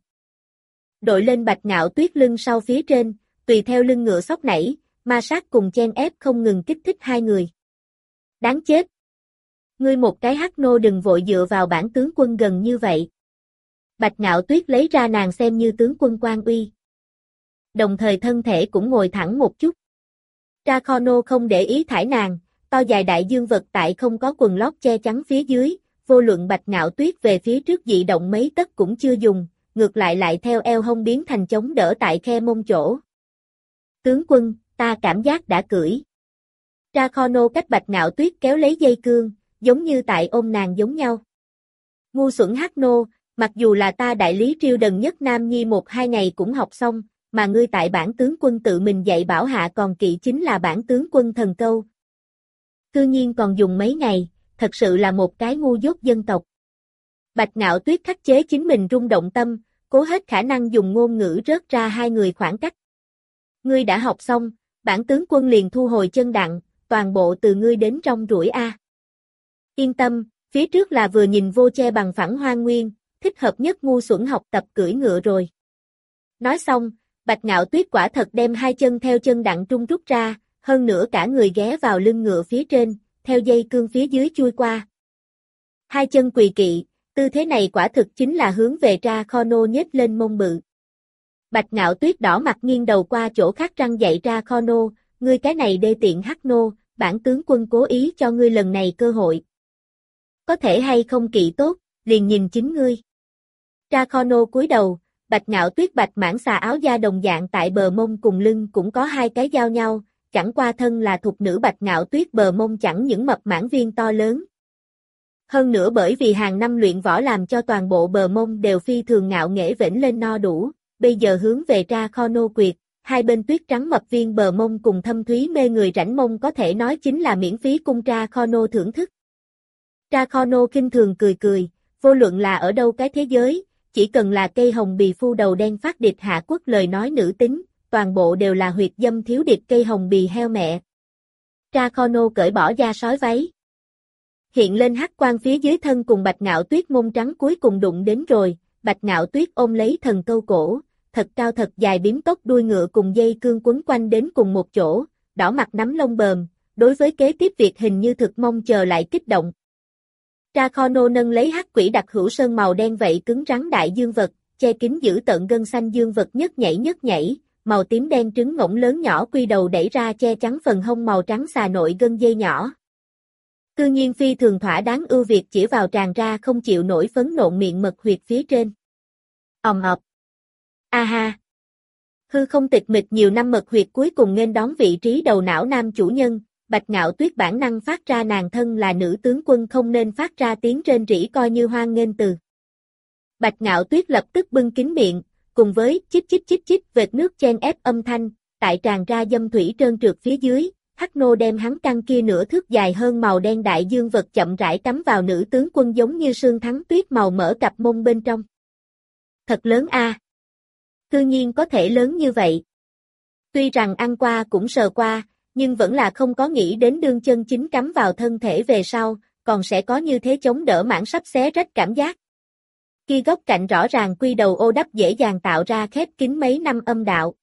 Đội lên Bạch Ngạo Tuyết lưng sau phía trên, tùy theo lưng ngựa sóc nảy, ma sát cùng chen ép không ngừng kích thích hai người. Đáng chết! Ngươi một cái hắc nô đừng vội dựa vào bản tướng quân gần như vậy. Bạch Ngạo Tuyết lấy ra nàng xem như tướng quân quan uy. Đồng thời thân thể cũng ngồi thẳng một chút. Dracono không để ý thải nàng, to dài đại dương vật tại không có quần lót che chắn phía dưới, vô luận Bạch Ngạo Tuyết về phía trước dị động mấy tấc cũng chưa dùng, ngược lại lại theo eo hông biến thành chống đỡ tại khe mông chỗ. Tướng quân, ta cảm giác đã cưỡi. Dracono cách Bạch Ngạo Tuyết kéo lấy dây cương, giống như tại ôm nàng giống nhau. Ngu xuẩn hắc nô, mặc dù là ta đại lý triều đần nhất Nam Nhi một hai ngày cũng học xong, mà ngươi tại bản tướng quân tự mình dạy bảo hạ còn kỵ chính là bản tướng quân thần câu. Cư nhiên còn dùng mấy ngày, thật sự là một cái ngu dốt dân tộc. Bạch Ngạo Tuyết khắc chế chính mình rung động tâm, cố hết khả năng dùng ngôn ngữ rớt ra hai người khoảng cách. Ngươi đã học xong, bản tướng quân liền thu hồi chân đặng, toàn bộ từ ngươi đến trong rủi a. Yên tâm, phía trước là vừa nhìn vô che bằng phẳng hoang nguyên, thích hợp nhất ngu xuẩn học tập cưỡi ngựa rồi. Nói xong, Bạch Ngạo Tuyết quả thật đem hai chân theo chân đặng trung rút ra, hơn nữa cả người ghé vào lưng ngựa phía trên, theo dây cương phía dưới chui qua. Hai chân quỳ kỵ, tư thế này quả thực chính là hướng về Dracono nhếch lên mông bự. Bạch Ngạo Tuyết đỏ mặt nghiêng đầu qua chỗ khác răng dạy Dracono, ngươi cái này đê tiện hắc nô, bản tướng quân cố ý cho ngươi lần này cơ hội. Có thể hay không kỵ tốt, liền nhìn chính ngươi. Dracono cúi đầu, Bạch Ngạo Tuyết bạch mãng xà áo da đồng dạng tại bờ mông cùng lưng cũng có hai cái giao nhau, chẳng qua thân là thục nữ Bạch Ngạo Tuyết bờ mông chẳng những mập mãng viên to lớn. Hơn nữa bởi vì hàng năm luyện võ làm cho toàn bộ bờ mông đều phi thường ngạo nghễ vểnh lên no đủ, bây giờ hướng về Dracono quyệt, hai bên tuyết trắng mập viên bờ mông cùng thâm thúy mê người rãnh mông có thể nói chính là miễn phí cung Dracono thưởng thức. Dracono khinh thường cười cười, vô luận là ở đâu cái thế giới, chỉ cần là cây hồng bì phu đầu đen phát địch hạ quốc lời nói nữ tính, toàn bộ đều là huyệt dâm thiếu địch cây hồng bì heo mẹ. Dracono cởi bỏ da sói váy. Hiện lên hắc quang phía dưới thân cùng Bạch Ngạo Tuyết mông trắng cuối cùng đụng đến rồi, Bạch Ngạo Tuyết ôm lấy thần câu cổ, thật cao thật dài biếm tóc đuôi ngựa cùng dây cương quấn quanh đến cùng một chỗ, đỏ mặt nắm lông bờm, đối với kế tiếp việc hình như thực mong chờ lại kích động. Dracono nâng lấy hắc quỷ đặc hữu sơn màu đen vậy cứng rắn đại dương vật, che kín giữ tận gân xanh dương vật nhất nhảy nhất nhảy, màu tím đen trứng ngỗng lớn nhỏ quy đầu đẩy ra che chắn phần hông màu trắng xà nội gân dây nhỏ. Cư nhiên phi thường thỏa đáng ưu việt chỉ vào tràn ra không chịu nổi phấn nộn miệng mật huyệt phía trên. Ầm ập. A ha. Hư không tịch mịch nhiều năm mật huyệt cuối cùng nghênh đón vị trí đầu não nam chủ nhân, Bạch Ngạo Tuyết bản năng phát ra nàng thân là nữ tướng quân không nên phát ra tiếng rên rỉ coi như hoan nghênh từ. Bạch Ngạo Tuyết lập tức bưng kín miệng, cùng với chích chích chích chích vệt nước chen ép âm thanh, tại tràn ra dâm thủy trơn trượt phía dưới, hắc nô đem hắn căng kia nửa thước dài hơn màu đen đại dương vật chậm rãi cắm vào nữ tướng quân giống như sương thắng tuyết màu mỡ cặp mông bên trong. Thật lớn a. À. Cư nhiên có thể lớn như vậy. Tuy rằng ăn qua cũng sờ qua, nhưng vẫn là không có nghĩ đến đương chân chính cắm vào thân thể về sau, còn sẽ có như thế chống đỡ mảng sắp xé rách cảm giác. Khi góc cạnh rõ ràng quy đầu ô đắp dễ dàng tạo ra khép kín mấy năm âm đạo.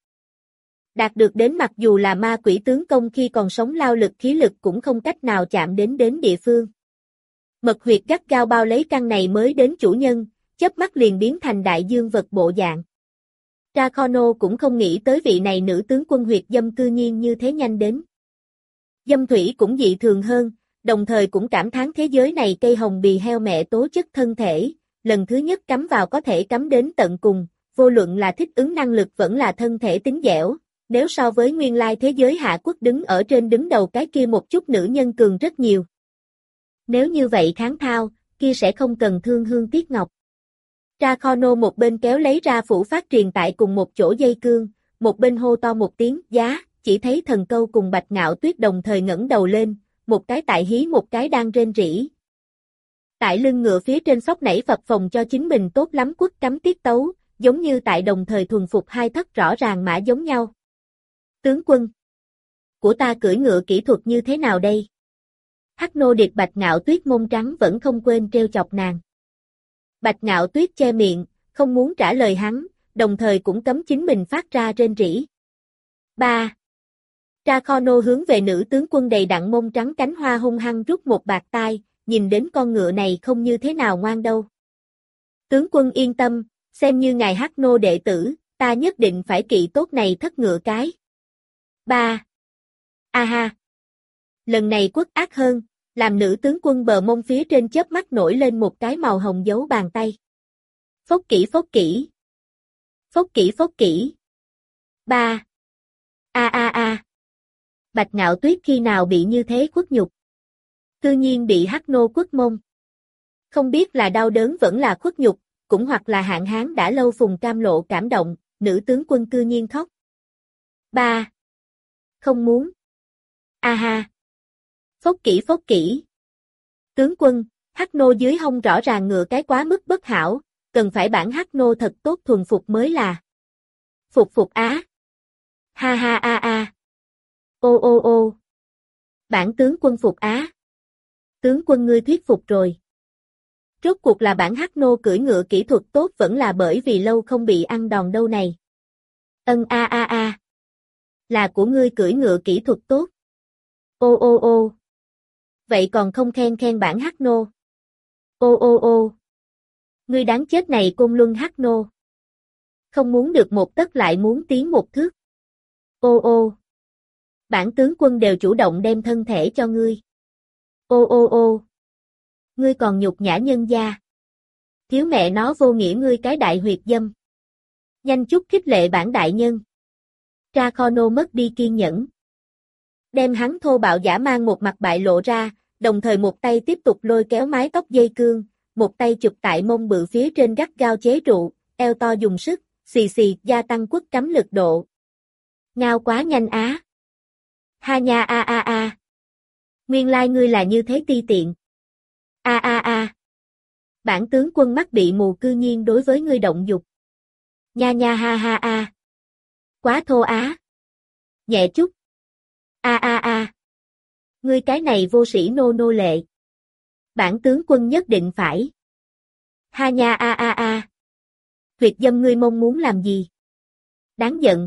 Đạt được đến mặc dù là ma quỷ tướng công khi còn sống lao lực khí lực cũng không cách nào chạm đến đến địa phương. Mật huyệt gắt gao bao lấy căn này mới đến chủ nhân, chớp mắt liền biến thành đại dương vật bộ dạng. Dracono cũng không nghĩ tới vị này nữ tướng quân huyệt dâm cư nhiên như thế nhanh đến. Dâm thủy cũng dị thường hơn, đồng thời cũng cảm thán thế giới này cây hồng bì heo mẹ tố chất thân thể, lần thứ nhất cắm vào có thể cắm đến tận cùng, vô luận là thích ứng năng lực vẫn là thân thể tính dẻo, nếu so với nguyên lai thế giới hạ quốc đứng ở trên đứng đầu cái kia một chút nữ nhân cường rất nhiều. Nếu như vậy kháng thao, kia sẽ không cần thương hương tiếc ngọc. Dracono một bên kéo lấy ra phủ phát truyền tại cùng một chỗ dây cương, một bên hô to một tiếng, giá, chỉ thấy Thần Câu cùng Bạch Ngạo Tuyết đồng thời ngẩng đầu lên, một cái tại hí một cái đang rên rỉ. Tại lưng ngựa phía trên sóc nảy phập phồng cho chính mình tốt lắm quất cắm tiết tấu, giống như tại đồng thời thuần phục hai thất rõ ràng mã giống nhau. Tướng quân của ta cưỡi ngựa kỹ thuật như thế nào đây? Hắc nô điệp Bạch Ngạo Tuyết mông trắng vẫn không quên trêu chọc nàng. Bạch Ngạo Tuyết che miệng, không muốn trả lời hắn, đồng thời cũng cấm chính mình phát ra rên rỉ. ba. Dracono hướng về nữ tướng quân đầy đặn mông trắng cánh hoa hung hăng rút một bạt tai, nhìn đến con ngựa này không như thế nào ngoan đâu. Tướng quân yên tâm, xem như ngài Hắc nô đệ tử, ta nhất định phải kỵ tốt này thất ngựa cái. ba. A ha. Lần này quất ác hơn, làm nữ tướng quân bờ mông phía trên chớp mắt nổi lên một cái màu hồng dấu bàn tay. Phốc kỹ phốc kỹ. Phốc kỹ phốc kỹ. ba. A a a. Bạch Ngạo Tuyết khi nào bị như thế khuất nhục? Cư nhiên bị Hắc nô quất mông. Không biết là đau đớn vẫn là khuất nhục, cũng hoặc là hạn hán đã lâu phùng cam lộ cảm động, nữ tướng quân cư nhiên khóc. ba. Không muốn. A ha. Phốc kỹ phốc kỹ. Tướng quân, Hắc nô dưới hông rõ ràng ngựa cái quá mức bất hảo, cần phải bản Hắc nô thật tốt thuần phục mới là. Phục phục á. Ha ha a a. Ô ô ô. Bản tướng quân phục á. Tướng quân ngươi thuyết phục rồi. Rốt cuộc là bản Hắc nô cưỡi ngựa kỹ thuật tốt vẫn là bởi vì lâu không bị ăn đòn đâu này. Ân a a a. Là của ngươi cưỡi ngựa kỹ thuật tốt. Ô ô ô. Vậy còn không khen khen bản Hắc nô. Ô ô ô. Ngươi đáng chết này Côn Luân Hắc nô. Không muốn được một tấc lại muốn tiến một thước. Ô ô. Bản tướng quân đều chủ động đem thân thể cho ngươi. Ô ô ô. Ngươi còn nhục nhã nhân gia. Thiếu mẹ nó vô nghĩa ngươi cái đại huyệt dâm. Nhanh chút khích lệ bản đại nhân. Dracono mất đi kiên nhẫn. Đem hắn thô bạo giả mang một mặt bại lộ ra, đồng thời một tay tiếp tục lôi kéo mái tóc dây cương, một tay chụp tại mông bự phía trên gắt gao chế trụ, eo to dùng sức, xì xì gia tăng quất cắm lực độ. Ngao quá nhanh á. Ha nha a a a. Nguyên lai ngươi là như thế ti tiện. A a a. Bản tướng quân mắt bị mù cư nhiên đối với ngươi động dục. Nha nha ha ha a. Quá thô á. Nhẹ chút. A a a. Ngươi cái này vô sĩ nô nô lệ. Bản tướng quân nhất định phải. Ha nha a a a. Huyệt dâm ngươi mong muốn làm gì? Đáng giận.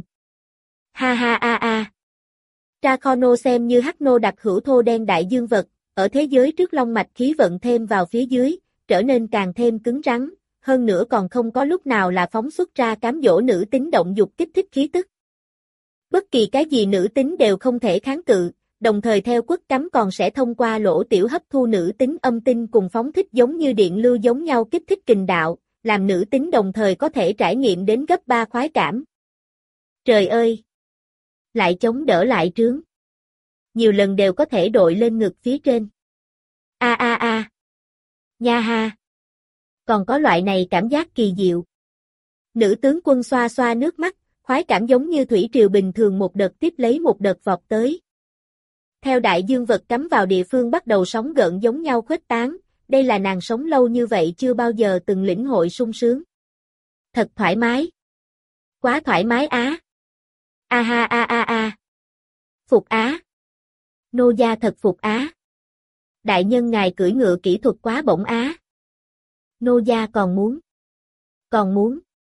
Ha ha a a. Dracono xem như Hắc nô đặc hữu thô đen đại dương vật, ở thế giới trước long mạch khí vận thêm vào phía dưới, trở nên càng thêm cứng rắn, hơn nữa còn không có lúc nào là phóng xuất ra cám dỗ nữ tính động dục kích thích khí tức. Bất kỳ cái gì nữ tính đều không thể kháng cự, đồng thời theo quất cắm còn sẽ thông qua lỗ tiểu hấp thu nữ tính âm tinh cùng phóng thích giống như điện lưu giống nhau kích thích kình đạo, làm nữ tính đồng thời có thể trải nghiệm đến gấp ba khoái cảm. Trời ơi! Lại chống đỡ lại trướng. Nhiều lần đều có thể đội lên ngực phía trên. A a a. Nha ha. Còn có loại này cảm giác kỳ diệu. Nữ tướng quân xoa xoa nước mắt, khoái cảm giống như thủy triều bình thường một đợt tiếp lấy một đợt vọt tới. Theo đại dương vật cắm vào địa phương bắt đầu sóng gợn giống nhau khuếch tán, đây là nàng sống lâu như vậy chưa bao giờ từng lĩnh hội sung sướng. Thật thoải mái. Quá thoải mái á. A ha a a a. Phục á. Nô gia thật phục á. Đại nhân ngài cưỡi ngựa kỹ thuật quá bổng á. Nô gia còn muốn. Còn muốn.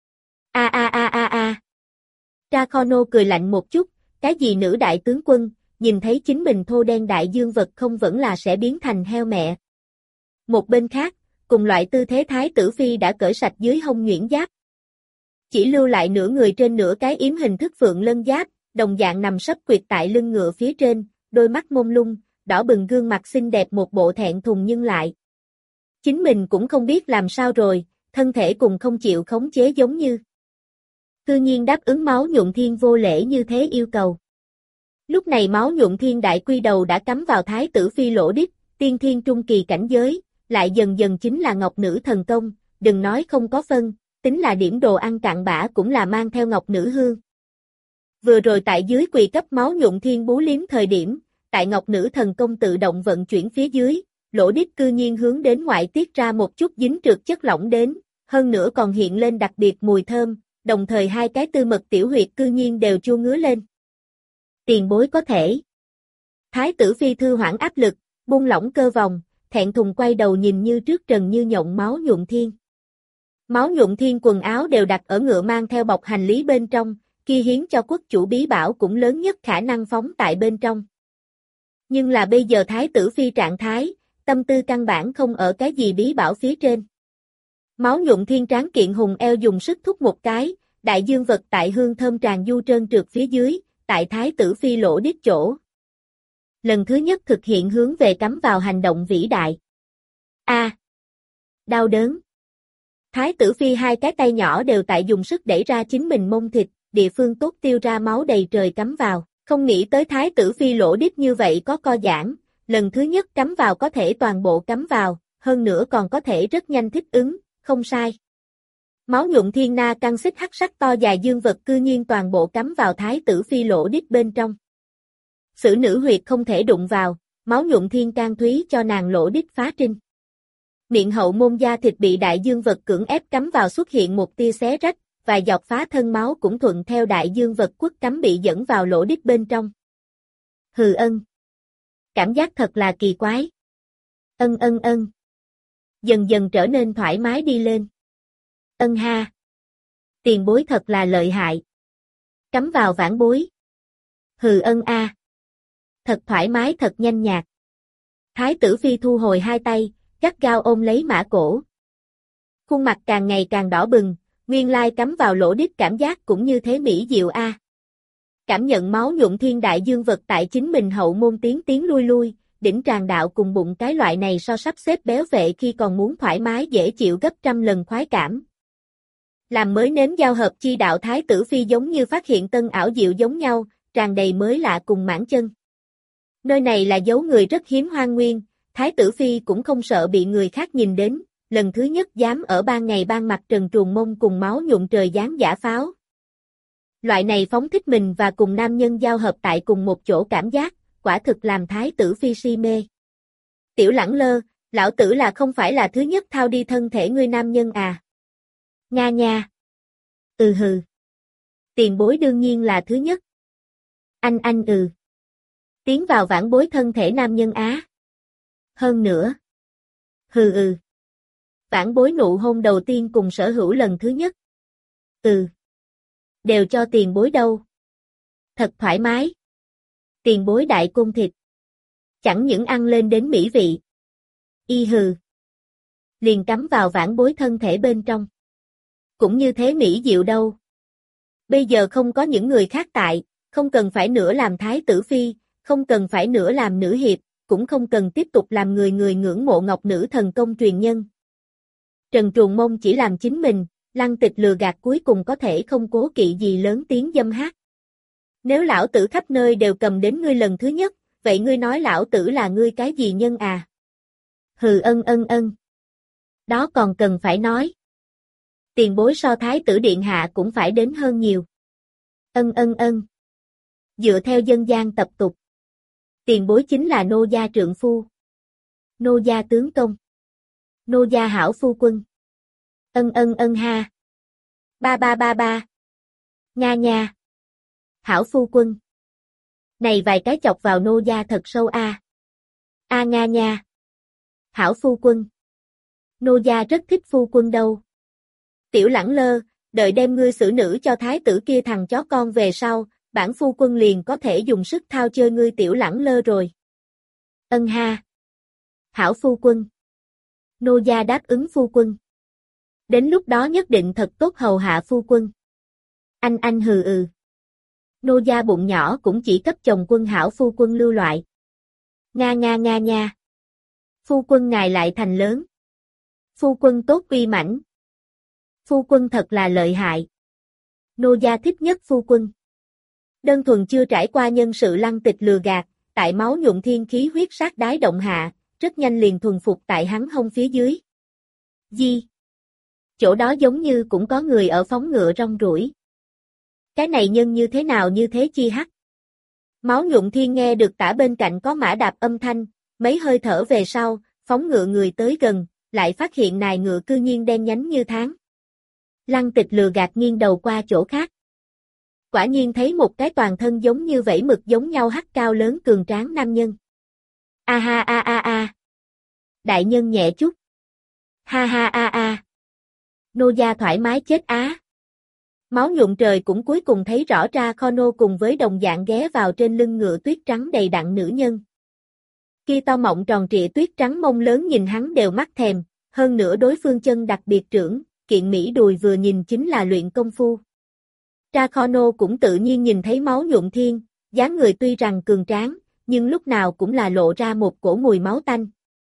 A a a a a. Dracono cười lạnh một chút, cái gì nữ đại tướng quân, nhìn thấy chính mình thô đen đại dương vật không vẫn là sẽ biến thành heo mẹ. Một bên khác, cùng loại tư thế thái tử phi đã cởi sạch dưới hông nhuyễn giáp. Chỉ lưu lại nửa người trên nửa cái yếm hình thức phượng lân giáp, đồng dạng nằm sấp quyệt tại lưng ngựa phía trên, đôi mắt mông lung, đỏ bừng gương mặt xinh đẹp một bộ thẹn thùng nhưng lại. Chính mình cũng không biết làm sao rồi, thân thể cùng không chịu khống chế giống như. Cư nhiên đáp ứng máu nhuộm thiên vô lễ như thế yêu cầu. Lúc này máu nhuộm thiên đại quy đầu đã cắm vào thái tử phi lỗ đít, tiên thiên trung kỳ cảnh giới, lại dần dần chính là ngọc nữ thần công, đừng nói không có phân, tính là điểm đồ ăn cặn bã cũng là mang theo ngọc nữ hương. Vừa rồi tại dưới quỳ cấp máu nhuận thiên bú liếm thời điểm, tại ngọc nữ thần công tự động vận chuyển phía dưới, lỗ đít cư nhiên hướng đến ngoại tiết ra một chút dính trượt chất lỏng đến, hơn nữa còn hiện lên đặc biệt mùi thơm, đồng thời hai cái tư mật tiểu huyệt cư nhiên đều chua ngứa lên. Tiền bối có thể. Thái tử phi thư hoãn áp lực, buông lỏng cơ vòng, thẹn thùng quay đầu nhìn như trước trần như nhộng máu nhuận thiên. Máu nhuận thiên quần áo đều đặt ở ngựa mang theo bọc hành lý bên trong, kia hiến cho quốc chủ bí bảo cũng lớn nhất khả năng phóng tại bên trong. Nhưng là bây giờ thái tử phi trạng thái, tâm tư căn bản không ở cái gì bí bảo phía trên. Máu nhuận thiên tráng kiện hùng eo dùng sức thúc một cái, đại dương vật tại hương thơm tràn du trơn trượt phía dưới, tại thái tử phi lỗ đít chỗ. Lần thứ nhất thực hiện hướng về cắm vào hành động vĩ đại. A. À, đau đớn. Thái tử phi hai cái tay nhỏ đều tại dùng sức đẩy ra chính mình mông thịt, địa phương tốt tiêu ra máu đầy trời cắm vào, không nghĩ tới thái tử phi lỗ đít như vậy có co giãn, lần thứ nhất cắm vào có thể toàn bộ cắm vào, hơn nữa còn có thể rất nhanh thích ứng, không sai. Máu nhuận thiên na căng xích hắc sắc to dài dương vật cư nhiên toàn bộ cắm vào thái tử phi lỗ đít bên trong. Sử nữ huyệt không thể đụng vào, máu nhuận thiên can thúy cho nàng lỗ đít phá trinh. Miệng hậu môn da thịt bị đại dương vật cưỡng ép cắm vào xuất hiện một tia xé rách, vài giọt phá thân máu cũng thuận theo đại dương vật quất cắm bị dẫn vào lỗ đít bên trong. Hừ ân. Cảm giác thật là kỳ quái. Ân ân ân. Dần dần trở nên thoải mái đi lên. Ân ha. Tiền bối thật là lợi hại. Cắm vào vãn bối. Hừ ân a. Thật thoải mái thật nhanh nhạt. Thái tử phi thu hồi hai tay, gắt gao ôm lấy mã cổ. Khuôn mặt càng ngày càng đỏ bừng, nguyên lai cắm vào lỗ đít cảm giác cũng như thế mỹ diệu a. À. Cảm nhận máu nhuận thiên đại dương vật tại chính mình hậu môn tiến tiến lui lui, đỉnh tràng đạo cùng bụng cái loại này so sắp xếp béo vệ khi còn muốn thoải mái dễ chịu gấp trăm lần khoái cảm. Làm mới nếm giao hợp chi đạo thái tử phi giống như phát hiện tân ảo diệu giống nhau, tràn đầy mới lạ cùng mãn chân. Nơi này là dấu người rất hiếm hoang nguyên, thái tử phi cũng không sợ bị người khác nhìn đến, lần thứ nhất dám ở ban ngày ban mặt trần truồng mông cùng máu nhuộm trời dán giả pháo. Loại này phóng thích mình và cùng nam nhân giao hợp tại cùng một chỗ cảm giác, quả thực làm thái tử phi si mê. Tiểu Lẳng Lơ, lão tử là không phải là thứ nhất thao đi thân thể ngươi nam nhân à? Nga nha. Ừ hừ. Tiền bối đương nhiên là thứ nhất. Anh anh ừ. Tiến vào vãn bối thân thể nam nhân á. Hơn nữa. Hừ ừ. Vãn bối nụ hôn đầu tiên cùng sở hữu lần thứ nhất. Ừ. Đều cho tiền bối đâu. Thật thoải mái. Tiền bối đại cung thịt. Chẳng những ăn lên đến mỹ vị. Y hừ. Liền cắm vào vãn bối thân thể bên trong. Cũng như thế mỹ diệu đâu. Bây giờ không có những người khác tại, không cần phải nữa làm thái tử phi, không cần phải nữa làm nữ hiệp, cũng không cần tiếp tục làm người người ngưỡng mộ ngọc nữ thần công truyền nhân. Trần truồng mông chỉ làm chính mình, lăng tịch lừa gạt cuối cùng có thể không cố kỵ gì lớn tiếng dâm hát. Nếu lão tử khắp nơi đều cầm đến ngươi lần thứ nhất, vậy ngươi nói lão tử là ngươi cái gì nhân à? Hừ ân ân ân. Đó còn cần phải nói. Tiền bối so thái tử điện hạ cũng phải đến hơn nhiều. Ân ân ân. Dựa theo dân gian tập tục. Tiền bối chính là nô gia trượng phu. Nô gia tướng công. Nô gia hảo phu quân. Ân ân ân ha. Ba ba ba ba. Nga nha. Hảo phu quân. Này vài cái chọc vào nô gia thật sâu a. À. A nga nha. Hảo phu quân. Nô gia rất thích phu quân đâu. Tiểu Lẳng Lơ, đợi đem ngươi xử nữ cho thái tử kia thằng chó con về sau, bản phu quân liền có thể dùng sức thao chơi ngươi Tiểu Lẳng Lơ rồi. Ân ha. Hảo phu quân. Nô gia đáp ứng phu quân. Đến lúc đó nhất định thật tốt hầu hạ phu quân. Anh anh hừ ừ. Nô gia bụng nhỏ cũng chỉ cấp chồng quân hảo phu quân lưu loại. Nga nga nga nha. Phu quân ngài lại thành lớn. Phu quân tốt uy mãnh. Phu quân thật là lợi hại. Nô gia thích nhất phu quân. Đơn thuần chưa trải qua nhân sự lăng tịch lừa gạt, tại máu nhuộm thiên khí huyết sát đái động hạ, rất nhanh liền thuần phục tại hắn hông phía dưới. Di. Chỗ đó giống như cũng có người ở phóng ngựa rong ruổi. Cái này nhân như thế nào như thế chi hắc. Máu Nhuận Thiên nghe được tả bên cạnh có mã đạp âm thanh, mấy hơi thở về sau, phóng ngựa người tới gần, lại phát hiện nài ngựa cư nhiên đen nhánh như tháng. Lăng Tịch lừa gạt nghiêng đầu qua chỗ khác. Quả nhiên thấy một cái toàn thân giống như vảy mực giống nhau hắc cao lớn cường tráng nam nhân. A ha a a a. Đại nhân nhẹ chút. Ha ha a a. Nô gia thoải mái chết á. Máu Nhuận Trời cũng cuối cùng thấy rõ ra Kho Nô cùng với đồng dạng ghé vào trên lưng ngựa tuyết trắng đầy đặn nữ nhân. Kia to mọng tròn trịa tuyết trắng mông lớn nhìn hắn đều mắt thèm, hơn nữa đối phương chân đặc biệt trưởng, kiện mỹ đùi vừa nhìn chính là luyện công phu. Tra Kho Nô cũng tự nhiên nhìn thấy Máu Nhuận Thiên, dáng người tuy rằng cường tráng, nhưng lúc nào cũng là lộ ra một cổ mùi máu tanh.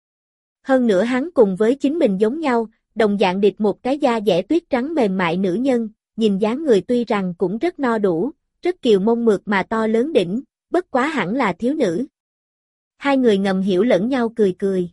Hơn nữa hắn cùng với chính mình giống nhau, đồng dạng địch một cái da dẻ tuyết trắng mềm mại nữ nhân, nhìn dáng người tuy rằng cũng rất no đủ, rất kiều mông mượt mà to lớn đỉnh, bất quá hẳn là thiếu nữ. Hai người ngầm hiểu lẫn nhau cười cười.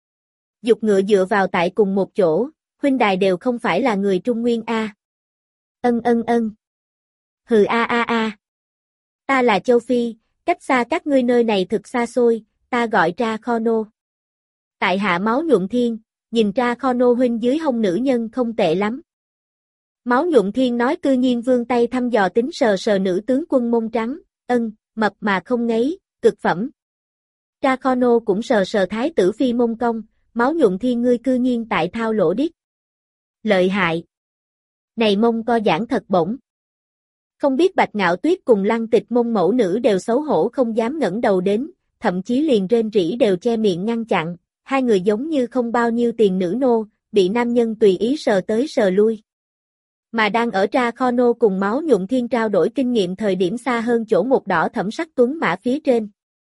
Dục ngựa dựa vào tại cùng một chỗ, huynh đài đều không phải là người Trung Nguyên a. Ân ân ân. Hừ a a a. Ta là Châu Phi, cách xa các ngươi nơi này thực xa xôi, ta gọi Tra Kho Nô. Tại hạ Máu Nhuận Thiên, nhìn Tra Kho Nô huynh dưới hông nữ nhân không tệ lắm. Máu Nhuận Thiên nói cư nhiên vươn tay thăm dò tính sờ sờ nữ tướng quân mông trắng, ân, mập mà không ngấy, cực phẩm. Tra Kho Nô cũng sờ sờ thái tử phi mông cong, Máu Nhuận Thiên ngươi cư nhiên tại thao lỗ điếc. Lợi hại. Này mông co giãn thật bổng. Không biết Bạch Ngạo Tuyết cùng Lăng Tịch mông mẫu nữ đều xấu hổ không dám ngẩng đầu đến, thậm chí liền rên rỉ đều che miệng ngăn chặn, hai người giống như không bao nhiêu tiền nữ nô, bị nam nhân tùy ý sờ tới sờ lui. Mà đang ở Tra Kho Nô cùng Máu Nhuận Thiên trao đổi kinh nghiệm thời điểm xa hơn chỗ một đỏ thẫm sắc tuấn mã phía trên.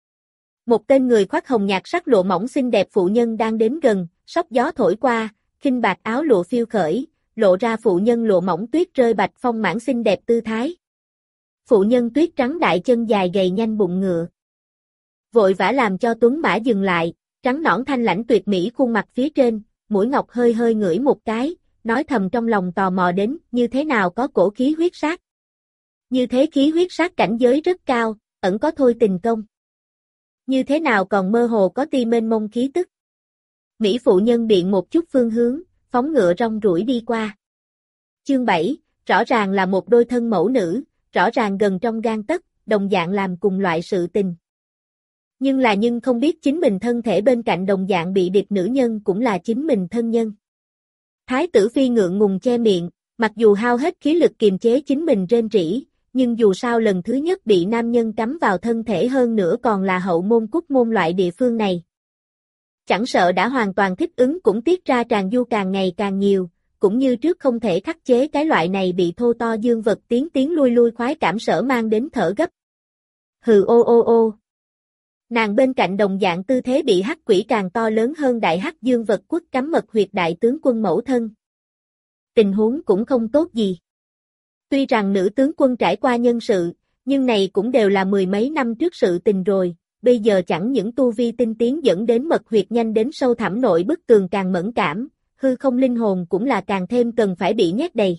Một tên người khoác hồng nhạt sắc lụa mỏng xinh đẹp phụ nhân đang đến gần, sóng gió thổi qua, khinh bạc áo lụa phiêu khởi, lộ ra phụ nhân lụa mỏng tuyết rơi bạch phong mãn xinh đẹp tư thái. Phụ nhân tuyết trắng đại chân dài gầy nhanh bụng ngựa. Vội vã làm cho tuấn mã dừng lại, trắng nõn thanh lãnh tuyệt mỹ khuôn mặt phía trên, mũi ngọc hơi hơi ngửi một cái, nói thầm trong lòng tò mò đến, như thế nào có cổ khí huyết sát. Như thế khí huyết sát cảnh giới rất cao, ẩn có thôi tình công. Như thế nào còn mơ hồ có ti mênh mông khí tức. Mỹ phụ nhân biện một chút phương hướng, phóng ngựa rong ruổi đi qua. Chương bảy, rõ ràng là một đôi thân mẫu nữ, rõ ràng gần trong gan tấc, đồng dạng làm cùng loại sự tình. Nhưng là nhưng không biết chính mình thân thể bên cạnh đồng dạng bị điệp nữ nhân cũng là chính mình thân nhân. Thái tử phi ngượng ngùng che miệng, mặc dù hao hết khí lực kiềm chế chính mình rên rỉ, nhưng dù sao lần thứ nhất bị nam nhân cắm vào thân thể hơn nữa còn là hậu môn cúc môn loại địa phương này. Chẳng sợ đã hoàn toàn thích ứng cũng tiết ra tràn du càng ngày càng nhiều, cũng như trước không thể khắc chế cái loại này bị thô to dương vật tiến tiến lui lui khoái cảm sở mang đến thở gấp. Hừ ô ô ô. Nàng bên cạnh đồng dạng tư thế bị hắc quỷ càng to lớn hơn đại hắc dương vật quất cắm mật huyệt đại tướng quân mẫu thân. Tình huống cũng không tốt gì. Tuy rằng nữ tướng quân trải qua nhân sự, nhưng này cũng đều là mười mấy năm trước sự tình rồi, bây giờ chẳng những tu vi tinh tiến dẫn đến mật huyệt nhanh đến sâu thẳm nội bức tường càng mẫn cảm, hư không linh hồn cũng là càng thêm cần phải bị nhét đầy.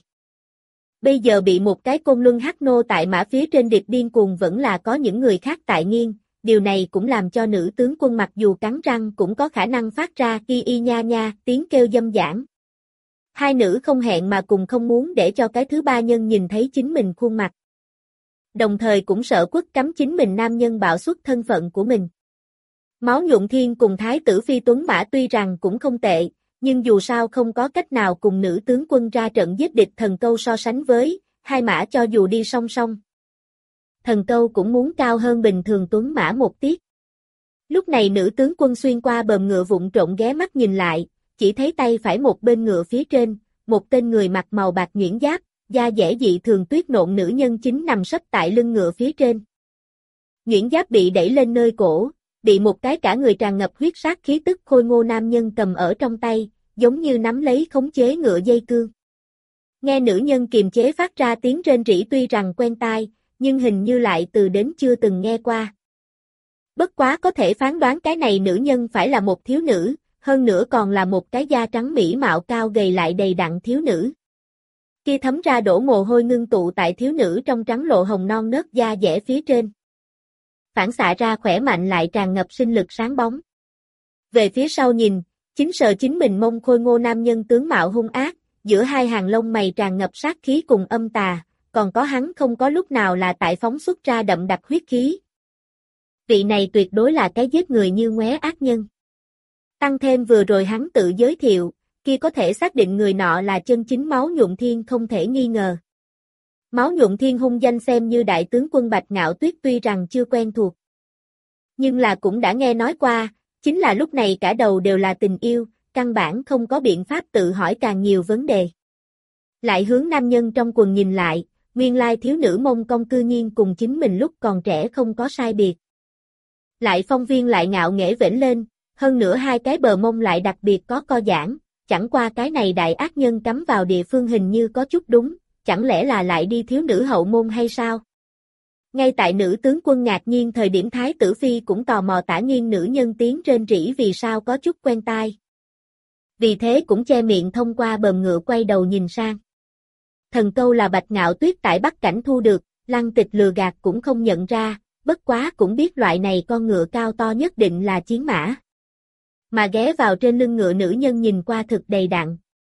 Bây giờ bị một cái côn luân hắc nô tại mã phía trên điệp điên cuồng vẫn là có những người khác tại nghiêng, điều này cũng làm cho nữ tướng quân mặc dù cắn răng cũng có khả năng phát ra y y nha nha tiếng kêu dâm dãn. Hai nữ không hẹn mà cùng không muốn để cho cái thứ ba nhân nhìn thấy chính mình khuôn mặt. Đồng thời cũng sợ quất cắm chính mình nam nhân bạo xuất thân phận của mình. Máu Nhuận Thiên cùng Thái tử Phi Tuấn Mã tuy rằng cũng không tệ, nhưng dù sao không có cách nào cùng nữ tướng quân ra trận giết địch thần câu so sánh với, hai mã cho dù đi song song. Thần câu cũng muốn cao hơn bình thường Tuấn Mã một tiết. Lúc này nữ tướng quân xuyên qua bờm ngựa vụng trộn ghé mắt nhìn lại, chỉ thấy tay phải một bên ngựa phía trên, một tên người mặc màu bạc nhuyễn giáp, da dẻ dị thường tuyết nộn nữ nhân chính nằm sấp tại lưng ngựa phía trên. Nhuyễn giáp bị đẩy lên nơi cổ, bị một cái cả người tràn ngập huyết sát khí tức khôi ngô nam nhân cầm ở trong tay, giống như nắm lấy khống chế ngựa dây cương. Nghe nữ nhân kiềm chế phát ra tiếng rên rỉ tuy rằng quen tai, nhưng hình như lại từ đến chưa từng nghe qua. Bất quá có thể phán đoán cái này nữ nhân phải là một thiếu nữ, hơn nữa còn là một cái da trắng mỹ mạo cao gầy lại đầy đặn thiếu nữ. Kia thấm ra đổ mồ hôi ngưng tụ tại thiếu nữ trong trắng lộ hồng non nớt da dẻ phía trên. Phản xạ ra khỏe mạnh lại tràn ngập sinh lực sáng bóng. Về phía sau nhìn, chính sờ chính mình mông khôi ngô nam nhân tướng mạo hung ác, giữa hai hàng lông mày tràn ngập sát khí cùng âm tà, còn có hắn không có lúc nào là tại phóng xuất ra đậm đặc huyết khí. Vị này tuyệt đối là cái giết người như ngoé ác nhân. Tăng thêm vừa rồi hắn tự giới thiệu, kia có thể xác định người nọ là chân chính Máu Nhuộm Thiên không thể nghi ngờ. Máu Nhuộm Thiên hung danh xem như đại tướng quân Bạch Ngạo Tuyết tuy rằng chưa quen thuộc. Nhưng là cũng đã nghe nói qua, chính là lúc này cả đầu đều là tình yêu, căn bản không có biện pháp tự hỏi càng nhiều vấn đề. Lại hướng nam nhân trong quần nhìn lại, nguyên lai thiếu nữ mông công cư nhiên cùng chính mình lúc còn trẻ không có sai biệt. Lại phong viên lại ngạo nghễ vểnh lên, hơn nữa hai cái bờ mông lại đặc biệt có co giãn, chẳng qua cái này đại ác nhân cắm vào địa phương hình như có chút đúng, chẳng lẽ là lại đi thiếu nữ hậu môn hay sao? Ngay tại nữ tướng quân ngạc nhiên thời điểm Thái tử Phi cũng tò mò tả nghiêng nữ nhân tiếng rên rỉ vì sao có chút quen tai. Vì thế cũng che miệng thông qua bờm ngựa quay đầu nhìn sang. Thần câu là Bạch Ngạo Tuyết tại Bắc Cảnh thu được, Lăng Tịch lừa gạt cũng không nhận ra, bất quá cũng biết loại này con ngựa cao to nhất định là chiến mã. Mà ghé vào trên lưng ngựa nữ nhân nhìn qua thực đầy đặn.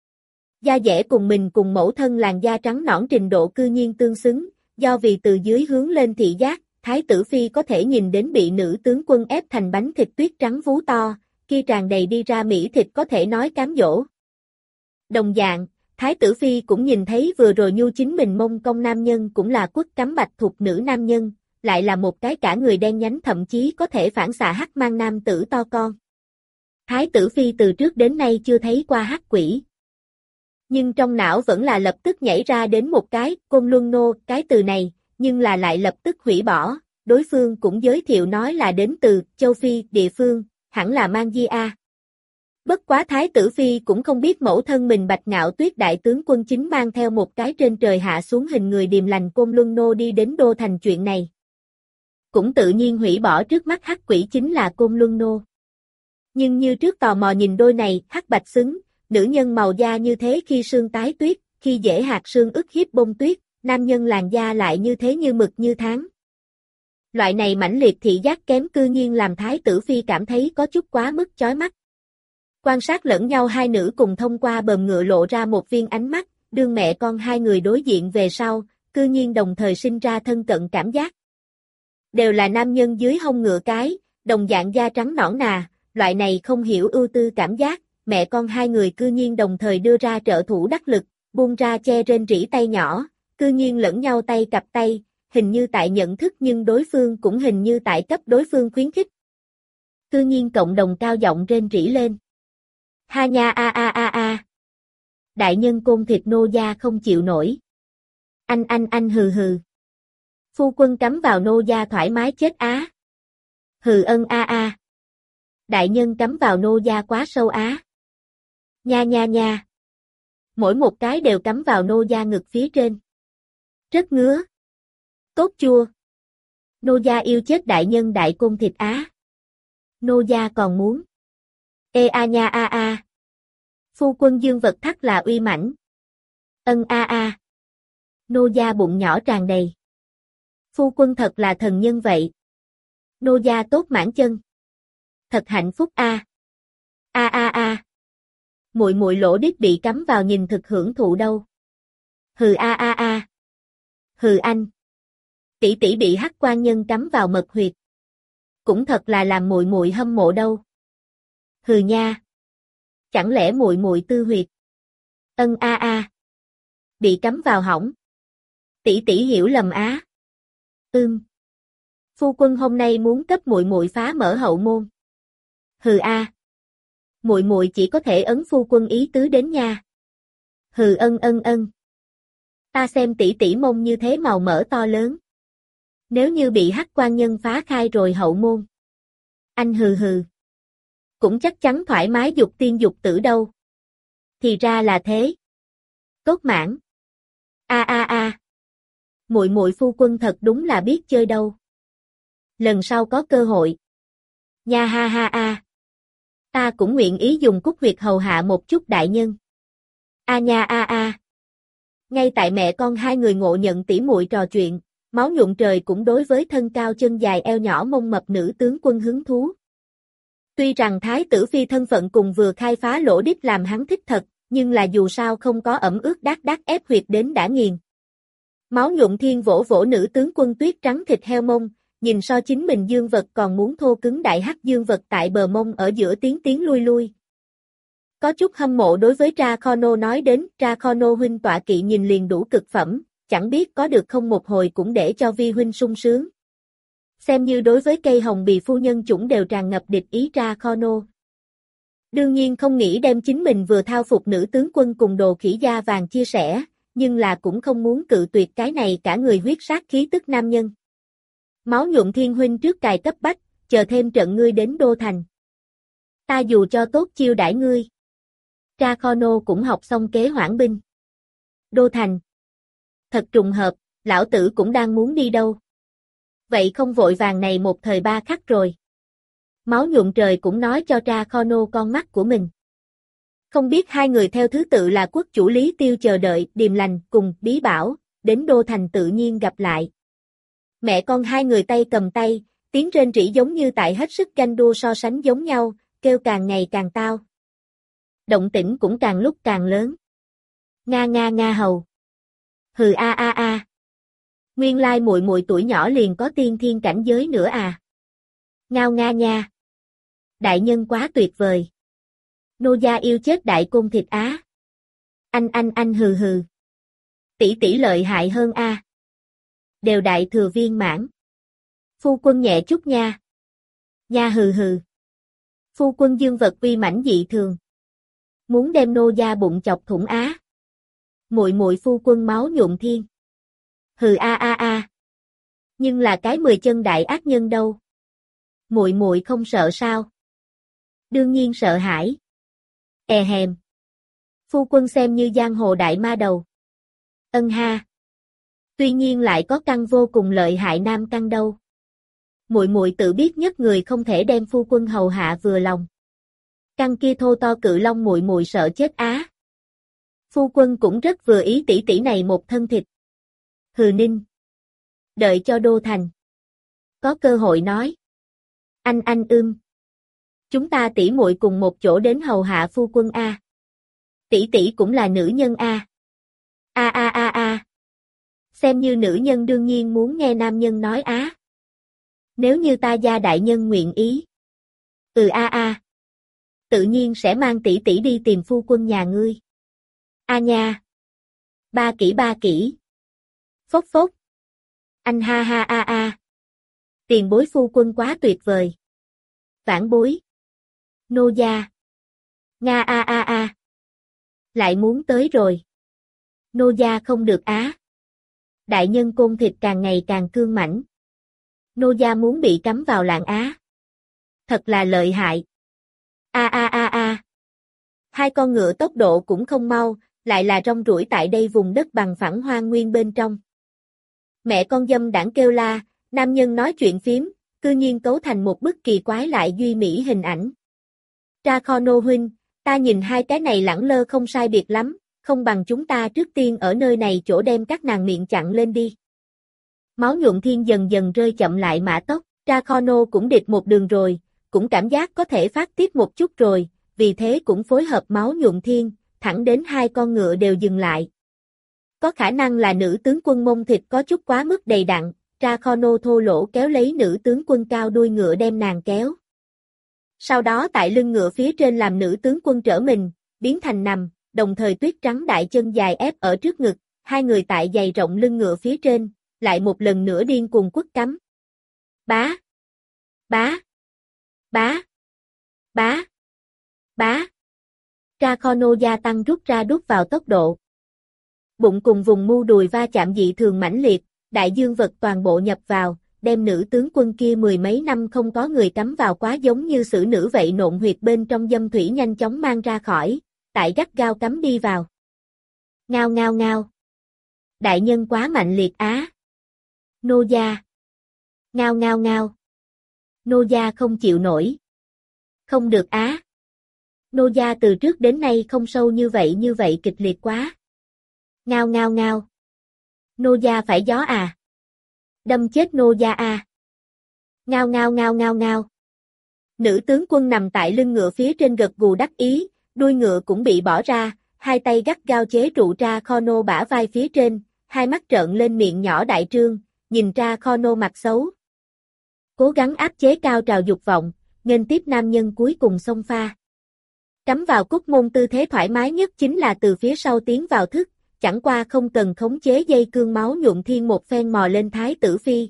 Da dẻ cùng mình cùng mẫu thân làn da trắng nõn trình độ cư nhiên tương xứng, do vì từ dưới hướng lên thị giác, Thái tử Phi có thể nhìn đến bị nữ tướng quân ép thành bánh thịt tuyết trắng vú to, kia tràn đầy đi ra mỹ thịt có thể nói cám dỗ. Đồng dạng, Thái tử Phi cũng nhìn thấy vừa rồi nhu chính mình mông công nam nhân cũng là quất cắm bạch thục nữ nam nhân, lại là một cái cả người đen nhánh thậm chí có thể phản xạ hắc mang nam tử to con. Thái tử Phi từ trước đến nay chưa thấy qua hắc quỷ. Nhưng trong não vẫn là lập tức nhảy ra đến một cái, Côn Luân Nô, cái từ này, nhưng là lại lập tức hủy bỏ, đối phương cũng giới thiệu nói là đến từ châu Phi, địa phương, hẳn là Mang Di A. Bất quá Thái tử Phi cũng không biết mẫu thân mình Bạch Ngạo Tuyết đại tướng quân chính mang theo một cái trên trời hạ xuống hình người điềm lành Côn Luân Nô đi đến đô thành chuyện này. Cũng tự nhiên hủy bỏ trước mắt hắc quỷ chính là Côn Luân Nô. Nhưng như trước tò mò nhìn đôi này, hắc bạch xứng, nữ nhân màu da như thế khi sương tái tuyết, khi dễ hạt sương ức hiếp bông tuyết, nam nhân làn da lại như thế như mực như tháng. Loại này mãnh liệt thị giác kém cư nhiên làm Thái tử Phi cảm thấy có chút quá mức chói mắt. Quan sát lẫn nhau hai nữ cùng thông qua bờm ngựa lộ ra một viên ánh mắt, đương mẹ con hai người đối diện về sau, cư nhiên đồng thời sinh ra thân cận cảm giác. Đều là nam nhân dưới hông ngựa cái, đồng dạng da trắng nõn nà, loại này không hiểu ưu tư cảm giác, mẹ con hai người cư nhiên đồng thời đưa ra trợ thủ đắc lực, buông ra che rên rỉ tay nhỏ, cư nhiên lẫn nhau tay cặp tay, hình như tại nhận thức nhưng đối phương cũng hình như tại cấp đối phương khuyến khích. Cư nhiên cộng đồng cao giọng rên rỉ lên. Ha nha a a a a. Đại nhân Côn thịt nô gia không chịu nổi. Anh anh anh hừ hừ. Phu quân cắm vào nô gia thoải mái chết á. Hừ ân a a. Đại nhân cắm vào nô gia quá sâu á. Nha nha nha. Mỗi một cái đều cắm vào nô gia ngực phía trên. Rất ngứa. Tốt chua. Nô gia yêu chết đại nhân đại Côn thịt á. Nô gia còn muốn. Ê a nha a a. Phu quân dương vật thắt là uy mãnh. Ân a a. Nô gia bụng nhỏ tràn đầy. Phu quân thật là thần nhân vậy. Nô gia tốt mãn chân. Thật hạnh phúc a. A a a. Muội muội lỗ đít bị cắm vào nhìn thực hưởng thụ đâu. Hừ a a a. Hừ anh. Tỷ tỷ bị hắc quan nhân cắm vào mật huyệt. Cũng thật là làm muội muội hâm mộ đâu. Hừ nha. Chẳng lẽ muội muội tư huyệt? Ân a a. Bị cắm vào hỏng. Tỷ tỷ hiểu lầm á. Ưm. Phu quân hôm nay muốn cấp muội muội phá mở hậu môn. Hừ a. Muội muội chỉ có thể ấn phu quân ý tứ đến nha. Hừ ân ân ân. Ta xem tỷ tỷ mông như thế màu mỡ to lớn. Nếu như bị hắc quan nhân phá khai rồi hậu môn. Anh hừ hừ. Cũng chắc chắn thoải mái dục tiên dục tử đâu. Thì ra là thế. Tốt mãn. A a a. Muội muội phu quân thật đúng là biết chơi đâu. Lần sau có cơ hội, Nha ha ha a. Ta cũng nguyện ý dùng cúc huyệt hầu hạ một chút đại nhân. A nha a a. Ngay tại mẹ con hai người ngộ nhận tỉ muội trò chuyện, máu nhuộm trời cũng đối với thân cao chân dài eo nhỏ mông mập nữ tướng quân hứng thú. Tuy rằng thái tử phi thân phận cùng vừa khai phá lỗ đít làm hắn thích thật, nhưng là dù sao không có ẩm ướt đát đát ép huyệt đến đã nghiền. Máu nhuộm thiên vỗ vỗ nữ tướng quân tuyết trắng thịt heo mông, nhìn so chính mình dương vật còn muốn thô cứng đại hắc dương vật tại bờ mông ở giữa tiến tiến lui lui. Có chút hâm mộ đối với Dracono nói đến, Dracono huynh tọa kỵ nhìn liền đủ cực phẩm, chẳng biết có được không một hồi cũng để cho vi huynh sung sướng. Xem như đối với cây hồng bì phu nhân chủng đều tràn ngập địch ý Dracono. Đương nhiên không nghĩ đem chính mình vừa thao phục nữ tướng quân cùng đồ khỉ da vàng chia sẻ, nhưng là cũng không muốn cự tuyệt cái này cả người huyết sát khí tức nam nhân. Máu nhuộm thiên huynh trước cài cấp bách, chờ thêm trận ngươi đến Đô Thành. Ta dù cho tốt chiêu đãi ngươi. Dracono cũng học xong kế hoãn binh. Đô Thành. Thật trùng hợp, lão tử cũng đang muốn đi đâu. Vậy không vội vàng này một thời ba khắc rồi. Máu nhuộm trời cũng nói cho Dracono con mắt của mình. Không biết hai người theo thứ tự là quốc chủ Lý Tiêu chờ đợi, Điềm Lành cùng Bí Bảo, đến Đô Thành tự nhiên gặp lại. Mẹ con hai người tay cầm tay, tiếng rên rỉ giống như tại hết sức ganh đua so sánh giống nhau, kêu càng ngày càng tao. Động tĩnh cũng càng lúc càng lớn. Nga nga nga hầu. Hừ a a a. Nguyên lai muội muội tuổi nhỏ liền có tiên thiên cảnh giới nữa à. Ngao nga nha. Đại nhân quá tuyệt vời. Nô gia yêu chết đại côn thịt á. Anh anh anh hừ hừ. Tỷ tỷ lợi hại hơn a. Đều đại thừa viên mãn. Phu quân nhẹ chút nha. Nha hừ hừ. Phu quân dương vật uy mãnh dị thường. Muốn đem nô gia bụng chọc thủng á. Muội muội phu quân máu nhuộm thiên. Hừ a a a. Nhưng là cái mười chân đại ác nhân đâu. Muội muội không sợ sao? Đương nhiên sợ hãi. E hèm. Phu quân xem như giang hồ đại ma đầu. Ân ha. Tuy nhiên lại có căn vô cùng lợi hại nam căn đâu. Muội muội tự biết nhất người không thể đem phu quân hầu hạ vừa lòng. Căn kia thô to cự long muội muội sợ chết á. Phu quân cũng rất vừa ý tỷ tỷ này một thân thịt. Hừ ninh. Đợi cho Đô Thành. Có cơ hội nói. Anh anh ưm. Chúng ta tỷ muội cùng một chỗ đến hầu hạ phu quân a. Tỷ tỷ cũng là nữ nhân a. A a a a. Xem như nữ nhân đương nhiên muốn nghe nam nhân nói á. Nếu như ta gia đại nhân nguyện ý. Ừ a a. Tự nhiên sẽ mang tỷ tỷ đi tìm phu quân nhà ngươi. A nha. Ba kỹ ba kỹ. Phốc phốc. Anh ha ha a a. Tiền bối phu quân quá tuyệt vời. Vãn bối. Nô gia. Nga a a a. Lại muốn tới rồi. Nô gia không được á. Đại nhân côn thịt càng ngày càng cương mãnh. Nô gia muốn bị cắm vào lạng á. Thật là lợi hại. A a a a. Hai con ngựa tốc độ cũng không mau, lại là rong ruổi tại đây vùng đất bằng phẳng hoang nguyên bên trong. Mẹ con dâm đảng kêu la, nam nhân nói chuyện phím, cư nhiên cấu thành một bức kỳ quái lại duy mỹ hình ảnh. Dracono huynh, ta nhìn hai cái này lẳng lơ không sai biệt lắm, không bằng chúng ta trước tiên ở nơi này chỗ đem các nàng miệng chặn lên đi. Máu nhuộm thiên dần dần rơi chậm lại mã tốc, Dracono cũng địch một đường rồi, cũng cảm giác có thể phát tiếp một chút rồi, vì thế cũng phối hợp máu nhuộm thiên, thẳng đến hai con ngựa đều dừng lại. Có khả năng là nữ tướng quân mông thịt có chút quá mức đầy đặn, Dracono thô lỗ kéo lấy nữ tướng quân cao đuôi ngựa đem nàng kéo. Sau đó tại lưng ngựa phía trên làm nữ tướng quân trở mình, biến thành nằm, đồng thời tuyết trắng đại chân dài ép ở trước ngực, hai người tại giày rộng lưng ngựa phía trên, lại một lần nữa điên cuồng quất cắm. Bá, bá, bá, bá, bá. Dracono gia tăng rút ra đút vào tốc độ. Bụng cùng vùng mu đùi va chạm dị thường mãnh liệt, đại dương vật toàn bộ nhập vào, đem nữ tướng quân kia mười mấy năm không có người cắm vào quá giống như xử nữ vậy nộn huyệt bên trong dâm thủy nhanh chóng mang ra khỏi, tại gắt gao cắm đi vào. Ngao ngao ngao. Đại nhân quá mạnh liệt á. Nô gia. Ngao ngao ngao. Nô gia không chịu nổi. Không được á. Nô gia từ trước đến nay không sâu như vậy như vậy kịch liệt quá. Ngao ngao ngao. Nô gia phải gió à. Đâm chết nô gia à. Ngao ngao ngao ngao ngao. Nữ tướng quân nằm tại lưng ngựa phía trên gật gù đắc ý, đuôi ngựa cũng bị bỏ ra, hai tay gắt gao chế trụ Tra Khono bả vai phía trên, hai mắt trợn lên miệng nhỏ đại trương, nhìn Tra Khono mặt xấu. Cố gắng áp chế cao trào dục vọng, nghênh tiếp nam nhân cuối cùng xông pha. Cắm vào cúc môn tư thế thoải mái nhất chính là từ phía sau tiến vào thức, chẳng qua không cần khống chế dây cương máu nhuộm thiên một phen mò lên thái tử phi.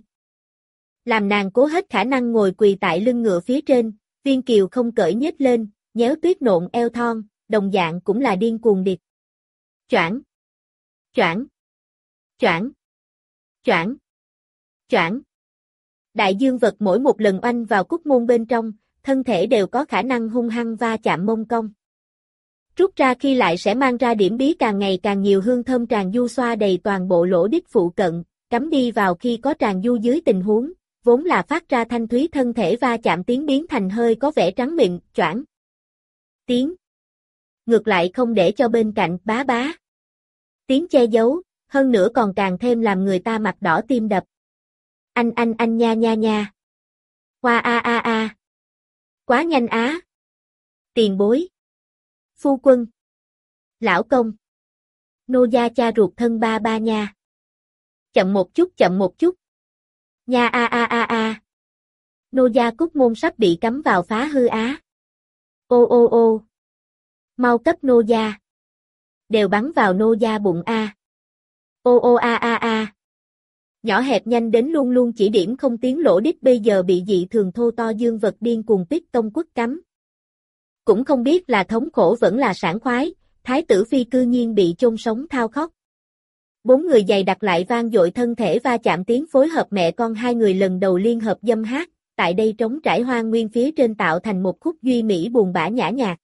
Làm nàng cố hết khả năng ngồi quỳ tại lưng ngựa phía trên, Viên Kiều không cởi nhếch lên, nhéo tuyết nộn eo thon, đồng dạng cũng là điên cuồng điệp. Choảng, choảng, choảng, choảng, choảng. Đại dương vật mỗi một lần oanh vào cúc môn bên trong, thân thể đều có khả năng hung hăng va chạm mông cong. Rút ra khi lại sẽ mang ra điểm bí càng ngày càng nhiều hương thơm tràn du xoa đầy toàn bộ lỗ đít phụ cận, cắm đi vào khi có tràn du dưới tình huống, vốn là phát ra thanh thúy thân thể va chạm tiếng biến thành hơi có vẻ trắng mịn, choảng. Tiếng. Ngược lại không để cho bên cạnh bá bá. Tiếng che giấu, hơn nữa còn càng thêm làm người ta mặt đỏ tim đập. Anh anh anh nha nha nha. Hoa a a a. Quá nhanh á. Tiền bối. Phu quân. Lão công. Nô gia cha ruột thân ba ba nha. Chậm một chút chậm một chút. Nha a a a a. Nô gia cúc môn sắp bị cắm vào phá hư á. Ô ô ô. Mau cấp nô gia. Đều bắn vào nô gia bụng a. Ô ô a a a. Nhỏ hẹp nhanh đến luôn luôn chỉ điểm không tiến lỗ đít bây giờ bị dị thường thô to dương vật điên cuồng pít tông quất cắm. Cũng không biết là thống khổ vẫn là sảng khoái, thái tử phi cư nhiên bị chôn sống thao khóc. Bốn người dày đặt lại vang dội thân thể va chạm tiếng phối hợp mẹ con hai người lần đầu liên hợp dâm hát, tại đây trống trải hoang nguyên phía trên tạo thành một khúc duy mỹ buồn bã nhã nhạc.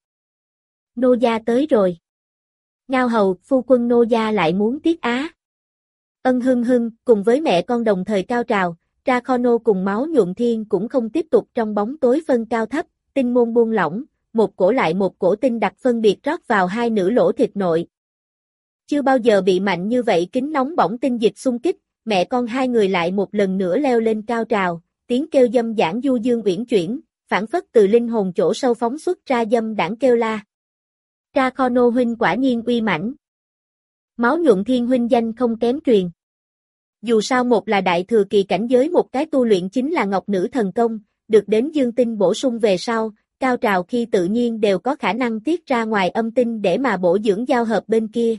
Nô gia tới rồi. Ngao hầu, phu quân nô gia lại muốn tiết á. Ân hưng hưng, cùng với mẹ con đồng thời cao trào, Tra Khono cùng máu nhuộm thiên cũng không tiếp tục trong bóng tối phân cao thấp, tinh môn buông lỏng, một cổ lại một cổ tinh đặc phân biệt rót vào hai nữ lỗ thịt nội. Chưa bao giờ bị mạnh như vậy kính nóng bỏng tinh dịch xung kích, mẹ con hai người lại một lần nữa leo lên cao trào, tiếng kêu dâm dãn du dương uyển chuyển, phản phất từ linh hồn chỗ sâu phóng xuất ra dâm đãng kêu la. Tra Khono huynh quả nhiên uy mãnh. Máu nhuộm thiên huynh danh không kém truyền. Dù sao một là đại thừa kỳ cảnh giới một cái tu luyện chính là ngọc nữ thần công, được đến dương tinh bổ sung về sau, cao trào khi tự nhiên đều có khả năng tiết ra ngoài âm tinh để mà bổ dưỡng giao hợp bên kia.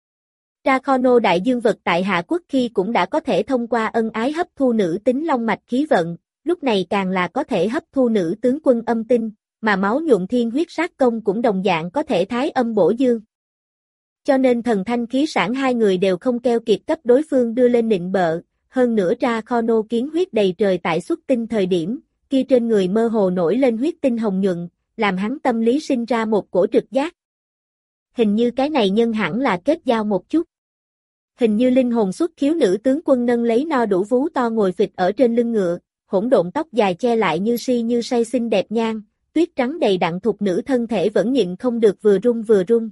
Tra Khono đại dương vật tại Hạ Quốc khi cũng đã có thể thông qua ân ái hấp thu nữ tính long mạch khí vận, lúc này càng là có thể hấp thu nữ tướng quân âm tinh, mà máu nhuộm thiên huyết sát công cũng đồng dạng có thể thái âm bổ dương. Cho nên thần thanh khí sản hai người đều không keo kiệt cấp đối phương đưa lên nịnh bợ, hơn nữa Tra Khono kiến huyết đầy trời tại xuất tinh thời điểm, kia trên người mơ hồ nổi lên huyết tinh hồng nhuận, làm hắn tâm lý sinh ra một cổ trực giác. Hình như cái này nhân hẳn là kết giao một chút. Hình như linh hồn xuất khiếu nữ tướng quân nâng lấy no đủ vú to ngồi phịch ở trên lưng ngựa, hỗn độn tóc dài che lại như si như say xinh đẹp nhan, tuyết trắng đầy đặn thục nữ thân thể vẫn nhịn không được vừa run vừa run.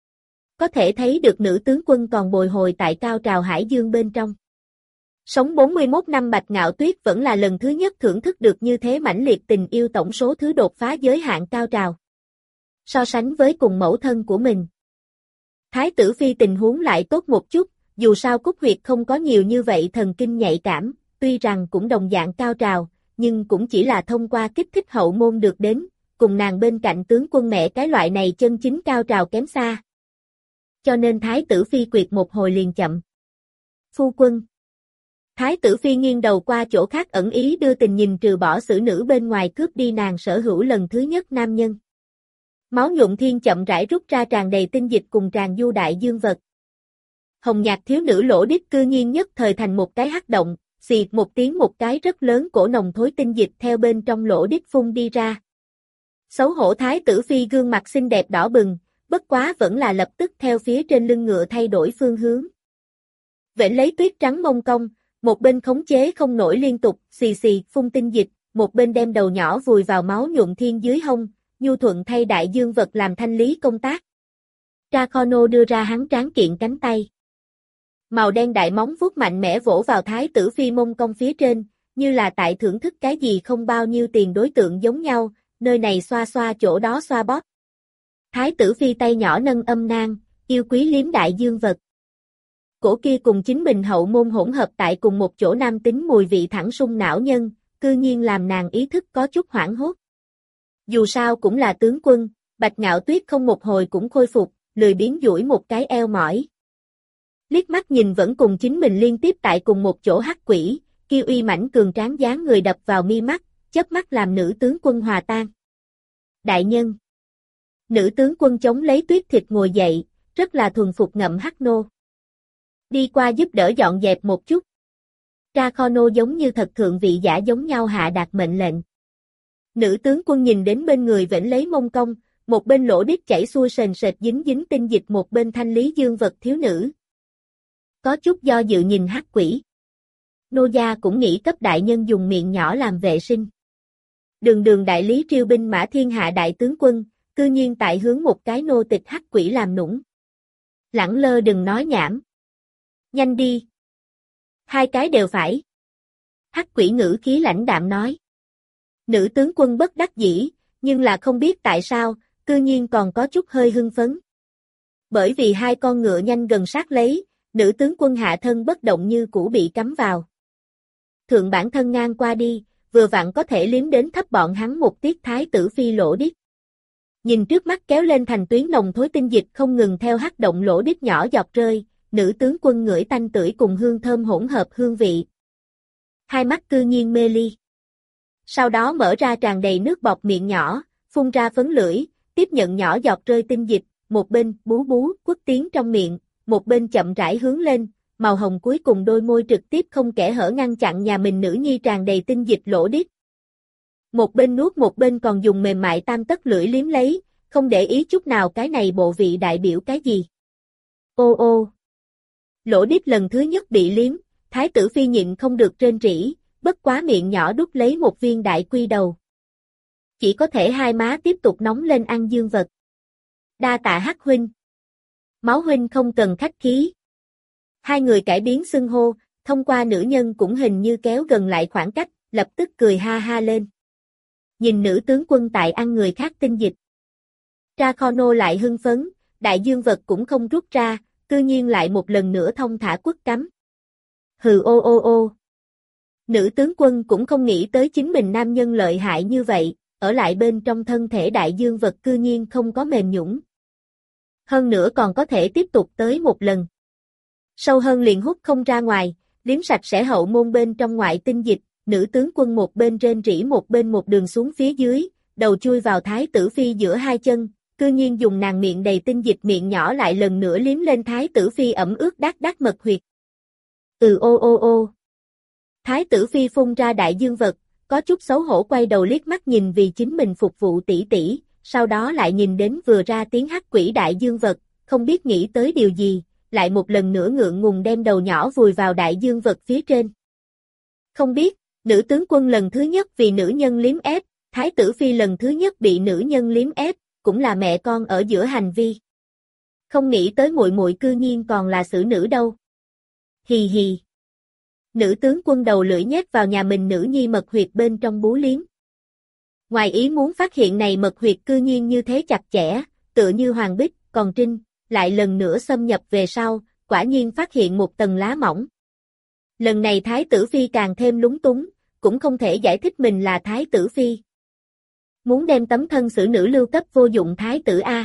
Có thể thấy được nữ tướng quân còn bồi hồi tại cao trào hải dương bên trong. Sống bốn mươi mốt năm Bạch Ngạo Tuyết vẫn là lần thứ nhất thưởng thức được như thế mãnh liệt tình yêu tổng số thứ đột phá giới hạn cao trào. So sánh với cùng mẫu thân của mình. Thái tử phi tình huống lại tốt một chút, dù sao cúc huyệt không có nhiều như vậy thần kinh nhạy cảm, tuy rằng cũng đồng dạng cao trào, nhưng cũng chỉ là thông qua kích thích hậu môn được đến, cùng nàng bên cạnh tướng quân mẹ cái loại này chân chính cao trào kém xa. Cho nên thái tử phi quyệt một hồi liền chậm. Phu quân. Thái tử phi nghiêng đầu qua chỗ khác ẩn ý đưa tình nhìn trừ bỏ xử nữ bên ngoài cướp đi nàng sở hữu lần thứ nhất nam nhân. Máu nhuộm thiên chậm rãi rút ra tràn đầy tinh dịch cùng tràn du đại dương vật. Hồng nhạt thiếu nữ lỗ đít cư nhiên nhất thời thành một cái hắc động, xịt một tiếng một cái rất lớn cổ nồng thối tinh dịch theo bên trong lỗ đít phun đi ra. Xấu hổ thái tử phi gương mặt xinh đẹp đỏ bừng, bất quá vẫn là lập tức theo phía trên lưng ngựa thay đổi phương hướng. Vểnh lấy tuyết trắng mông cong, một bên khống chế không nổi liên tục xì xì phun tinh dịch, một bên đem đầu nhỏ vùi vào máu nhuộm thiên dưới hông, nhu thuận thay đại dương vật làm thanh lý công tác. Dracono đưa ra hắn tráng kiện cánh tay. Màu đen đại móng vuốt mạnh mẽ vỗ vào thái tử phi mông cong phía trên, như là tại thưởng thức cái gì không bao nhiêu tiền đối tượng giống nhau, nơi này xoa xoa chỗ đó xoa bóp. Thái tử phi tay nhỏ nâng âm nang, yêu quý liếm đại dương vật. Cổ kia cùng chính mình hậu môn hỗn hợp tại cùng một chỗ nam tính mùi vị thẳng sung não nhân, cư nhiên làm nàng ý thức có chút hoảng hốt. Dù sao cũng là tướng quân, Bạch Ngạo Tuyết không một hồi cũng khôi phục, lười biếng duỗi một cái eo mỏi. Liếc mắt nhìn vẫn cùng chính mình liên tiếp tại cùng một chỗ hắc quỷ, kia uy mãnh cường tráng dáng người đập vào mi mắt, chớp mắt làm nữ tướng quân hòa tan. Đại nhân. Nữ tướng quân chống lấy tuyết thịt ngồi dậy, rất là thuần phục ngậm hắc nô. Đi qua giúp đỡ dọn dẹp một chút. Dracono giống như thật thượng vị giả giống nhau hạ đạt mệnh lệnh. Nữ tướng quân nhìn đến bên người vểnh lấy mông cong, một bên lỗ đít chảy xuôi sền sệt dính dính tinh dịch, một bên thanh lý dương vật thiếu nữ. Có chút do dự nhìn hắc quỷ. Nô gia cũng nghĩ cấp đại nhân dùng miệng nhỏ làm vệ sinh. Đường đường đại lý triều binh mã thiên hạ đại tướng quân, cư nhiên tại hướng một cái nô tịch hắc quỷ làm nũng. Lẳng lơ đừng nói nhảm. Nhanh đi. Hai cái đều phải. Hắc quỷ ngữ khí lãnh đạm nói. Nữ tướng quân bất đắc dĩ, nhưng là không biết tại sao, cư nhiên còn có chút hơi hưng phấn. Bởi vì hai con ngựa nhanh gần sát lấy, nữ tướng quân hạ thân bất động như cũ bị cắm vào. Thượng bản thân ngang qua đi, vừa vặn có thể liếm đến thấp bọn hắn một tiết thái tử phi lỗ đít. Nhìn trước mắt kéo lên thành tuyến nồng thối tinh dịch không ngừng theo hắc động lỗ đít nhỏ giọt rơi, nữ tướng quân ngửi tanh tưởi cùng hương thơm hỗn hợp hương vị. Hai mắt cư nhiên mê ly. Sau đó mở ra tràn đầy nước bọt miệng nhỏ, phun ra phấn lưỡi, tiếp nhận nhỏ giọt rơi tinh dịch, một bên bú bú quất tiếng trong miệng, một bên chậm rãi hướng lên, màu hồng cuối cùng đôi môi trực tiếp không kẽ hở ngăn chặn nhà mình nữ nhi tràn đầy tinh dịch lỗ đít. Một bên nuốt một bên còn dùng mềm mại tam tấc lưỡi liếm lấy, không để ý chút nào cái này bộ vị đại biểu cái gì. Ô ô. Lỗ đít lần thứ nhất bị liếm, thái tử phi nhịn không được rên rỉ, bất quá miệng nhỏ đút lấy một viên đại quy đầu. Chỉ có thể hai má tiếp tục nóng lên ăn dương vật. Đa tạ hắc huynh. Máu huynh không cần khách khí. Hai người cải biến xưng hô, thông qua nữ nhân cũng hình như kéo gần lại khoảng cách, lập tức cười ha ha lên. Nhìn nữ tướng quân tại ăn người khác tinh dịch. Dracono lại hưng phấn, đại dương vật cũng không rút ra, cư nhiên lại một lần nữa thông thả quất cắm. Hừ ô ô ô. Nữ tướng quân cũng không nghĩ tới chính mình nam nhân lợi hại như vậy, ở lại bên trong thân thể đại dương vật cư nhiên không có mềm nhũn. Hơn nữa còn có thể tiếp tục tới một lần. Sâu hơn liền hút không ra ngoài, liếm sạch sẽ hậu môn bên trong ngoại tinh dịch, nữ tướng quân một bên rên rỉ một bên một đường xuống phía dưới, đầu chui vào thái tử phi giữa hai chân, cư nhiên dùng nàng miệng đầy tinh dịch miệng nhỏ lại lần nữa liếm lên thái tử phi ẩm ướt đát đát mật huyệt. Ừ ô ô ô. Thái tử phi phun ra đại dương vật, có chút xấu hổ quay đầu liếc mắt nhìn vì chính mình phục vụ tỷ tỷ, sau đó lại nhìn đến vừa ra tiếng hắc quỷ đại dương vật, không biết nghĩ tới điều gì, lại một lần nữa ngượng ngùng đem đầu nhỏ vùi vào đại dương vật phía trên. Không biết, nữ tướng quân lần thứ nhất vì nữ nhân liếm ép, thái tử phi lần thứ nhất bị nữ nhân liếm ép, cũng là mẹ con ở giữa hành vi. Không nghĩ tới muội muội cư nhiên còn là xử nữ đâu. Hì hì. Nữ tướng quân đầu lưỡi nhét vào nhà mình nữ nhi mật huyệt bên trong bú liếm. Ngoài ý muốn phát hiện này mật huyệt cư nhiên như thế chặt chẽ, tựa như hoàng bích, còn trinh, lại lần nữa xâm nhập về sau, quả nhiên phát hiện một tầng lá mỏng. Lần này thái tử phi càng thêm lúng túng, cũng không thể giải thích mình là thái tử phi. Muốn đem tấm thân xử nữ lưu cấp vô dụng thái tử A.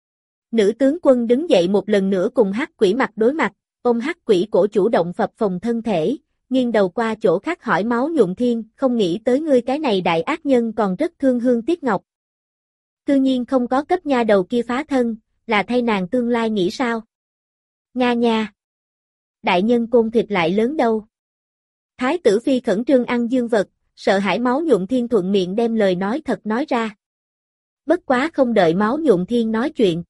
Nữ tướng quân đứng dậy một lần nữa cùng hắc quỷ mặt đối mặt, ôm hắc quỷ cổ chủ động phập phồng thân thể, nghiêng đầu qua chỗ khác hỏi máu nhuộm thiên, không nghĩ tới ngươi cái này đại ác nhân còn rất thương hương tiếc ngọc. Cư nhiên không có cấp nha đầu kia phá thân, là thay nàng tương lai nghĩ sao? Nga nha. Đại nhân côn thịt lại lớn đâu. Thái tử phi khẩn trương ăn dương vật, sợ hãi máu nhuộm thiên thuận miệng đem lời nói thật nói ra. Bất quá không đợi máu nhuộm thiên nói chuyện.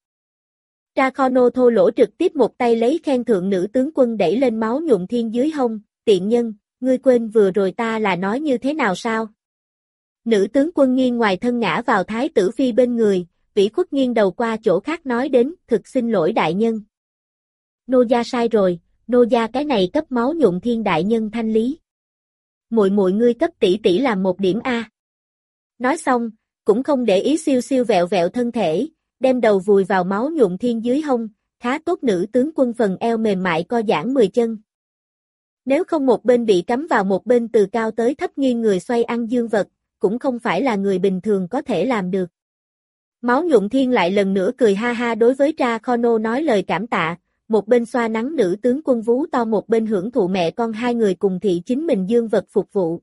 Dracono thô lỗ trực tiếp một tay lấy khen thượng nữ tướng quân đẩy lên máu nhuộm thiên dưới hông, tiện nhân, ngươi quên vừa rồi ta là nói như thế nào sao? Nữ tướng quân nghiêng ngoài thân ngã vào thái tử phi bên người, ủy khuất nghiêng đầu qua chỗ khác nói đến, thực xin lỗi đại nhân. Nô gia sai rồi, nô gia cái này cấp máu nhuộm thiên đại nhân thanh lý. Muội muội ngươi cấp tỷ tỷ làm một điểm a. Nói xong, cũng không để ý siêu siêu vẹo vẹo thân thể, đem đầu vùi vào máu nhuộm thiên dưới hông, khá tốt nữ tướng quân phần eo mềm mại co giãn mười chân. Nếu không một bên bị cắm vào một bên từ cao tới thấp nghiêng người xoay ăn dương vật, cũng không phải là người bình thường có thể làm được. Máu nhuộm thiên lại lần nữa cười ha ha đối với Ra Khono nói lời cảm tạ, một bên xoa nắng nữ tướng quân vú to một bên hưởng thụ mẹ con hai người cùng thị chính mình dương vật phục vụ.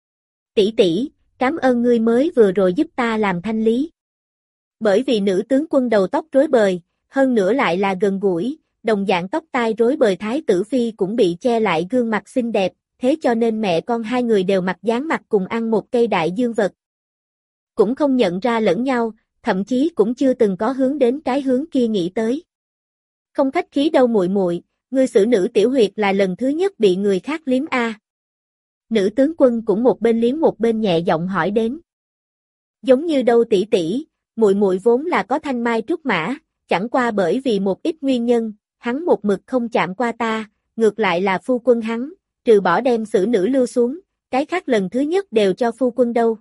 Tỷ tỷ, cảm ơn ngươi mới vừa rồi giúp ta làm thanh lý. Bởi vì nữ tướng quân đầu tóc rối bời, hơn nữa lại là gần gũi, đồng dạng tóc tai rối bời thái tử phi cũng bị che lại gương mặt xinh đẹp, thế cho nên mẹ con hai người đều mặt dán mặt cùng ăn một cây đại dương vật. Cũng không nhận ra lẫn nhau, thậm chí cũng chưa từng có hướng đến cái hướng kia nghĩ tới. Không khách khí đâu muội muội, ngươi xử nữ tiểu huyệt là lần thứ nhất bị người khác liếm a. Nữ tướng quân cũng một bên liếm một bên nhẹ giọng hỏi đến. Giống như đâu tỷ tỷ, muội muội vốn là có thanh mai trúc mã, chẳng qua bởi vì một ít nguyên nhân, hắn một mực không chạm qua ta, ngược lại là phu quân hắn, trừ bỏ đem xử nữ lưu xuống, cái khác lần thứ nhất đều cho phu quân đâu.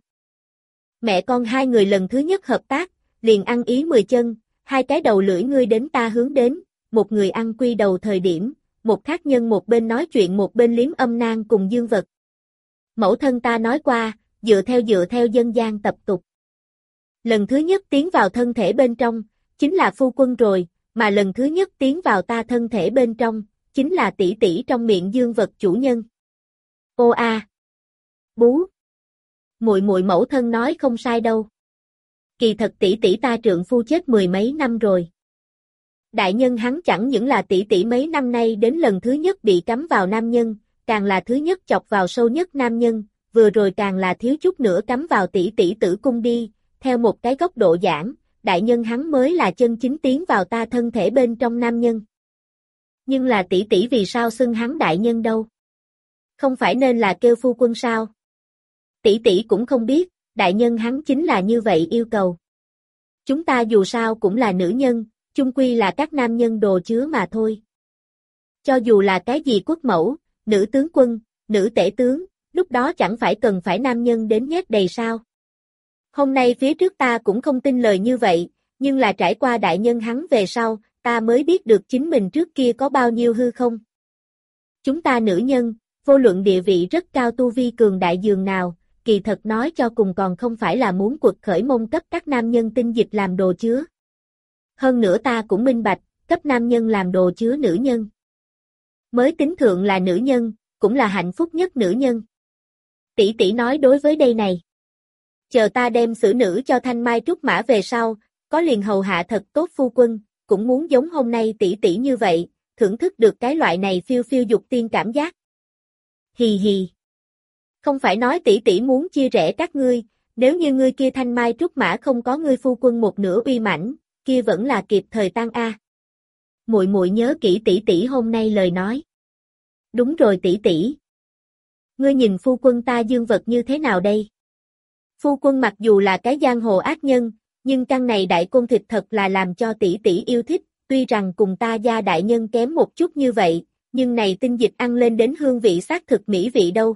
Mẹ con hai người lần thứ nhất hợp tác, liền ăn ý mười chân, hai cái đầu lưỡi ngươi đến ta hướng đến, một người ăn quy đầu thời điểm, một khác nhân một bên nói chuyện một bên liếm âm nang cùng dương vật. Mẫu thân ta nói qua, dựa theo dựa theo dân gian tập tục. Lần thứ nhất tiến vào thân thể bên trong, chính là phu quân rồi, mà lần thứ nhất tiến vào ta thân thể bên trong, chính là tỷ tỷ trong miệng dương vật chủ nhân. Ô a, bú. Muội muội mẫu thân nói không sai đâu. Kỳ thật tỷ tỷ ta trượng phu chết mười mấy năm rồi. Đại nhân hắn chẳng những là tỷ tỷ mấy năm nay đến lần thứ nhất bị cắm vào nam nhân, càng là thứ nhất chọc vào sâu nhất nam nhân, vừa rồi càng là thiếu chút nữa cắm vào tỷ tỷ tử cung đi, theo một cái góc độ giảng, đại nhân hắn mới là chân chính tiến vào ta thân thể bên trong nam nhân. Nhưng là tỷ tỷ vì sao xưng hắn đại nhân đâu? Không phải nên là kêu phu quân sao? Tỷ tỷ cũng không biết, đại nhân hắn chính là như vậy yêu cầu. Chúng ta dù sao cũng là nữ nhân, chung quy là các nam nhân đồ chứa mà thôi. Cho dù là cái gì quốc mẫu, nữ tướng quân, nữ tể tướng, lúc đó chẳng phải cần phải nam nhân đến nhét đầy sao. Hôm nay phía trước ta cũng không tin lời như vậy, nhưng là trải qua đại nhân hắn về sau, ta mới biết được chính mình trước kia có bao nhiêu hư không. Chúng ta nữ nhân, vô luận địa vị rất cao tu vi cường đại dường nào, kỳ thật nói cho cùng còn không phải là muốn quật khởi mông cấp các nam nhân tinh dịch làm đồ chứa. Hơn nữa ta cũng minh bạch, cấp nam nhân làm đồ chứa nữ nhân. Mới tính thượng là nữ nhân, cũng là hạnh phúc nhất nữ nhân. Tỷ tỷ nói đối với đây này. Chờ ta đem xử nữ cho thanh mai trúc mã về sau, có liền hầu hạ thật tốt phu quân, cũng muốn giống hôm nay tỷ tỷ như vậy, thưởng thức được cái loại này phiêu phiêu dục tiên cảm giác. Hì hì. Không phải nói tỷ tỷ muốn chia rẽ các ngươi, nếu như ngươi kia thanh mai trúc mã không có ngươi phu quân một nửa uy mãnh, kia vẫn là kịp thời tan a. Muội muội nhớ kỹ tỷ tỷ hôm nay lời nói. Đúng rồi tỷ tỷ. Ngươi nhìn phu quân ta dương vật như thế nào đây? Phu quân mặc dù là cái giang hồ ác nhân, nhưng căn này đại côn thịt thật là làm cho tỷ tỷ yêu thích, tuy rằng cùng ta gia đại nhân kém một chút như vậy, nhưng này tinh dịch ăn lên đến hương vị xác thực mỹ vị đâu.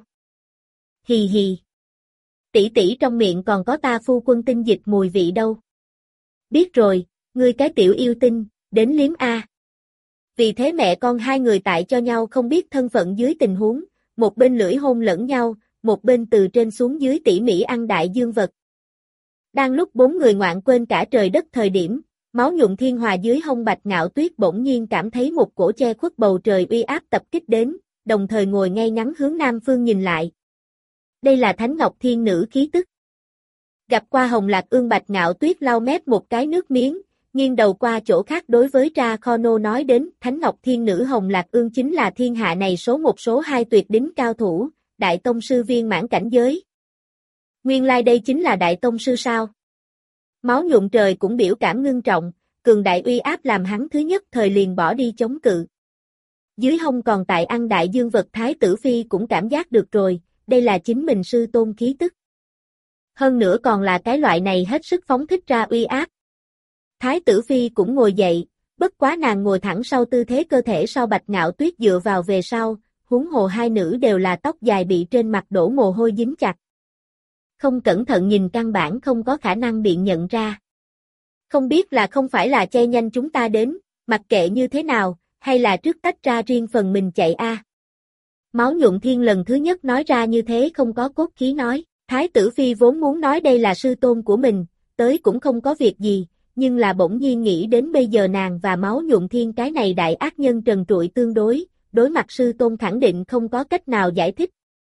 Hì hì. Tỷ tỷ trong miệng còn có ta phu quân tinh dịch mùi vị đâu. Biết rồi, ngươi cái tiểu yêu tinh, đến liếm a. Vì thế mẹ con hai người tại cho nhau không biết thân phận dưới tình huống, một bên lưỡi hôn lẫn nhau, một bên từ trên xuống dưới tỉ mỉ ăn đại dương vật. Đang lúc bốn người ngoạn quên cả trời đất thời điểm, máu nhuộm thiên hòa dưới hông Bạch Ngạo Tuyết bỗng nhiên cảm thấy một cổ che khuất bầu trời uy áp tập kích đến, đồng thời ngồi ngay ngắn hướng nam phương nhìn lại. Đây là Thánh Ngọc Thiên Nữ khí tức. Gặp qua Hồng Lạc Ương Bạch Ngạo Tuyết lau mép một cái nước miếng, nghiêng đầu qua chỗ khác đối với Ra Khono nói đến, Thánh Ngọc Thiên Nữ Hồng Lạc Ương chính là thiên hạ này số một số hai tuyệt đỉnh cao thủ, đại tông sư viên mãn cảnh giới. Nguyên lai like đây chính là đại tông sư sao? Máu nhuộm trời cũng biểu cảm ngưng trọng, cường đại uy áp làm hắn thứ nhất thời liền bỏ đi chống cự. Dưới hông còn tại ăn đại dương vật Thái tử Phi cũng cảm giác được rồi, đây là chính mình sư tôn khí tức. Hơn nữa còn là cái loại này hết sức phóng thích ra uy áp. Thái tử phi cũng ngồi dậy, bất quá nàng ngồi thẳng sau tư thế cơ thể sau Bạch Ngạo Tuyết dựa vào về sau, huống hồ hai nữ đều là tóc dài bị trên mặt đổ mồ hôi dính chặt. Không cẩn thận nhìn căn bản không có khả năng bị nhận ra. Không biết là không phải là che nhanh chúng ta đến, mặc kệ như thế nào, hay là trước tách ra riêng phần mình chạy a. Máu Nhuận Thiên lần thứ nhất nói ra như thế không có cốt khí nói, Thái tử phi vốn muốn nói đây là sư tôn của mình, tới cũng không có việc gì, nhưng là bỗng nhiên nghĩ đến bây giờ nàng và Máu Nhuận Thiên cái này đại ác nhân trần trụi tương đối, đối mặt sư tôn khẳng định không có cách nào giải thích.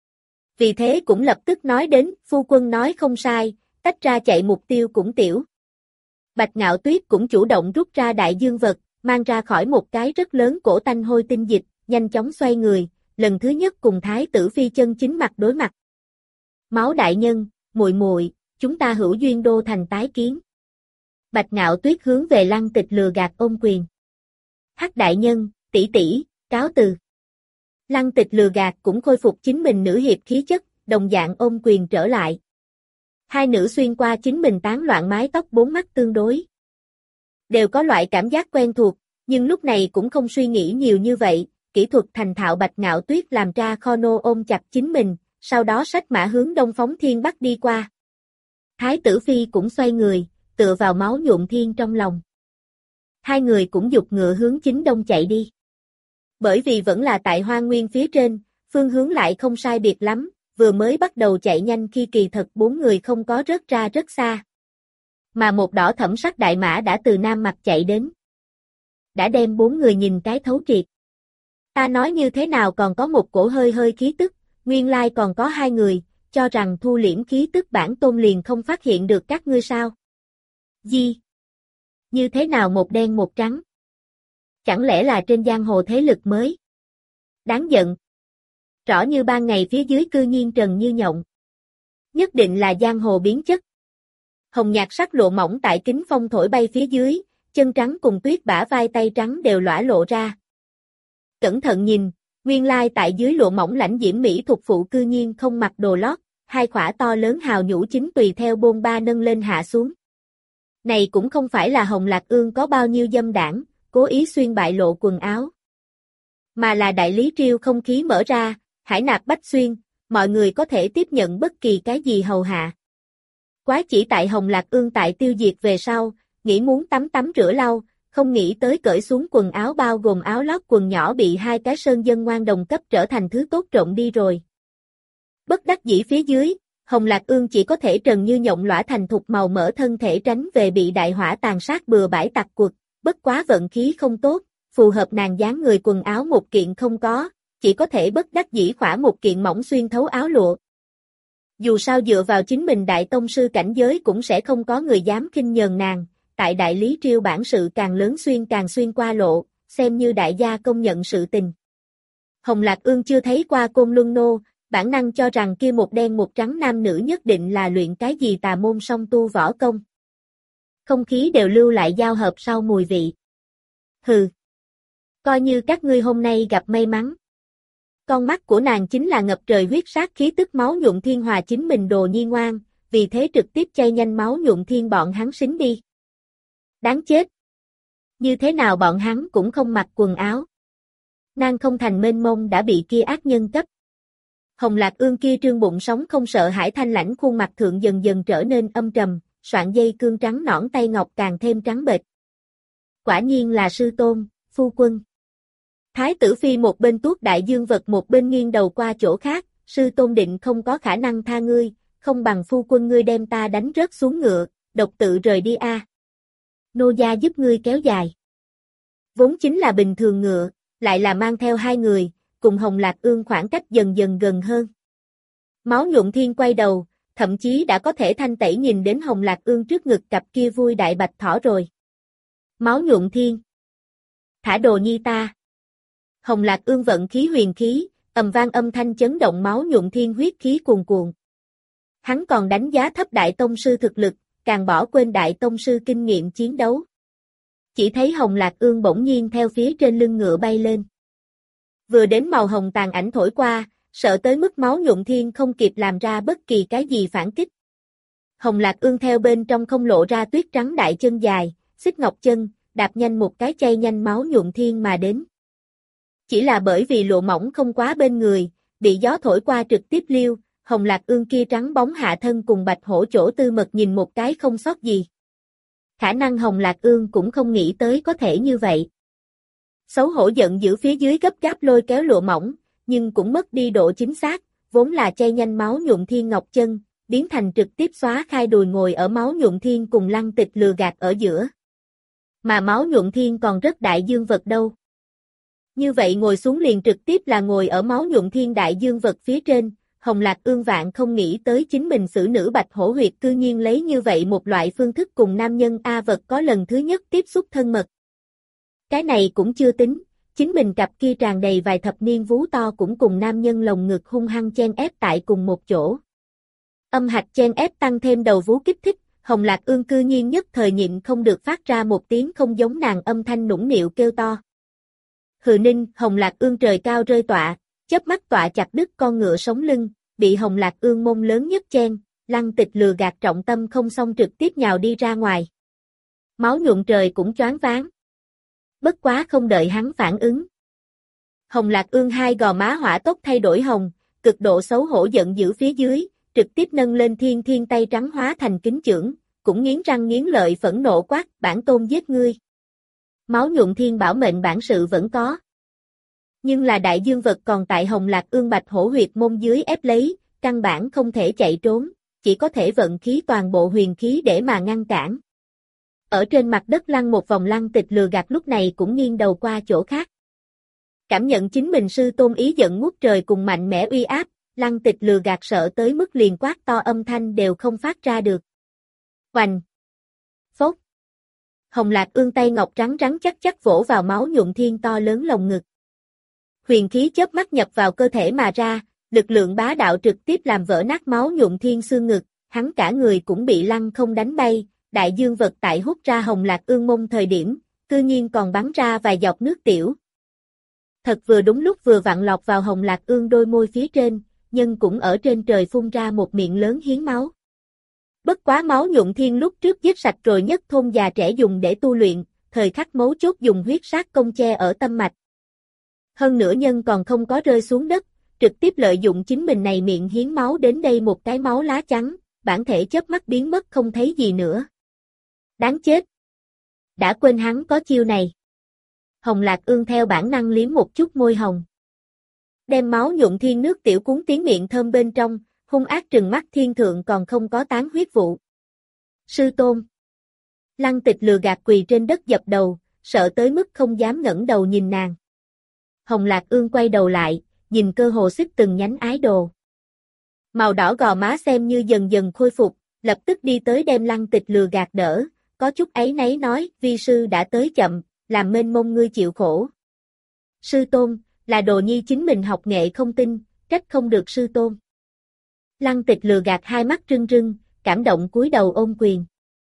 Vì thế cũng lập tức nói đến, phu quân nói không sai, tách ra chạy mục tiêu cũng tiểu. Bạch Ngạo Tuyết cũng chủ động rút ra đại dương vật, mang ra khỏi một cái rất lớn cổ tanh hôi tinh dịch, nhanh chóng xoay người, lần thứ nhất cùng Thái tử phi chân chính mặt đối mặt. Máu đại nhân, muội muội, chúng ta hữu duyên đô thành tái kiến. Bạch Ngạo Tuyết hướng về Lăng Tịch lừa gạt ôm quyền. Hắc đại nhân, tỷ tỷ, cáo từ. Lăng Tịch lừa gạt cũng khôi phục chính mình nữ hiệp khí chất, đồng dạng ôm quyền trở lại. Hai nữ xuyên qua chính mình tán loạn mái tóc bốn mắt tương đối. Đều có loại cảm giác quen thuộc, nhưng lúc này cũng không suy nghĩ nhiều như vậy, kỹ thuật thành thạo Bạch Ngạo Tuyết làm ra kho nô ôm chặt chính mình, sau đó xách mã hướng Đông Phóng Thiên Bắc đi qua. Thái tử phi cũng xoay người, tựa vào Máu Nhuận Thiên trong lòng. Hai người cũng dục ngựa hướng chính đông chạy đi. Bởi vì vẫn là tại Hoa Nguyên phía trên, phương hướng lại không sai biệt lắm, vừa mới bắt đầu chạy nhanh khi kỳ thật bốn người không có rớt ra rất xa. Mà một đỏ thẫm sắc đại mã đã từ Nam Mặt chạy đến. Đã đem bốn người nhìn cái thấu triệt. Ta nói như thế nào còn có một cổ hơi hơi khí tức, nguyên lai còn có hai người, cho rằng thu liễm khí tức bản tôn liền không phát hiện được các ngươi sao. Gì? Như thế nào một đen một trắng? Chẳng lẽ là trên giang hồ thế lực mới? Đáng giận. Rõ như ban ngày phía dưới cư nhiên trần như nhộng. Nhất định là giang hồ biến chất. Hồng nhạt sắc lộ mỏng tại kính phong thổi bay phía dưới, chân trắng cùng tuyết bả vai tay trắng đều lõa lộ ra. Cẩn thận nhìn, nguyên lai tại dưới lộ mỏng lãnh diễm mỹ thuộc phụ cư nhiên không mặc đồ lót, hai khỏa to lớn hào nhũ chính tùy theo bôn ba nâng lên hạ xuống. Này cũng không phải là Hồng Lạc Ương có bao nhiêu dâm đảng, cố ý xuyên bại lộ quần áo. Mà là đại lý triêu không khí mở ra, hải nạp bách xuyên, mọi người có thể tiếp nhận bất kỳ cái gì hầu hạ. Quá chỉ tại Hồng Lạc Ương tại tiêu diệt về sau, nghĩ muốn tắm tắm rửa lau, không nghĩ tới cởi xuống quần áo bao gồm áo lót quần nhỏ bị hai cái sơn dân ngoan đồng cấp trở thành thứ tốt trộn đi rồi. Bất đắc dĩ phía dưới, Hồng Lạc Ương chỉ có thể trần như nhộng lõa thành thục màu mỡ thân thể tránh về bị đại hỏa tàn sát bừa bãi tặc quật, bất quá vận khí không tốt, phù hợp nàng dáng người quần áo một kiện không có, chỉ có thể bất đắc dĩ khỏa một kiện mỏng xuyên thấu áo lụa. Dù sao dựa vào chính mình đại tông sư cảnh giới cũng sẽ không có người dám khinh nhờn nàng, tại đại lý triêu bản sự càng lớn xuyên càng xuyên qua lộ, xem như đại gia công nhận sự tình. Hồng Lạc Ương chưa thấy qua Côn Luân Nô, bản năng cho rằng kia một đen một trắng nam nữ nhất định là luyện cái gì tà môn song tu võ công. Không khí đều lưu lại giao hợp sau mùi vị. Hừ. Coi như các ngươi hôm nay gặp may mắn. Con mắt của nàng chính là ngập trời huyết sát khí tức Máu Nhuận Thiên hòa chính mình đồ nhi ngoan, vì thế trực tiếp chay nhanh Máu Nhuận Thiên bọn hắn xính đi. Đáng chết. Như thế nào bọn hắn cũng không mặc quần áo. Nàng không thành mênh mông đã bị kia ác nhân cấp. Hồng Lạc Ương kia trương bụng sống không sợ hãi thanh lãnh khuôn mặt thượng dần dần trở nên âm trầm, soạn dây cương trắng nõn tay ngọc càng thêm trắng bệch. Quả nhiên là sư tôn, phu quân. Thái tử phi một bên tuốt đại dương vật một bên nghiêng đầu qua chỗ khác, sư tôn định không có khả năng tha ngươi, không bằng phu quân ngươi đem ta đánh rớt xuống ngựa, độc tự rời đi a. Nô gia giúp ngươi kéo dài. Vốn chính là bình thường ngựa, lại là mang theo hai người, cùng Hồng Lạc Ương khoảng cách dần dần gần hơn. Máu Nhuận Thiên quay đầu, thậm chí đã có thể thanh tẩy nhìn đến Hồng Lạc Ương trước ngực cặp kia vui đại bạch thỏ rồi. Máu Nhuận Thiên. Thả đồ nhi ta. Hồng Lạc Ương vận khí huyền khí, ầm vang âm thanh chấn động Máu Nhuận Thiên huyết khí cuồn cuộn. Hắn còn đánh giá thấp đại tông sư thực lực, càng bỏ quên đại tông sư kinh nghiệm chiến đấu. Chỉ thấy Hồng Lạc Ương bỗng nhiên theo phía trên lưng ngựa bay lên. Vừa đến màu hồng tàn ảnh thổi qua, sợ tới mức Máu Nhuận Thiên không kịp làm ra bất kỳ cái gì phản kích. Hồng Lạc Ương theo bên trong không lộ ra tuyết trắng đại chân dài, xích ngọc chân, đạp nhanh một cái chay nhanh máu nhuộm thiên mà đến. Chỉ là bởi vì lụa mỏng không quá bên người, bị gió thổi qua trực tiếp liêu, Hồng Lạc Ương kia trắng bóng hạ thân cùng bạch hổ chỗ tư mật nhìn một cái không sót gì. Khả năng Hồng Lạc Ương cũng không nghĩ tới có thể như vậy. Xấu hổ giận dữ phía dưới gấp gáp lôi kéo lụa mỏng, nhưng cũng mất đi độ chính xác, vốn là chay nhanh máu nhuộm thiên ngọc chân, biến thành trực tiếp xóa khai đùi ngồi ở máu nhuộm thiên cùng Lăng Tịch lừa gạt ở giữa. Mà máu nhuộm thiên còn rất đại dương vật đâu. Như vậy ngồi xuống liền trực tiếp là ngồi ở máu nhuộm thiên đại dương vật phía trên, Hồng Lạc Ương vạn không nghĩ tới chính mình xử nữ bạch hổ huyệt cư nhiên lấy như vậy một loại phương thức cùng nam nhân A vật có lần thứ nhất tiếp xúc thân mật. Cái này cũng chưa tính, chính mình cặp kia tràn đầy vài thập niên vú to cũng cùng nam nhân lồng ngực hung hăng chen ép tại cùng một chỗ. Âm hạch chen ép tăng thêm đầu vú kích thích, Hồng Lạc Ương cư nhiên nhất thời nhịn không được phát ra một tiếng không giống nàng âm thanh nũng nịu kêu to. Hừ ninh, Hồng Lạc Ương trời cao rơi tọa, chớp mắt tọa chặt đứt con ngựa sống lưng, bị Hồng Lạc Ương mông lớn nhất chen, Lăng Tịch lừa gạt trọng tâm không xong trực tiếp nhào đi ra ngoài. Máu nhuộm trời cũng choáng váng. Bất quá không đợi hắn phản ứng. Hồng Lạc Ương hai gò má hỏa tốc thay đổi hồng, cực độ xấu hổ giận dữ phía dưới, trực tiếp nâng lên thiên thiên tay trắng hóa thành kính chưởng, cũng nghiến răng nghiến lợi phẫn nộ quát, bản tôn giết ngươi. Máu nhuộm thiên bảo mệnh bản sự vẫn có. Nhưng là đại dương vật còn tại Hồng Lạc Ương bạch hổ huyệt mông dưới ép lấy, căn bản không thể chạy trốn, chỉ có thể vận khí toàn bộ huyền khí để mà ngăn cản. Ở trên mặt đất lăn một vòng Lăng Tịch lừa gạt lúc này cũng nghiêng đầu qua chỗ khác. Cảm nhận chính mình sư tôn ý giận ngút trời cùng mạnh mẽ uy áp, Lăng Tịch lừa gạt sợ tới mức liền quát to âm thanh đều không phát ra được. Hoành! Phốt! Hồng Lạc Ương tay ngọc trắng trắng chắc chắc vỗ vào máu nhuộm thiên to lớn lồng ngực. Huyền khí chớp mắt nhập vào cơ thể mà ra, lực lượng bá đạo trực tiếp làm vỡ nát máu nhuộm thiên xương ngực, hắn cả người cũng bị lăng không đánh bay, đại dương vật tại hút ra Hồng Lạc Ương mông thời điểm, cư nhiên còn bắn ra vài giọt nước tiểu. Thật vừa đúng lúc vừa vặn lọt vào Hồng Lạc Ương đôi môi phía trên, nhưng cũng ở trên trời phun ra một miệng lớn hiến máu. Bất quá máu nhuộm thiên lúc trước giết sạch rồi nhất thôn già trẻ dùng để tu luyện, thời khắc mấu chốt dùng huyết sát công che ở tâm mạch. Hơn nữa nhân còn không có rơi xuống đất, trực tiếp lợi dụng chính mình này miệng hiến máu đến đây một cái máu lá trắng, bản thể chớp mắt biến mất không thấy gì nữa. Đáng chết! Đã quên hắn có chiêu này. Hồng Lạc Ương theo bản năng liếm một chút môi hồng. Đem máu nhuộm thiên nước tiểu cuốn tiếng miệng thơm bên trong, hung ác trừng mắt thiên thượng còn không có tán huyết vụ. Sư tôn! Lăng Tịch lừa gạt quỳ trên đất dập đầu, sợ tới mức không dám ngẩng đầu nhìn nàng. Hồng Lạc Ương quay đầu lại, nhìn cơ hồ xích từng nhánh ái đồ. Màu đỏ gò má xem như dần dần khôi phục, lập tức đi tới đem Lăng Tịch lừa gạt đỡ, có chút áy náy nói, vi sư đã tới chậm, làm mênh mông ngươi chịu khổ. Sư tôn, là đồ nhi chính mình học nghệ không tinh, trách không được sư tôn. Lăng Tịch lừa gạt hai mắt rưng rưng, cảm động cúi đầu ôm quyền.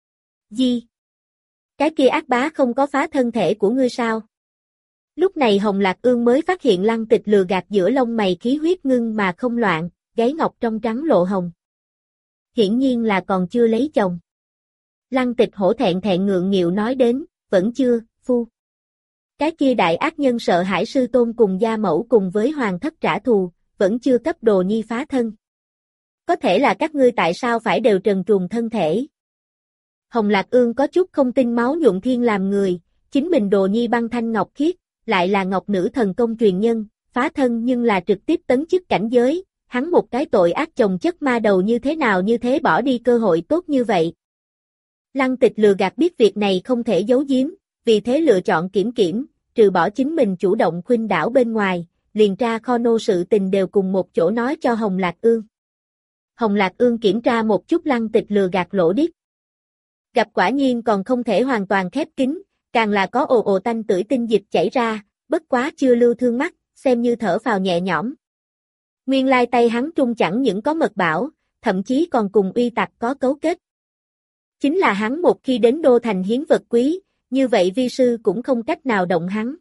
Di! Cái kia ác bá không có phá thân thể của ngươi sao? Lúc này Hồng Lạc Ương mới phát hiện Lăng Tịch lừa gạt giữa lông mày khí huyết ngưng mà không loạn, gáy ngọc trong trắng lộ hồng. Hiển nhiên là còn chưa lấy chồng. Lăng Tịch hổ thẹn thẹn ngượng nghịu nói đến, vẫn chưa, phu. Cái kia đại ác nhân sợ hãi sư tôn cùng gia mẫu cùng với hoàng thất trả thù, vẫn chưa cấp đồ nhi phá thân. Có thể là các ngươi tại sao phải đều trần truồng thân thể. Hồng Lạc Ương có chút không tin máu nhuộm thiên làm người, chính mình đồ nhi băng thanh ngọc khiết, lại là ngọc nữ thần công truyền nhân, phá thân nhưng là trực tiếp tấn chức cảnh giới, hắn một cái tội ác chồng chất ma đầu như thế nào như thế bỏ đi cơ hội tốt như vậy. Lăng Tịch lừa gạt biết việc này không thể giấu giếm, vì thế lựa chọn kiểm kiểm, trừ bỏ chính mình chủ động khuynh đảo bên ngoài, liền tra kho nô sự tình đều cùng một chỗ nói cho Hồng Lạc Ương. Hồng Lạc Ương kiểm tra một chút Lăng Tịch lừa gạt lỗ điếc. Gặp quả nhiên còn không thể hoàn toàn khép kín, càng là có ồ ồ tanh tưởi tinh dịch chảy ra, bất quá chưa lưu thương mắt, xem như thở phào nhẹ nhõm. Nguyên lai tay hắn trung chẳng những có mật bảo, thậm chí còn cùng uy tặc có cấu kết. Chính là hắn một khi đến đô thành hiến vật quý, như vậy vi sư cũng không cách nào động hắn.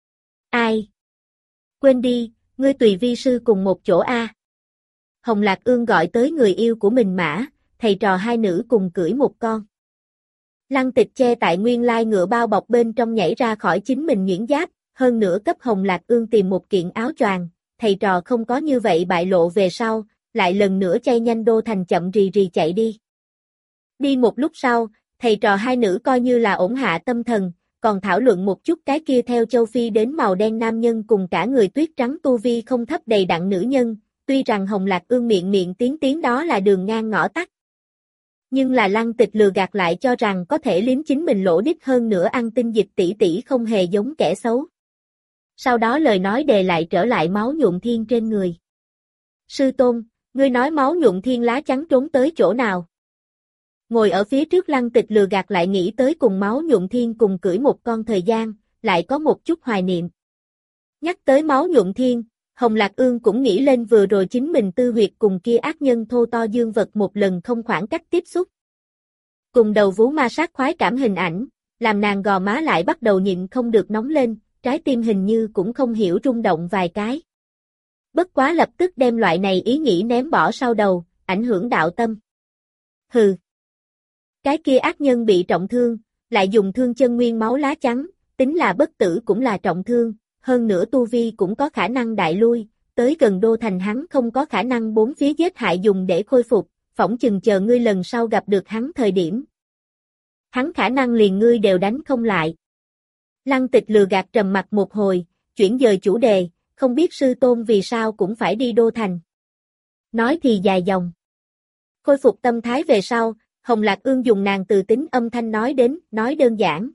Ai? Quên đi, ngươi tùy vi sư cùng một chỗ a. Hồng Lạc Ương gọi tới người yêu của mình Mã, thầy trò hai nữ cùng cưỡi một con. Lăng Tịch che tại nguyên lai ngựa bao bọc bên trong nhảy ra khỏi chính mình nhuyễn giáp, hơn nữa cấp Hồng Lạc Ương tìm một kiện áo choàng, thầy trò không có như vậy bại lộ về sau, lại lần nữa chay nhanh đô thành chậm rì rì chạy đi. Đi một lúc sau, thầy trò hai nữ coi như là ổn hạ tâm thần, còn thảo luận một chút cái kia theo châu Phi đến màu đen nam nhân cùng cả người tuyết trắng tu vi không thấp đầy đặn nữ nhân, tuy rằng Hồng Lạc Ương miệng miệng tiếng tiếng đó là đường ngang ngõ tắt. Nhưng là Lăng Tịch lừa gạt lại cho rằng có thể liếm chính mình lỗ đít hơn nữa ăn tinh dịch tỷ tỷ không hề giống kẻ xấu. Sau đó lời nói đề lại trở lại máu nhuộm thiên trên người. Sư Tôn, ngươi nói máu nhuộm thiên lá chắn trốn tới chỗ nào? Ngồi ở phía trước Lăng Tịch lừa gạt lại nghĩ tới cùng máu nhuộm thiên cùng cưỡi một con thời gian, lại có một chút hoài niệm. Nhắc tới máu nhuộm thiên, Hồng Lạc Ương cũng nghĩ lên vừa rồi chính mình tư huyệt cùng kia ác nhân thô to dương vật một lần không khoảng cách tiếp xúc. Cùng đầu vú ma sát khoái cảm hình ảnh, làm nàng gò má lại bắt đầu nhịn không được nóng lên, trái tim hình như cũng không hiểu rung động vài cái. Bất quá lập tức đem loại này ý nghĩ ném bỏ sau đầu, ảnh hưởng đạo tâm. Hừ. Cái kia ác nhân bị trọng thương, lại dùng thương chân nguyên máu lá chắn, tính là bất tử cũng là trọng thương, hơn nữa tu vi cũng có khả năng đại lui, tới gần đô thành hắn không có khả năng bốn phía giết hại dùng để khôi phục, phỏng chừng chờ ngươi lần sau gặp được hắn thời điểm. Hắn khả năng liền ngươi đều đánh không lại. Lăng Tịch lừa gạt trầm mặt một hồi, chuyển dời chủ đề, không biết sư tôn vì sao cũng phải đi đô thành. Nói thì dài dòng. Khôi phục tâm thái về sau, Hồng Lạc Ương dùng nàng từ tính âm thanh nói đến, nói đơn giản.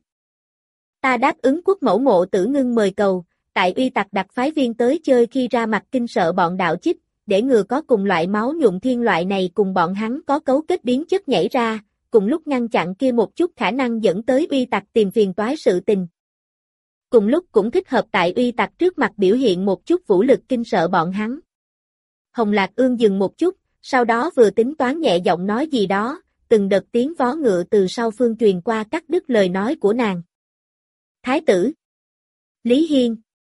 Ta đáp ứng quốc mẫu Mộ Tử Ngưng mời cầu, tại uy tặc đặc phái viên tới chơi khi ra mặt kinh sợ bọn đạo chích, để ngừa có cùng loại máu nhuộm thiên loại này cùng bọn hắn có cấu kết biến chất nhảy ra, cùng lúc ngăn chặn kia một chút khả năng dẫn tới uy tặc tìm phiền toái sự tình. Cùng lúc cũng thích hợp tại uy tặc trước mặt biểu hiện một chút vũ lực kinh sợ bọn hắn. Hồng Lạc Ương dừng một chút, sau đó vừa tính toán nhẹ giọng nói gì đó, từng đợt tiếng vó ngựa từ sau phương truyền qua cắt đứt lời nói của nàng. Thái tử, Lý Hiên,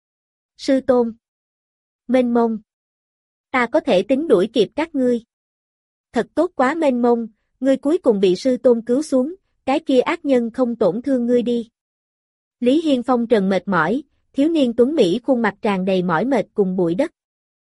sư tôn, mênh mông, ta có thể tính đuổi kịp các ngươi. Thật tốt quá mênh mông, ngươi cuối cùng bị sư tôn cứu xuống, cái kia ác nhân không tổn thương ngươi đi. Lý Hiên phong trần mệt mỏi, thiếu niên tuấn Mỹ khuôn mặt tràn đầy mỏi mệt cùng bụi đất.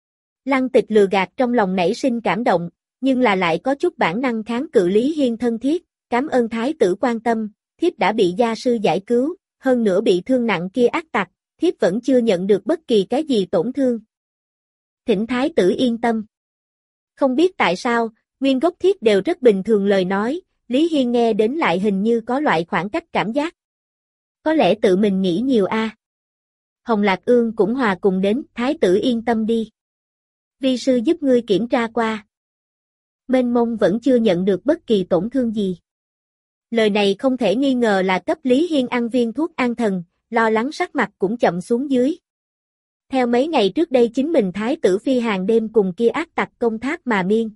Lăng Tịch lừa gạt trong lòng nảy sinh cảm động, nhưng là lại có chút bản năng kháng cự Lý Hiên thân thiết, cảm ơn thái tử quan tâm, thiếp đã bị gia sư giải cứu, hơn nữa bị thương nặng kia ác tặc, thiếp vẫn chưa nhận được bất kỳ cái gì tổn thương. Thỉnh thái tử yên tâm. Không biết tại sao, nguyên gốc thiết đều rất bình thường lời nói, Lý Hiên nghe đến lại hình như có loại khoảng cách cảm giác. Có lẽ tự mình nghĩ nhiều a. À. Hồng Lạc Ương cũng hòa cùng đến, thái tử yên tâm đi. Vi sư giúp ngươi kiểm tra qua. Mênh mông vẫn chưa nhận được bất kỳ tổn thương gì. Lời này không thể nghi ngờ là cấp Lý Hiên ăn viên thuốc an thần, lo lắng sắc mặt cũng chậm xuống dưới. Theo mấy ngày trước đây chính mình thái tử phi hàng đêm cùng kia ác tặc công thác mà miên.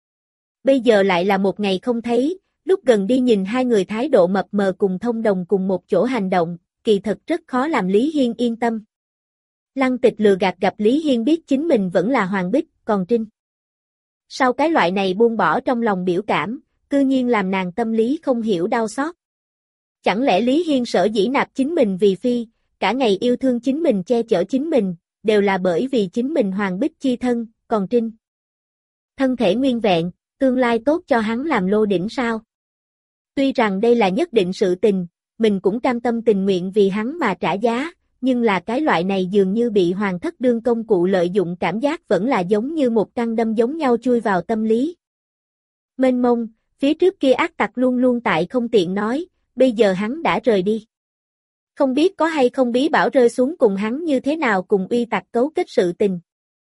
Bây giờ lại là một ngày không thấy, lúc gần đi nhìn hai người thái độ mập mờ cùng thông đồng cùng một chỗ hành động, kỳ thật rất khó làm Lý Hiên yên tâm. Lăng Tịch lừa gạt gặp Lý Hiên biết chính mình vẫn là Hoàng Bích, còn Trinh. Sau cái loại này buông bỏ trong lòng biểu cảm, cư nhiên làm nàng tâm lý không hiểu đau xót. Chẳng lẽ Lý Hiên sở dĩ nạp chính mình vì phi, cả ngày yêu thương chính mình che chở chính mình, đều là bởi vì chính mình Hoàng Bích chi thân, còn Trinh. Thân thể nguyên vẹn, tương lai tốt cho hắn làm lô đỉnh sao? Tuy rằng đây là nhất định sự tình, mình cũng cam tâm tình nguyện vì hắn mà trả giá, nhưng là cái loại này dường như bị hoàng thất đương công cụ lợi dụng cảm giác vẫn là giống như một căn đâm giống nhau chui vào tâm lý. Mênh mông, phía trước kia ác tặc luôn luôn tại không tiện nói, bây giờ hắn đã rời đi. Không biết có hay không bí bảo rơi xuống cùng hắn như thế nào cùng uy tặc cấu kết sự tình.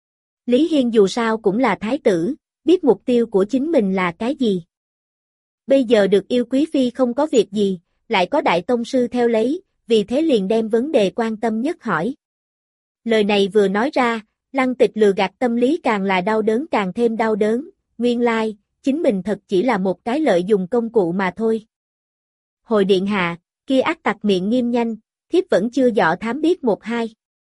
Lý Hiên dù sao cũng là thái tử, biết mục tiêu của chính mình là cái gì. Bây giờ được yêu quý phi không có việc gì, lại có đại tông sư theo lấy, vì thế liền đem vấn đề quan tâm nhất hỏi. Lời này vừa nói ra, Lăng Tịch lừa gạt tâm lý càng là đau đớn càng thêm đau đớn, nguyên lai, chính mình thật chỉ là một cái lợi dụng công cụ mà thôi. Hồi điện hạ, kia ác tặc miệng nghiêm nhanh, thiếp vẫn chưa dọ thám biết một hai.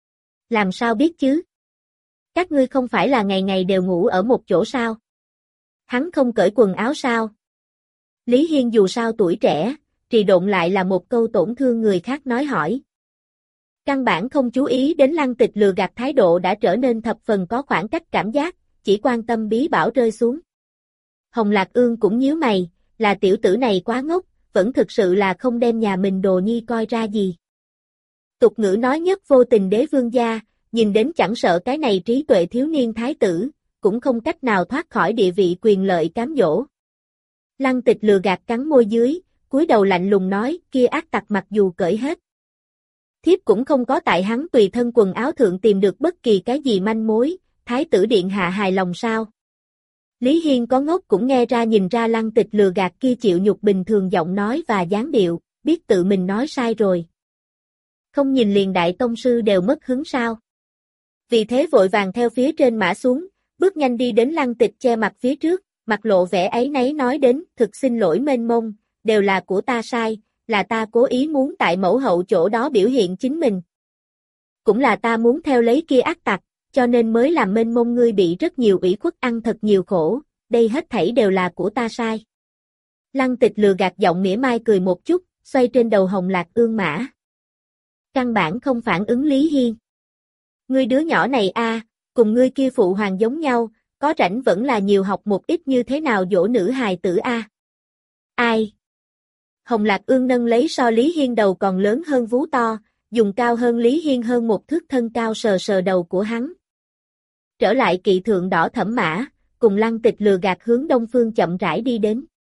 Làm sao biết chứ? Các ngươi không phải là ngày ngày đều ngủ ở một chỗ sao? Hắn không cởi quần áo sao? Lý Hiên dù sao tuổi trẻ, trì độn lại là một câu tổn thương người khác nói hỏi. Căn bản không chú ý đến Lăng Tịch lừa gạt thái độ đã trở nên thập phần có khoảng cách cảm giác, chỉ quan tâm bí bảo rơi xuống. Hồng Lạc Ương cũng nhíu mày, là tiểu tử này quá ngốc, vẫn thực sự là không đem nhà mình đồ nhi coi ra gì. Tục ngữ nói nhất vô tình đế vương gia, nhìn đến chẳng sợ cái này trí tuệ thiếu niên thái tử, cũng không cách nào thoát khỏi địa vị quyền lợi cám dỗ. Lăng Tịch lừa gạt cắn môi dưới, cúi đầu lạnh lùng nói, kia ác tặc mặc dù cởi hết. Thiếp cũng không có tại hắn tùy thân quần áo thượng tìm được bất kỳ cái gì manh mối, thái tử điện hạ hài lòng sao? Lý Hiên có ngốc cũng nghe ra nhìn ra Lăng Tịch lừa gạt kia chịu nhục bình thường giọng nói và dáng điệu, biết tự mình nói sai rồi. Không nhìn liền đại tông sư đều mất hứng sao? Vì thế vội vàng theo phía trên mã xuống, bước nhanh đi đến Lăng Tịch che mặt phía trước, mặt lộ vẻ áy náy nói đến, thực xin lỗi mênh mông, đều là của ta sai, là ta cố ý muốn tại mẫu hậu chỗ đó biểu hiện chính mình. Cũng là ta muốn theo lấy kia ác tặc, cho nên mới làm mênh mông ngươi bị rất nhiều ủy khuất ăn thật nhiều khổ, đây hết thảy đều là của ta sai. Lăng Tịch lừa gạt giọng mỉa mai cười một chút, xoay trên đầu Hồng Lạc Ương mã. Căn bản không phản ứng Lý Hiên. Ngươi đứa nhỏ này a, cùng ngươi kia phụ hoàng giống nhau, có rảnh vẫn là nhiều học một ít như thế nào dỗ nữ hài tử a. Ai? Hồng Lạc Ương nâng lấy so Lý Hiên đầu còn lớn hơn vú to, dùng cao hơn Lý Hiên hơn một thước thân cao sờ sờ đầu của hắn. Trở lại kỵ thượng đỏ thẫm mã, cùng Lăng Tịch lừa gạt hướng đông phương chậm rãi đi đến.